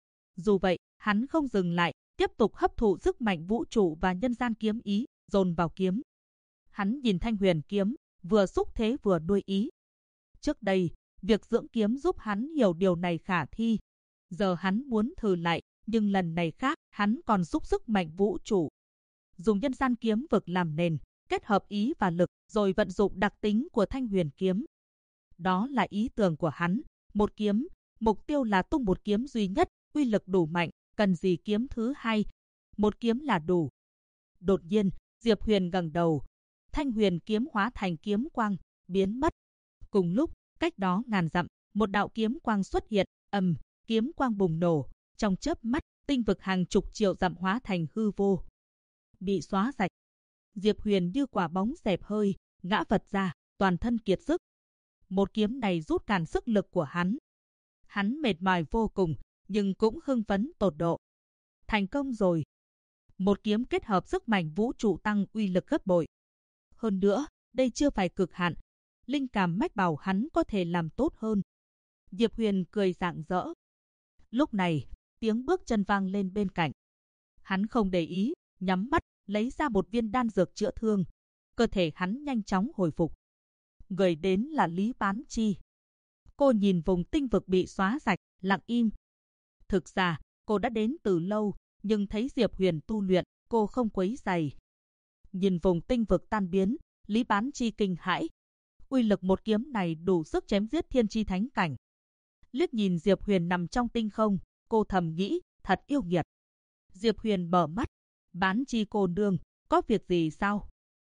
Dù vậy, hắn không dừng lại, tiếp tục hấp thụ sức mạnh vũ trụ và nhân gian kiếm ý, dồn vào kiếm. Hắn nhìn thanh huyền kiếm, vừa xúc thế vừa nuôi ý. Trước đây, việc dưỡng kiếm giúp hắn hiểu điều này khả thi. Giờ hắn muốn thử lại, nhưng lần này khác, hắn còn giúp sức mạnh vũ trụ. Dùng nhân gian kiếm vực làm nền, kết hợp ý và lực, rồi vận dụng đặc tính của thanh huyền kiếm. Đó là ý tưởng của hắn. Một kiếm, mục tiêu là tung một kiếm duy nhất, uy lực đủ mạnh, cần gì kiếm thứ hai. Một kiếm là đủ. Đột nhiên, Diệp Huyền ngẩng đầu. Thanh huyền kiếm hóa thành kiếm quang, biến mất. Cùng lúc, cách đó ngàn dặm, một đạo kiếm quang xuất hiện, kiếm quang bùng nổ. Trong chớp mắt, tinh vực hàng chục triệu dặm hóa thành hư vô. Bị xóa sạch. Diệp Huyền như quả bóng xẹp hơi, ngã vật ra, toàn thân kiệt sức. Một kiếm này rút cạn sức lực của hắn. Hắn mệt mỏi vô cùng, nhưng cũng hưng phấn tột độ. Thành công rồi. Một kiếm kết hợp sức mạnh vũ trụ tăng uy lực gấp bội. Hơn nữa, đây chưa phải cực hạn. Linh cảm mách bảo hắn có thể làm tốt hơn. Diệp Huyền cười rạng rỡ. Lúc này, tiếng bước chân vang lên bên cạnh. Hắn không để ý, nhắm mắt, lấy ra một viên đan dược chữa thương. Cơ thể hắn nhanh chóng hồi phục. Người đến là Lý Bán Chi. Cô nhìn vùng tinh vực bị xóa sạch, lặng im. Thực ra, cô đã đến từ lâu, nhưng thấy Diệp Huyền tu luyện, cô không quấy rầy. Nhìn vùng tinh vực tan biến, Lý Bán Chi kinh hãi. Uy lực một kiếm này đủ sức chém giết thiên chi thánh cảnh. Liếc nhìn Diệp Huyền nằm trong tinh không, cô thầm nghĩ, thật yêu nghiệt. Diệp Huyền mở mắt, Bán Chi cô nương, có việc gì sao?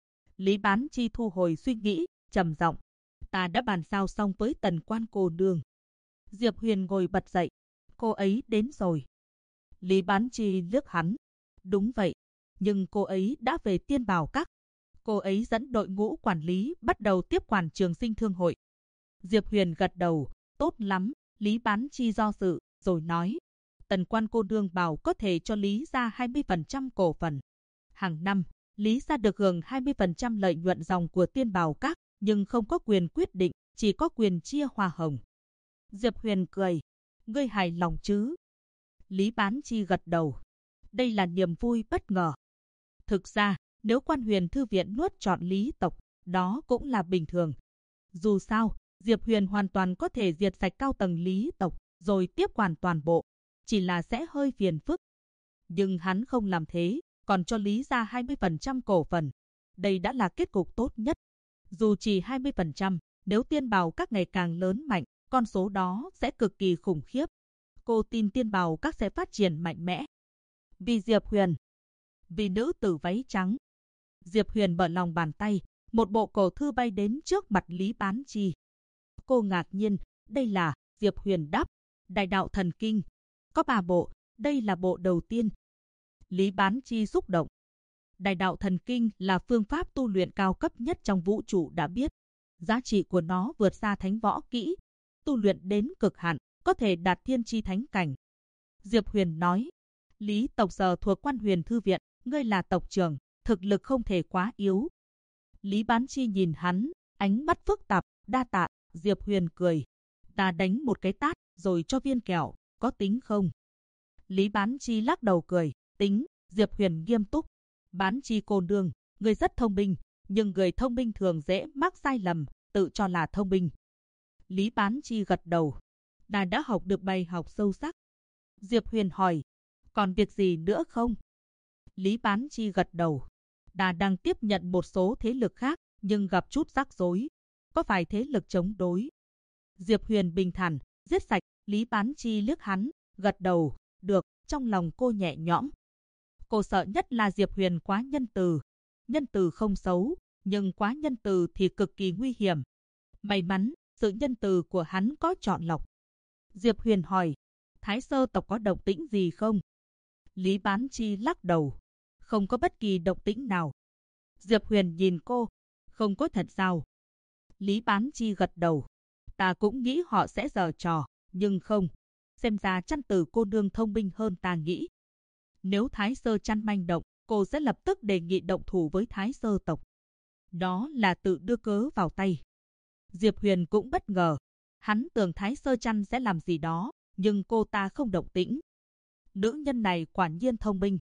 Lý Bán Chi thu hồi suy nghĩ, trầm giọng, ta đã bàn giao xong với Tần Quan cô nương. Diệp Huyền ngồi bật dậy, cô ấy đến rồi. Lý Bán Chi liếc hắn, đúng vậy, nhưng cô ấy đã về Tiên Bảo Các. Cô ấy dẫn đội ngũ quản lý bắt đầu tiếp quản Trường Sinh Thương hội. Diệp Huyền gật đầu, tốt lắm. Lý Bán Chi do dự, rồi nói, Tần Quan cô nương bảo có thể cho Lý gia 20% cổ phần. Hàng năm, Lý gia được hưởng 20% lợi nhuận dòng của Tiên Bảo Các, nhưng không có quyền quyết định, chỉ có quyền chia hoa hồng. Diệp Huyền cười, ngươi hài lòng chứ? Lý Bán Chi gật đầu. Đây là niềm vui bất ngờ. Thực ra, nếu Quan Huyền Thư viện nuốt trọn Lý tộc, đó cũng là bình thường. Dù sao, Diệp Huyền hoàn toàn có thể diệt sạch cao tầng Lý tộc, rồi tiếp quản toàn bộ. Chỉ là sẽ hơi phiền phức. Nhưng hắn không làm thế, còn cho Lý gia 20% cổ phần. Đây đã là kết cục tốt nhất. Dù chỉ 20%, nếu Tiên Bảo Các ngày càng lớn mạnh, con số đó sẽ cực kỳ khủng khiếp. Cô tin Tiên Bảo Các sẽ phát triển mạnh mẽ. Vì Diệp Huyền. Vì nữ tử váy trắng. Diệp Huyền mở lòng bàn tay, một bộ cổ thư bay đến trước mặt Lý Bán Chi. Cô ngạc nhiên, đây là, Diệp Huyền đáp, Đại Đạo Thần Kinh. Có 3 bộ, đây là bộ đầu tiên. Lý Bán Chi xúc động. Đại Đạo Thần Kinh là phương pháp tu luyện cao cấp nhất trong vũ trụ đã biết. Giá trị của nó vượt xa thánh võ kỹ. Tu luyện đến cực hạn, có thể đạt thiên chi thánh cảnh. Diệp Huyền nói, Lý tộc giờ thuộc Quan Huyền Thư viện, ngươi là tộc trưởng, thực lực không thể quá yếu. Lý Bán Chi nhìn hắn, ánh mắt phức tạp, đa tạ. Diệp Huyền cười, ta đánh một cái tát, rồi cho viên kẹo, có tính không? Lý Bán Chi lắc đầu cười, tính. Diệp Huyền nghiêm túc, Bán Chi cô nương, người rất thông minh, nhưng người thông minh thường dễ mắc sai lầm, tự cho là thông minh. Lý Bán Chi gật đầu, ta đã học được bài học sâu sắc. Diệp Huyền hỏi, còn việc gì nữa không? Lý Bán Chi gật đầu, ta đang tiếp nhận một số thế lực khác, nhưng gặp chút rắc rối. Có phải thế lực chống đối? Diệp Huyền bình thản, giết sạch. Lý Bán Chi liếc hắn, gật đầu, được. Trong lòng cô nhẹ nhõm. Cô sợ nhất là Diệp Huyền quá nhân từ. Nhân từ không xấu, nhưng quá nhân từ thì cực kỳ nguy hiểm. May mắn, sự nhân từ của hắn có chọn lọc. Diệp Huyền hỏi, Thái Sơ tộc có động tĩnh gì không? Lý Bán Chi lắc đầu, không có bất kỳ động tĩnh nào. Diệp Huyền nhìn cô, không có thật sao? Lý Bán Chi gật đầu, ta cũng nghĩ họ sẽ giở trò, nhưng không. Xem ra Chăn Tử cô nương thông minh hơn ta nghĩ. Nếu Thái Sơ Chăn manh động, cô sẽ lập tức đề nghị động thủ với Thái Sơ tộc. Đó là tự đưa cớ vào tay. Diệp Huyền cũng bất ngờ. Hắn tưởng Thái Sơ Chăn sẽ làm gì đó, nhưng cô ta không động tĩnh. Nữ nhân này quả nhiên thông minh.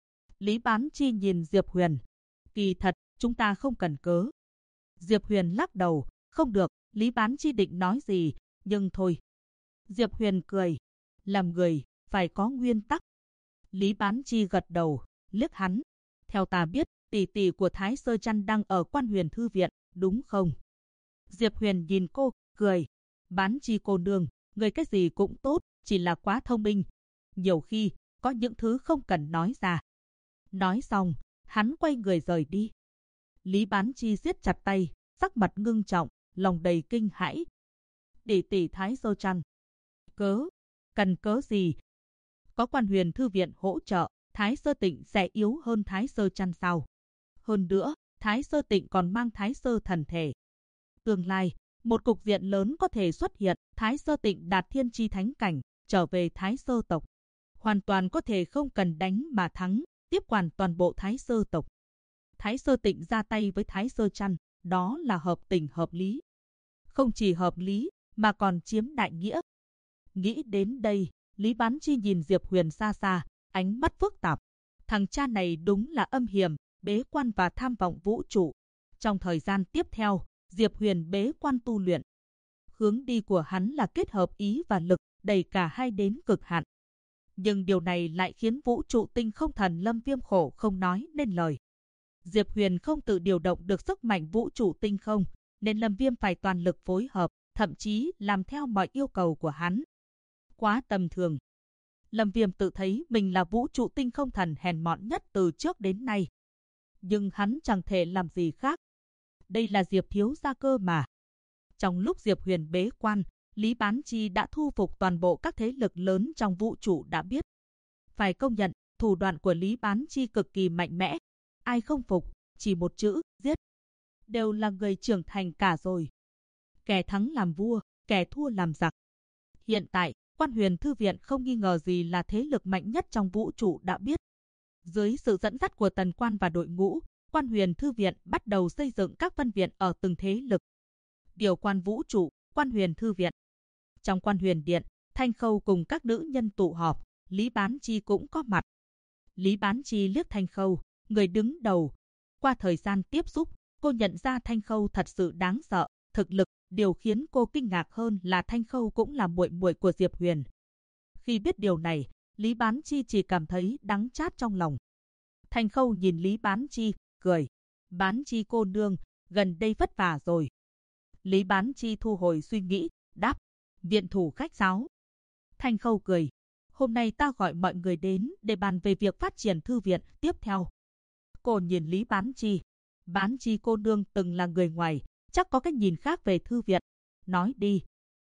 Lý Bán Chi nhìn Diệp Huyền. Kỳ thật, chúng ta không cần cớ. Diệp Huyền lắc đầu, không được. Lý Bán Chi định nói gì, nhưng thôi. Diệp Huyền cười, làm người, phải có nguyên tắc. Lý Bán Chi gật đầu, liếc hắn. Theo ta biết, tỷ tỷ của Thái Sơ Chăn đang ở Quan Huyền Thư viện, đúng không? Diệp Huyền nhìn cô, cười. Bán Chi cô nương, người cái gì cũng tốt, chỉ là quá thông minh. Nhiều khi, có những thứ không cần nói ra. Nói xong, hắn quay người rời đi. Lý Bán Chi siết chặt tay, sắc mặt ngưng trọng, lòng đầy kinh hãi. Tỷ tỷ Thái Sơ Chăn. Cớ? Cần cớ gì? Có Quan Huyền Thư viện hỗ trợ, Thái Sơ Tịnh sẽ yếu hơn Thái Sơ Chăn sao? Hơn nữa, Thái Sơ Tịnh còn mang Thái Sơ thần thể. Tương lai, một cục diện lớn có thể xuất hiện, Thái Sơ Tịnh đạt thiên chi thánh cảnh, trở về Thái Sơ tộc. Hoàn toàn có thể không cần đánh mà thắng, tiếp quản toàn bộ Thái Sơ tộc. Thái Sơ Tịnh ra tay với Thái Sơ Chăn, đó là hợp tình hợp lý. Không chỉ hợp lý, mà còn chiếm đại nghĩa. Nghĩ đến đây, Lý Bán Chi nhìn Diệp Huyền xa xa, ánh mắt phức tạp. Thằng cha này đúng là âm hiểm, bế quan và tham vọng vũ trụ. Trong thời gian tiếp theo, Diệp Huyền bế quan tu luyện. Hướng đi của hắn là kết hợp ý và lực, đẩy cả hai đến cực hạn. Nhưng điều này lại khiến vũ trụ tinh không thần Lâm Viêm khổ không nói nên lời. Diệp Huyền không tự điều động được sức mạnh vũ trụ tinh không, nên Lâm Viêm phải toàn lực phối hợp, thậm chí làm theo mọi yêu cầu của hắn. Quá tầm thường. Lâm Viêm tự thấy mình là vũ trụ tinh không thần hèn mọn nhất từ trước đến nay. Nhưng hắn chẳng thể làm gì khác. Đây là Diệp thiếu gia cơ mà. Trong lúc Diệp Huyền bế quan, Lý Bán Chi đã thu phục toàn bộ các thế lực lớn trong vũ trụ đã biết. Phải công nhận, thủ đoạn của Lý Bán Chi cực kỳ mạnh mẽ. Ai không phục, chỉ một chữ, giết. Đều là người trưởng thành cả rồi. Kẻ thắng làm vua, kẻ thua làm giặc. Hiện tại, Quan Huyền Thư Viện không nghi ngờ gì là thế lực mạnh nhất trong vũ trụ đã biết. Dưới sự dẫn dắt của Tần Quan và đội ngũ, Quan Huyền Thư Viện bắt đầu xây dựng các phân viện ở từng thế lực. Điều quan vũ trụ, Quan Huyền Thư Viện. Trong Quan Huyền Điện, Thanh Khâu cùng các nữ nhân tụ họp, Lý Bán Chi cũng có mặt. Lý Bán Chi liếc Thanh Khâu, người đứng đầu. Qua thời gian tiếp xúc, cô nhận ra Thanh Khâu thật sự đáng sợ, thực lực. Điều khiến cô kinh ngạc hơn là Thanh Khâu cũng là muội muội của Diệp Huyền. Khi biết điều này, Lý Bán Chi chỉ cảm thấy đắng chát trong lòng. Thanh Khâu nhìn Lý Bán Chi, cười. Bán Chi cô nương, gần đây vất vả rồi. Lý Bán Chi thu hồi suy nghĩ, đáp. Viện thủ khách sáo. Thanh Khâu cười. Hôm nay ta gọi mọi người đến để bàn về việc phát triển thư viện tiếp theo. Cô nhìn Lý Bán Chi. Bán Chi cô nương từng là người ngoài, chắc có cách nhìn khác về thư viện. Nói đi.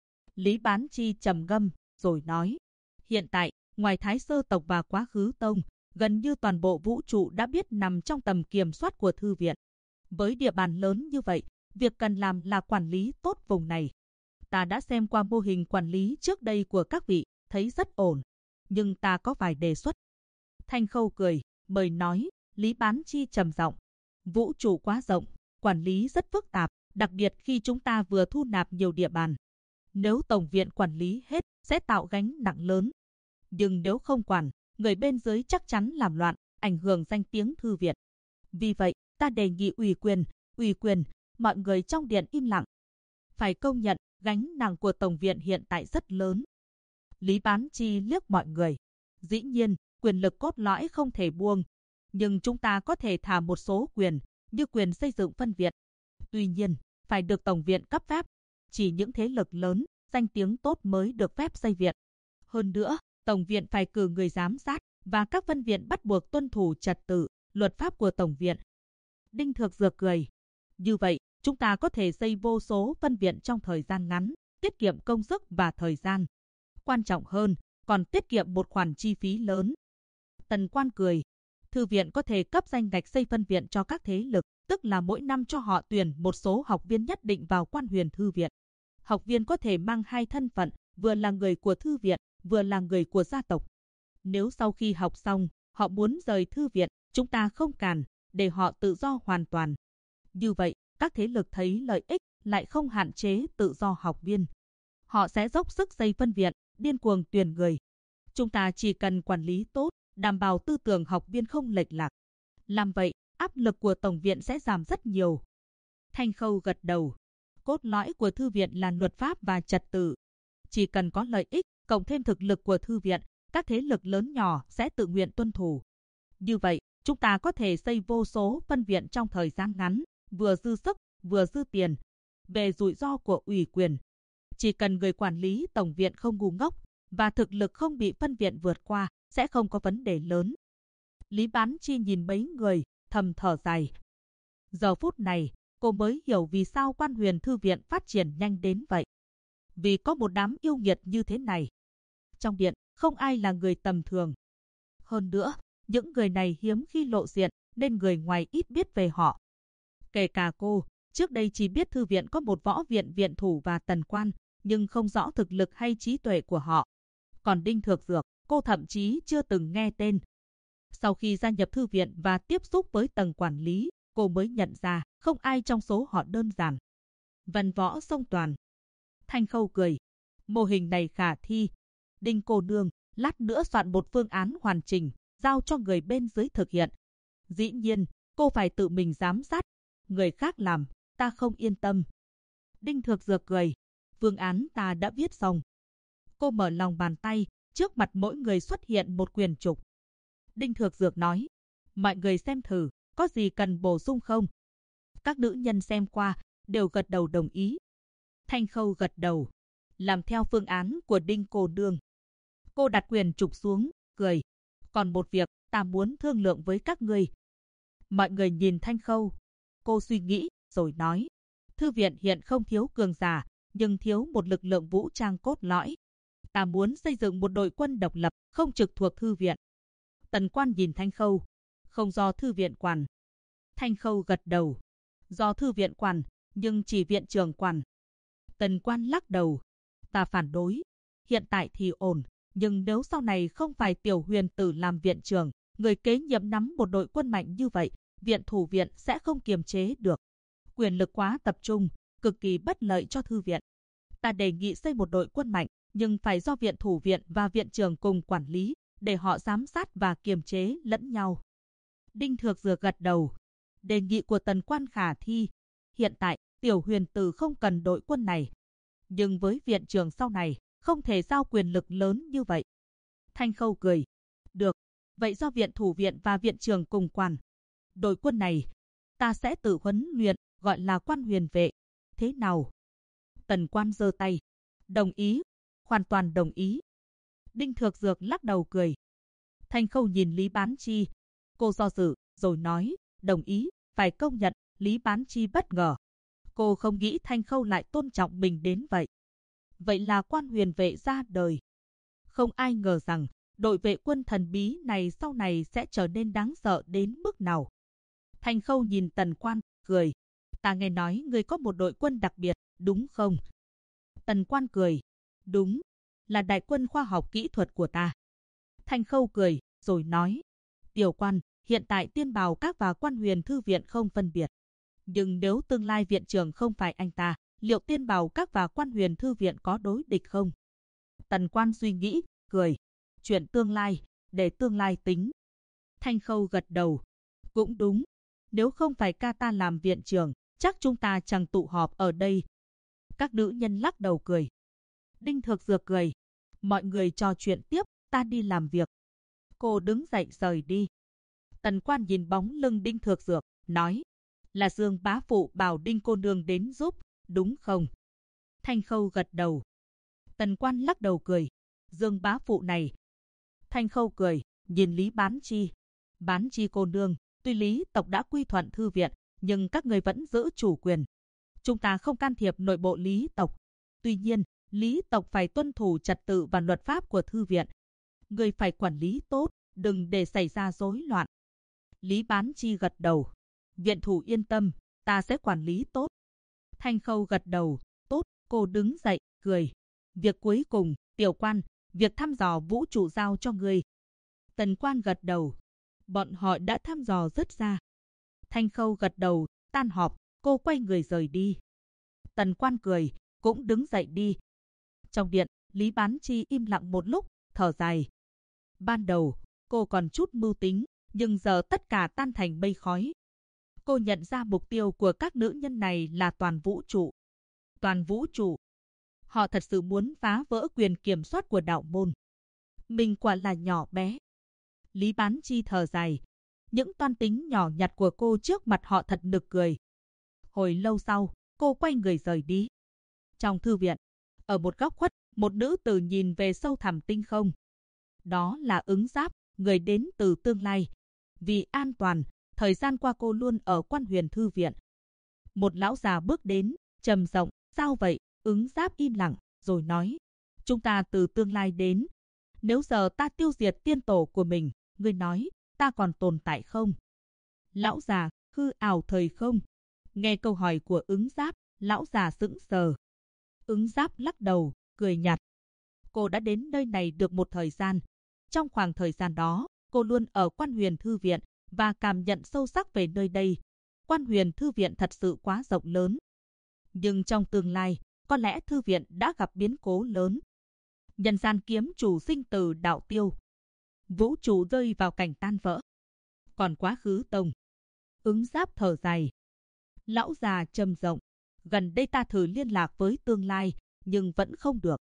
Lý Bán Chi trầm ngâm, rồi nói. Hiện tại, ngoài Thái Sơ tộc và Quá Khứ tông, gần như toàn bộ vũ trụ đã biết nằm trong tầm kiểm soát của thư viện. Với địa bàn lớn như vậy, việc cần làm là quản lý tốt vùng này. Ta đã xem qua mô hình quản lý trước đây của các vị, thấy rất ổn. Nhưng ta có vài đề xuất. Thanh Khâu cười, mời nói. Lý Bán Chi trầm giọng. Vũ trụ quá rộng, quản lý rất phức tạp. Đặc biệt khi chúng ta vừa thu nạp nhiều địa bàn. Nếu Tổng viện quản lý hết, sẽ tạo gánh nặng lớn. Nhưng nếu không quản, người bên dưới chắc chắn làm loạn, ảnh hưởng danh tiếng thư viện. Vì vậy, ta đề nghị ủy quyền, mọi người trong điện im lặng. Phải công nhận, gánh nặng của Tổng viện hiện tại rất lớn. Lý Bán Chi liếc mọi người. Dĩ nhiên, quyền lực cốt lõi không thể buông. Nhưng chúng ta có thể thả một số quyền, như quyền xây dựng phân viện. Tuy nhiên, phải được Tổng viện cấp phép. Chỉ những thế lực lớn, danh tiếng tốt mới được phép xây viện. Hơn nữa, Tổng viện phải cử người giám sát và các phân viện bắt buộc tuân thủ trật tự, luật pháp của Tổng viện. Đinh Thược Dược cười. Như vậy, chúng ta có thể xây vô số phân viện trong thời gian ngắn, tiết kiệm công sức và thời gian. Quan trọng hơn, còn tiết kiệm một khoản chi phí lớn. Tần Quan cười. Thư viện có thể cấp danh ngạch xây phân viện cho các thế lực, tức là mỗi năm cho họ tuyển một số học viên nhất định vào Quan Huyền Thư Viện. Học viên có thể mang hai thân phận, vừa là người của thư viện, vừa là người của gia tộc. Nếu sau khi học xong, họ muốn rời thư viện, chúng ta không cản, để họ tự do hoàn toàn. Như vậy, các thế lực thấy lợi ích, lại không hạn chế tự do học viên. Họ sẽ dốc sức xây phân viện, điên cuồng tuyển người. Chúng ta chỉ cần quản lý tốt, đảm bảo tư tưởng học viên không lệch lạc. Làm vậy, áp lực của Tổng viện sẽ giảm rất nhiều. Thanh Khâu gật đầu. Cốt lõi của thư viện là luật pháp và trật tự. Chỉ cần có lợi ích, cộng thêm thực lực của thư viện, các thế lực lớn nhỏ sẽ tự nguyện tuân thủ. Như vậy, chúng ta có thể xây vô số phân viện trong thời gian ngắn, vừa dư sức, vừa dư tiền. Về rủi ro của ủy quyền, chỉ cần người quản lý Tổng viện không ngu ngốc và thực lực không bị phân viện vượt qua, sẽ không có vấn đề lớn. Lý Bán Chi nhìn mấy người, thầm thở dài. Giờ phút này, cô mới hiểu vì sao Quan Huyền Thư Viện phát triển nhanh đến vậy. Vì có một đám yêu nghiệt như thế này. Trong điện, không ai là người tầm thường. Hơn nữa, những người này hiếm khi lộ diện, nên người ngoài ít biết về họ. Kể cả cô, trước đây chỉ biết thư viện có một võ viện viện thủ và Tần Quan, nhưng không rõ thực lực hay trí tuệ của họ. Còn Đinh Thược Dược, cô thậm chí chưa từng nghe tên. Sau khi gia nhập thư viện và tiếp xúc với tầng quản lý, cô mới nhận ra không ai trong số họ đơn giản. Văn võ song toàn. Thanh Khâu cười. Mô hình này khả thi. Đinh cô nương, lát nữa soạn một phương án hoàn chỉnh, giao cho người bên dưới thực hiện. Dĩ nhiên, cô phải tự mình giám sát. Người khác làm, ta không yên tâm. Đinh Thược Dược cười. Phương án ta đã viết xong. Cô mở lòng bàn tay, trước mặt mỗi người xuất hiện một quyển trục. Đinh Thược Dược nói, mọi người xem thử, có gì cần bổ sung không? Các nữ nhân xem qua, đều gật đầu đồng ý. Thanh Khâu gật đầu, làm theo phương án của Đinh cô nương. Cô đặt quyển trục xuống, cười. Còn một việc, ta muốn thương lượng với các ngươi. Mọi người nhìn Thanh Khâu. Cô suy nghĩ, rồi nói. Thư viện hiện không thiếu cường giả, nhưng thiếu một lực lượng vũ trang cốt lõi. Ta muốn xây dựng một đội quân độc lập, không trực thuộc thư viện. Tần Quan nhìn Thanh Khâu. Không do thư viện quản. Thanh Khâu gật đầu. Do thư viện quản, nhưng chỉ viện trưởng quản. Tần Quan lắc đầu. Ta phản đối. Hiện tại thì ổn, nhưng nếu sau này không phải Tiểu Huyền Tử làm viện trưởng, người kế nhiệm nắm một đội quân mạnh như vậy, viện thủ viện sẽ không kiềm chế được. Quyền lực quá tập trung, cực kỳ bất lợi cho thư viện. Ta đề nghị xây một đội quân mạnh, nhưng phải do viện thủ viện và viện trưởng cùng quản lý, để họ giám sát và kiềm chế lẫn nhau. Đinh Thược Dược gật đầu. Đề nghị của Tần Quan khả thi. Hiện tại, Tiểu Huyền Tử không cần đội quân này. Nhưng với viện trưởng sau này, không thể giao quyền lực lớn như vậy. Thanh Khâu cười. Được, vậy do viện thủ viện và viện trưởng cùng quản. Đội quân này, ta sẽ tự huấn luyện, gọi là Quan Huyền vệ. Thế nào? Tần Quan giơ tay. Đồng ý, hoàn toàn đồng ý. Đinh Thược Dược lắc đầu cười. Thanh Khâu nhìn Lý Bán Chi. Cô do dự, rồi nói, đồng ý, phải công nhận, Lý Bán Chi bất ngờ. Cô không nghĩ Thanh Khâu lại tôn trọng mình đến vậy. Vậy là Quan Huyền vệ ra đời. Không ai ngờ rằng, đội vệ quân thần bí này sau này sẽ trở nên đáng sợ đến mức nào. Thanh Khâu nhìn Tần Quan, cười. Ta nghe nói người có một đội quân đặc biệt, đúng không? Tần Quan cười. Đúng, là đại quân khoa học kỹ thuật của ta. Thanh Khâu cười, rồi nói. Tiểu Quan, hiện tại Tiên Bào Các và Quan Huyền Thư viện không phân biệt. Nhưng nếu tương lai viện trưởng không phải anh ta, liệu Tiên Bào Các và Quan Huyền Thư viện có đối địch không? Tần Quan suy nghĩ, cười. Chuyện tương lai, để tương lai tính. Thanh Khâu gật đầu. Cũng đúng. Nếu không phải ca ta làm viện trưởng, chắc chúng ta chẳng tụ họp ở đây. Các nữ nhân lắc đầu cười. Đinh Thược Dược cười. Mọi người trò chuyện tiếp, ta đi làm việc. Cô đứng dậy rời đi. Tần Quan nhìn bóng lưng Đinh Thược Dược, nói. Là Dương bá phụ bảo Đinh cô nương đến giúp, đúng không? Thanh Khâu gật đầu. Tần Quan lắc đầu cười. Dương bá phụ này. Thanh Khâu cười, nhìn Lý Bán Chi. Bán Chi cô nương, tuy Lý tộc đã quy thuận thư viện, nhưng các người vẫn giữ chủ quyền. Chúng ta không can thiệp nội bộ Lý tộc. Tuy nhiên, Lý tộc phải tuân thủ trật tự và luật pháp của thư viện. Người phải quản lý tốt, đừng để xảy ra rối loạn. Lý Bán Chi gật đầu. Viện thủ yên tâm, ta sẽ quản lý tốt. Thanh Khâu gật đầu. Tốt, cô đứng dậy, cười. Việc cuối cùng, Tiểu Quan, việc thăm dò vũ trụ giao cho ngươi. Tần Quan gật đầu. Bọn họ đã thăm dò rất xa. Thanh Khâu gật đầu, tan họp, cô quay người rời đi. Tần Quan cười, cũng đứng dậy đi. Trong điện, Lý Bán Chi im lặng một lúc, thở dài. Ban đầu, cô còn chút mưu tính, nhưng giờ tất cả tan thành mây khói. Cô nhận ra mục tiêu của các nữ nhân này là toàn vũ trụ. Toàn vũ trụ. Họ thật sự muốn phá vỡ quyền kiểm soát của đạo môn. Mình quả là nhỏ bé. Lý Bán Chi thở dài. Những toan tính nhỏ nhặt của cô trước mặt họ thật nực cười. Hồi lâu sau, cô quay người rời đi. Trong thư viện, ở một góc khuất, một nữ tử nhìn về sâu thẳm tinh không. Đó là Ứng Giáp, người đến từ tương lai. Vì an toàn, thời gian qua cô luôn ở Quan Huyền Thư viện. Một lão già bước đến, trầm giọng, sao vậy? Ứng Giáp im lặng, rồi nói. Chúng ta từ tương lai đến. Nếu giờ ta tiêu diệt tiên tổ của mình, ngươi nói, ta còn tồn tại không? Lão già, hư ảo thời không? Nghe câu hỏi của Ứng Giáp, lão già sững sờ. Ứng Giáp lắc đầu, cười nhạt. Cô đã đến nơi này được một thời gian. Trong khoảng thời gian đó, cô luôn ở Quan Huyền Thư viện và cảm nhận sâu sắc về nơi đây. Quan Huyền Thư viện thật sự quá rộng lớn. Nhưng trong tương lai, có lẽ thư viện đã gặp biến cố lớn. Nhân gian kiếm chủ sinh từ đạo tiêu. Vũ trụ rơi vào cảnh tan vỡ. Còn quá khứ tông. Ứng Giáp thở dài. Lão già trầm giọng. Gần đây ta thử liên lạc với tương lai, nhưng vẫn không được.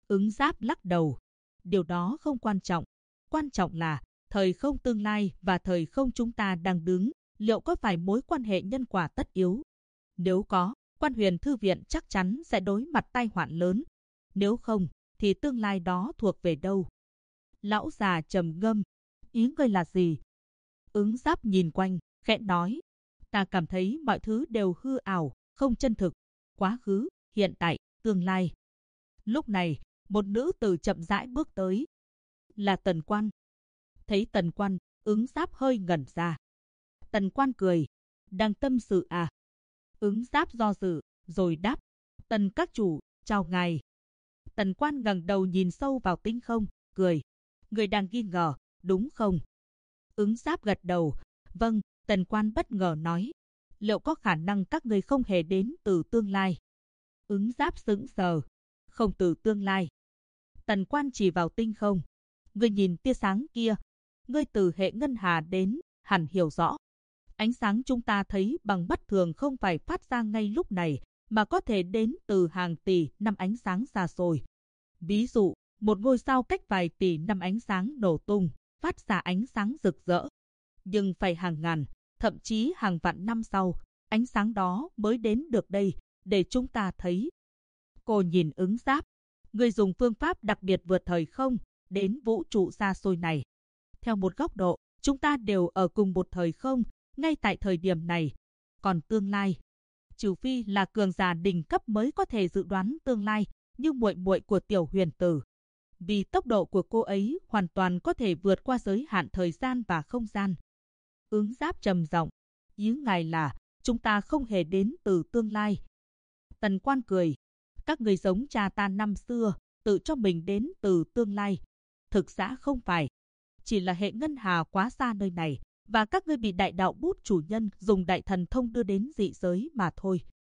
Ứng Giáp lắc đầu. Điều đó không quan trọng. Quan trọng là thời không tương lai và thời không chúng ta đang đứng, liệu có phải mối quan hệ nhân quả tất yếu? Nếu có, Quan Huyền Thư Viện chắc chắn sẽ đối mặt tai họa lớn. Nếu không, thì tương lai đó thuộc về đâu? Lão già trầm ngâm. Ý ngươi là gì? Ứng Giáp nhìn quanh, khẽ nói. Ta cảm thấy mọi thứ đều hư ảo, không chân thực. Quá khứ, hiện tại, tương lai. Lúc này, một nữ tử chậm rãi bước tới. Là Tần Quan. Thấy Tần Quan, Ứng Giáp hơi ngẩn ra. Tần Quan cười. Đang tâm sự à? Ứng Giáp do dự, rồi đáp. Tần các chủ, chào ngài. Tần Quan ngẩng đầu nhìn sâu vào tinh không, cười. Người đang nghi ngờ, đúng không? Ứng Giáp gật đầu. Vâng. Tần Quan bất ngờ nói. Liệu có khả năng các người không hề đến từ tương lai? Ứng Giáp sững sờ. Không từ tương lai. Tần Quan chỉ vào tinh không. Ngươi nhìn tia sáng kia. Ngươi từ hệ ngân hà đến, hẳn hiểu rõ. Ánh sáng chúng ta thấy bằng mắt thường không phải phát ra ngay lúc này, mà có thể đến từ hàng tỷ năm ánh sáng xa xôi. Ví dụ, một ngôi sao cách vài tỷ năm ánh sáng nổ tung, phát ra ánh sáng rực rỡ. Nhưng phải hàng ngàn, thậm chí hàng vạn năm sau, ánh sáng đó mới đến được đây, để chúng ta thấy. Cô nhìn Ứng Giáp. Người dùng phương pháp đặc biệt vượt thời không, đến vũ trụ xa xôi này. Theo một góc độ, chúng ta đều ở cùng một thời không, ngay tại thời điểm này. Còn tương lai, trừ phi là cường giả đỉnh cấp mới có thể dự đoán tương lai, như muội muội của Tiểu Huyền Tử. Vì tốc độ của cô ấy hoàn toàn có thể vượt qua giới hạn thời gian và không gian. Ứng Giáp trầm giọng. Ý ngài là, chúng ta không hề đến từ tương lai. Tần Quan cười. Các người giống cha ta năm xưa, tự cho mình đến từ tương lai. Thực ra không phải. Chỉ là hệ ngân hà quá xa nơi này, và các ngươi bị đại đạo bút chủ nhân dùng đại thần thông đưa đến dị giới mà thôi.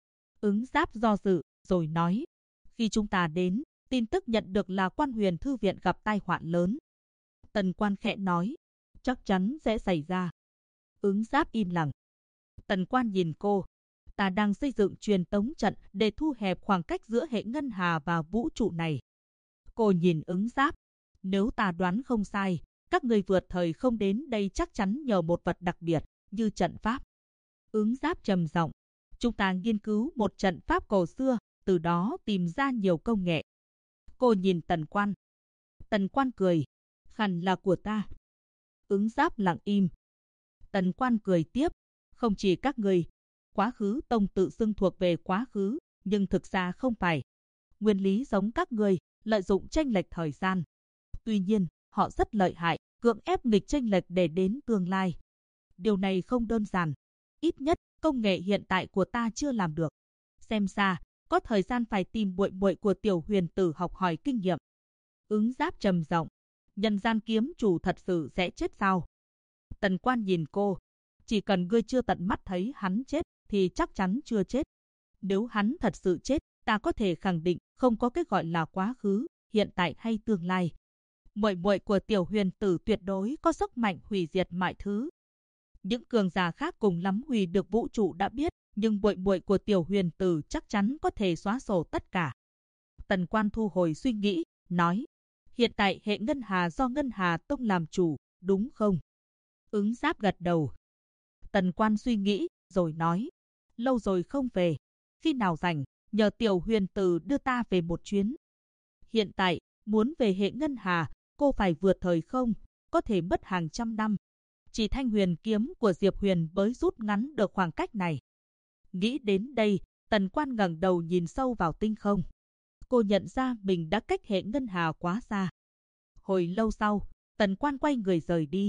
Ứng Giáp do dự, rồi nói. Khi chúng ta đến, tin tức nhận được là Quan Huyền Thư Viện gặp tai họa lớn. Tần Quan khẽ nói. Chắc chắn sẽ xảy ra. Ứng Giáp im lặng. Tần Quan nhìn cô. Ta đang xây dựng truyền tống trận để thu hẹp khoảng cách giữa hệ ngân hà và vũ trụ này. Cô nhìn Ứng Giáp. Nếu ta đoán không sai, các người vượt thời không đến đây chắc chắn nhờ một vật đặc biệt, như trận pháp. Ứng Giáp trầm giọng. Chúng ta nghiên cứu một trận pháp cổ xưa, từ đó tìm ra nhiều công nghệ. Cô nhìn Tần Quan. Tần Quan cười. Hẳn là của ta. Ứng Giáp lặng im. Tần Quan cười tiếp. Không chỉ các người. Quá khứ tông tự xưng thuộc về quá khứ, nhưng thực ra không phải. Nguyên lý giống các người, lợi dụng chênh lệch thời gian. Tuy nhiên, họ rất lợi hại, cưỡng ép nghịch chênh lệch để đến tương lai. Điều này không đơn giản. Ít nhất, công nghệ hiện tại của ta chưa làm được. Xem ra, có thời gian phải tìm muội muội của Tiểu Huyền Tử học hỏi kinh nghiệm. Ứng Giáp trầm giọng. Nhân gian kiếm chủ thật sự sẽ chết sao? Tần Quan nhìn cô. Chỉ cần ngươi chưa tận mắt thấy hắn chết, thì chắc chắn chưa chết. Nếu hắn thật sự chết, ta có thể khẳng định không có cái gọi là quá khứ, hiện tại hay tương lai. Muội muội của Tiểu Huyền Tử tuyệt đối có sức mạnh hủy diệt mọi thứ. Những cường giả khác cùng lắm hủy được vũ trụ đã biết, nhưng muội muội của Tiểu Huyền Tử chắc chắn có thể xóa sổ tất cả. Tần Quan thu hồi suy nghĩ, nói. Hiện tại hệ ngân hà do Ngân Hà Tông làm chủ, đúng không? Ứng Giáp gật đầu. Tần Quan suy nghĩ, rồi nói. Lâu rồi không về. Khi nào rảnh, nhờ Tiểu Huyền Tử đưa ta về một chuyến. Hiện tại, muốn về hệ ngân hà, cô phải vượt thời không, có thể mất hàng trăm năm. Chỉ thanh huyền kiếm của Diệp Huyền mới rút ngắn được khoảng cách này. Nghĩ đến đây, Tần Quan ngẩng đầu nhìn sâu vào tinh không. Cô nhận ra mình đã cách hệ ngân hà quá xa. Hồi lâu sau, Tần Quan quay người rời đi.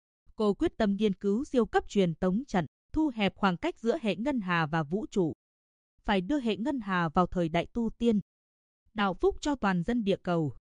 Cô quyết tâm nghiên cứu siêu cấp truyền tống trận, thu hẹp khoảng cách giữa hệ ngân hà và vũ trụ. Phải đưa hệ ngân hà vào thời đại tu tiên. Đạo phúc cho toàn dân địa cầu.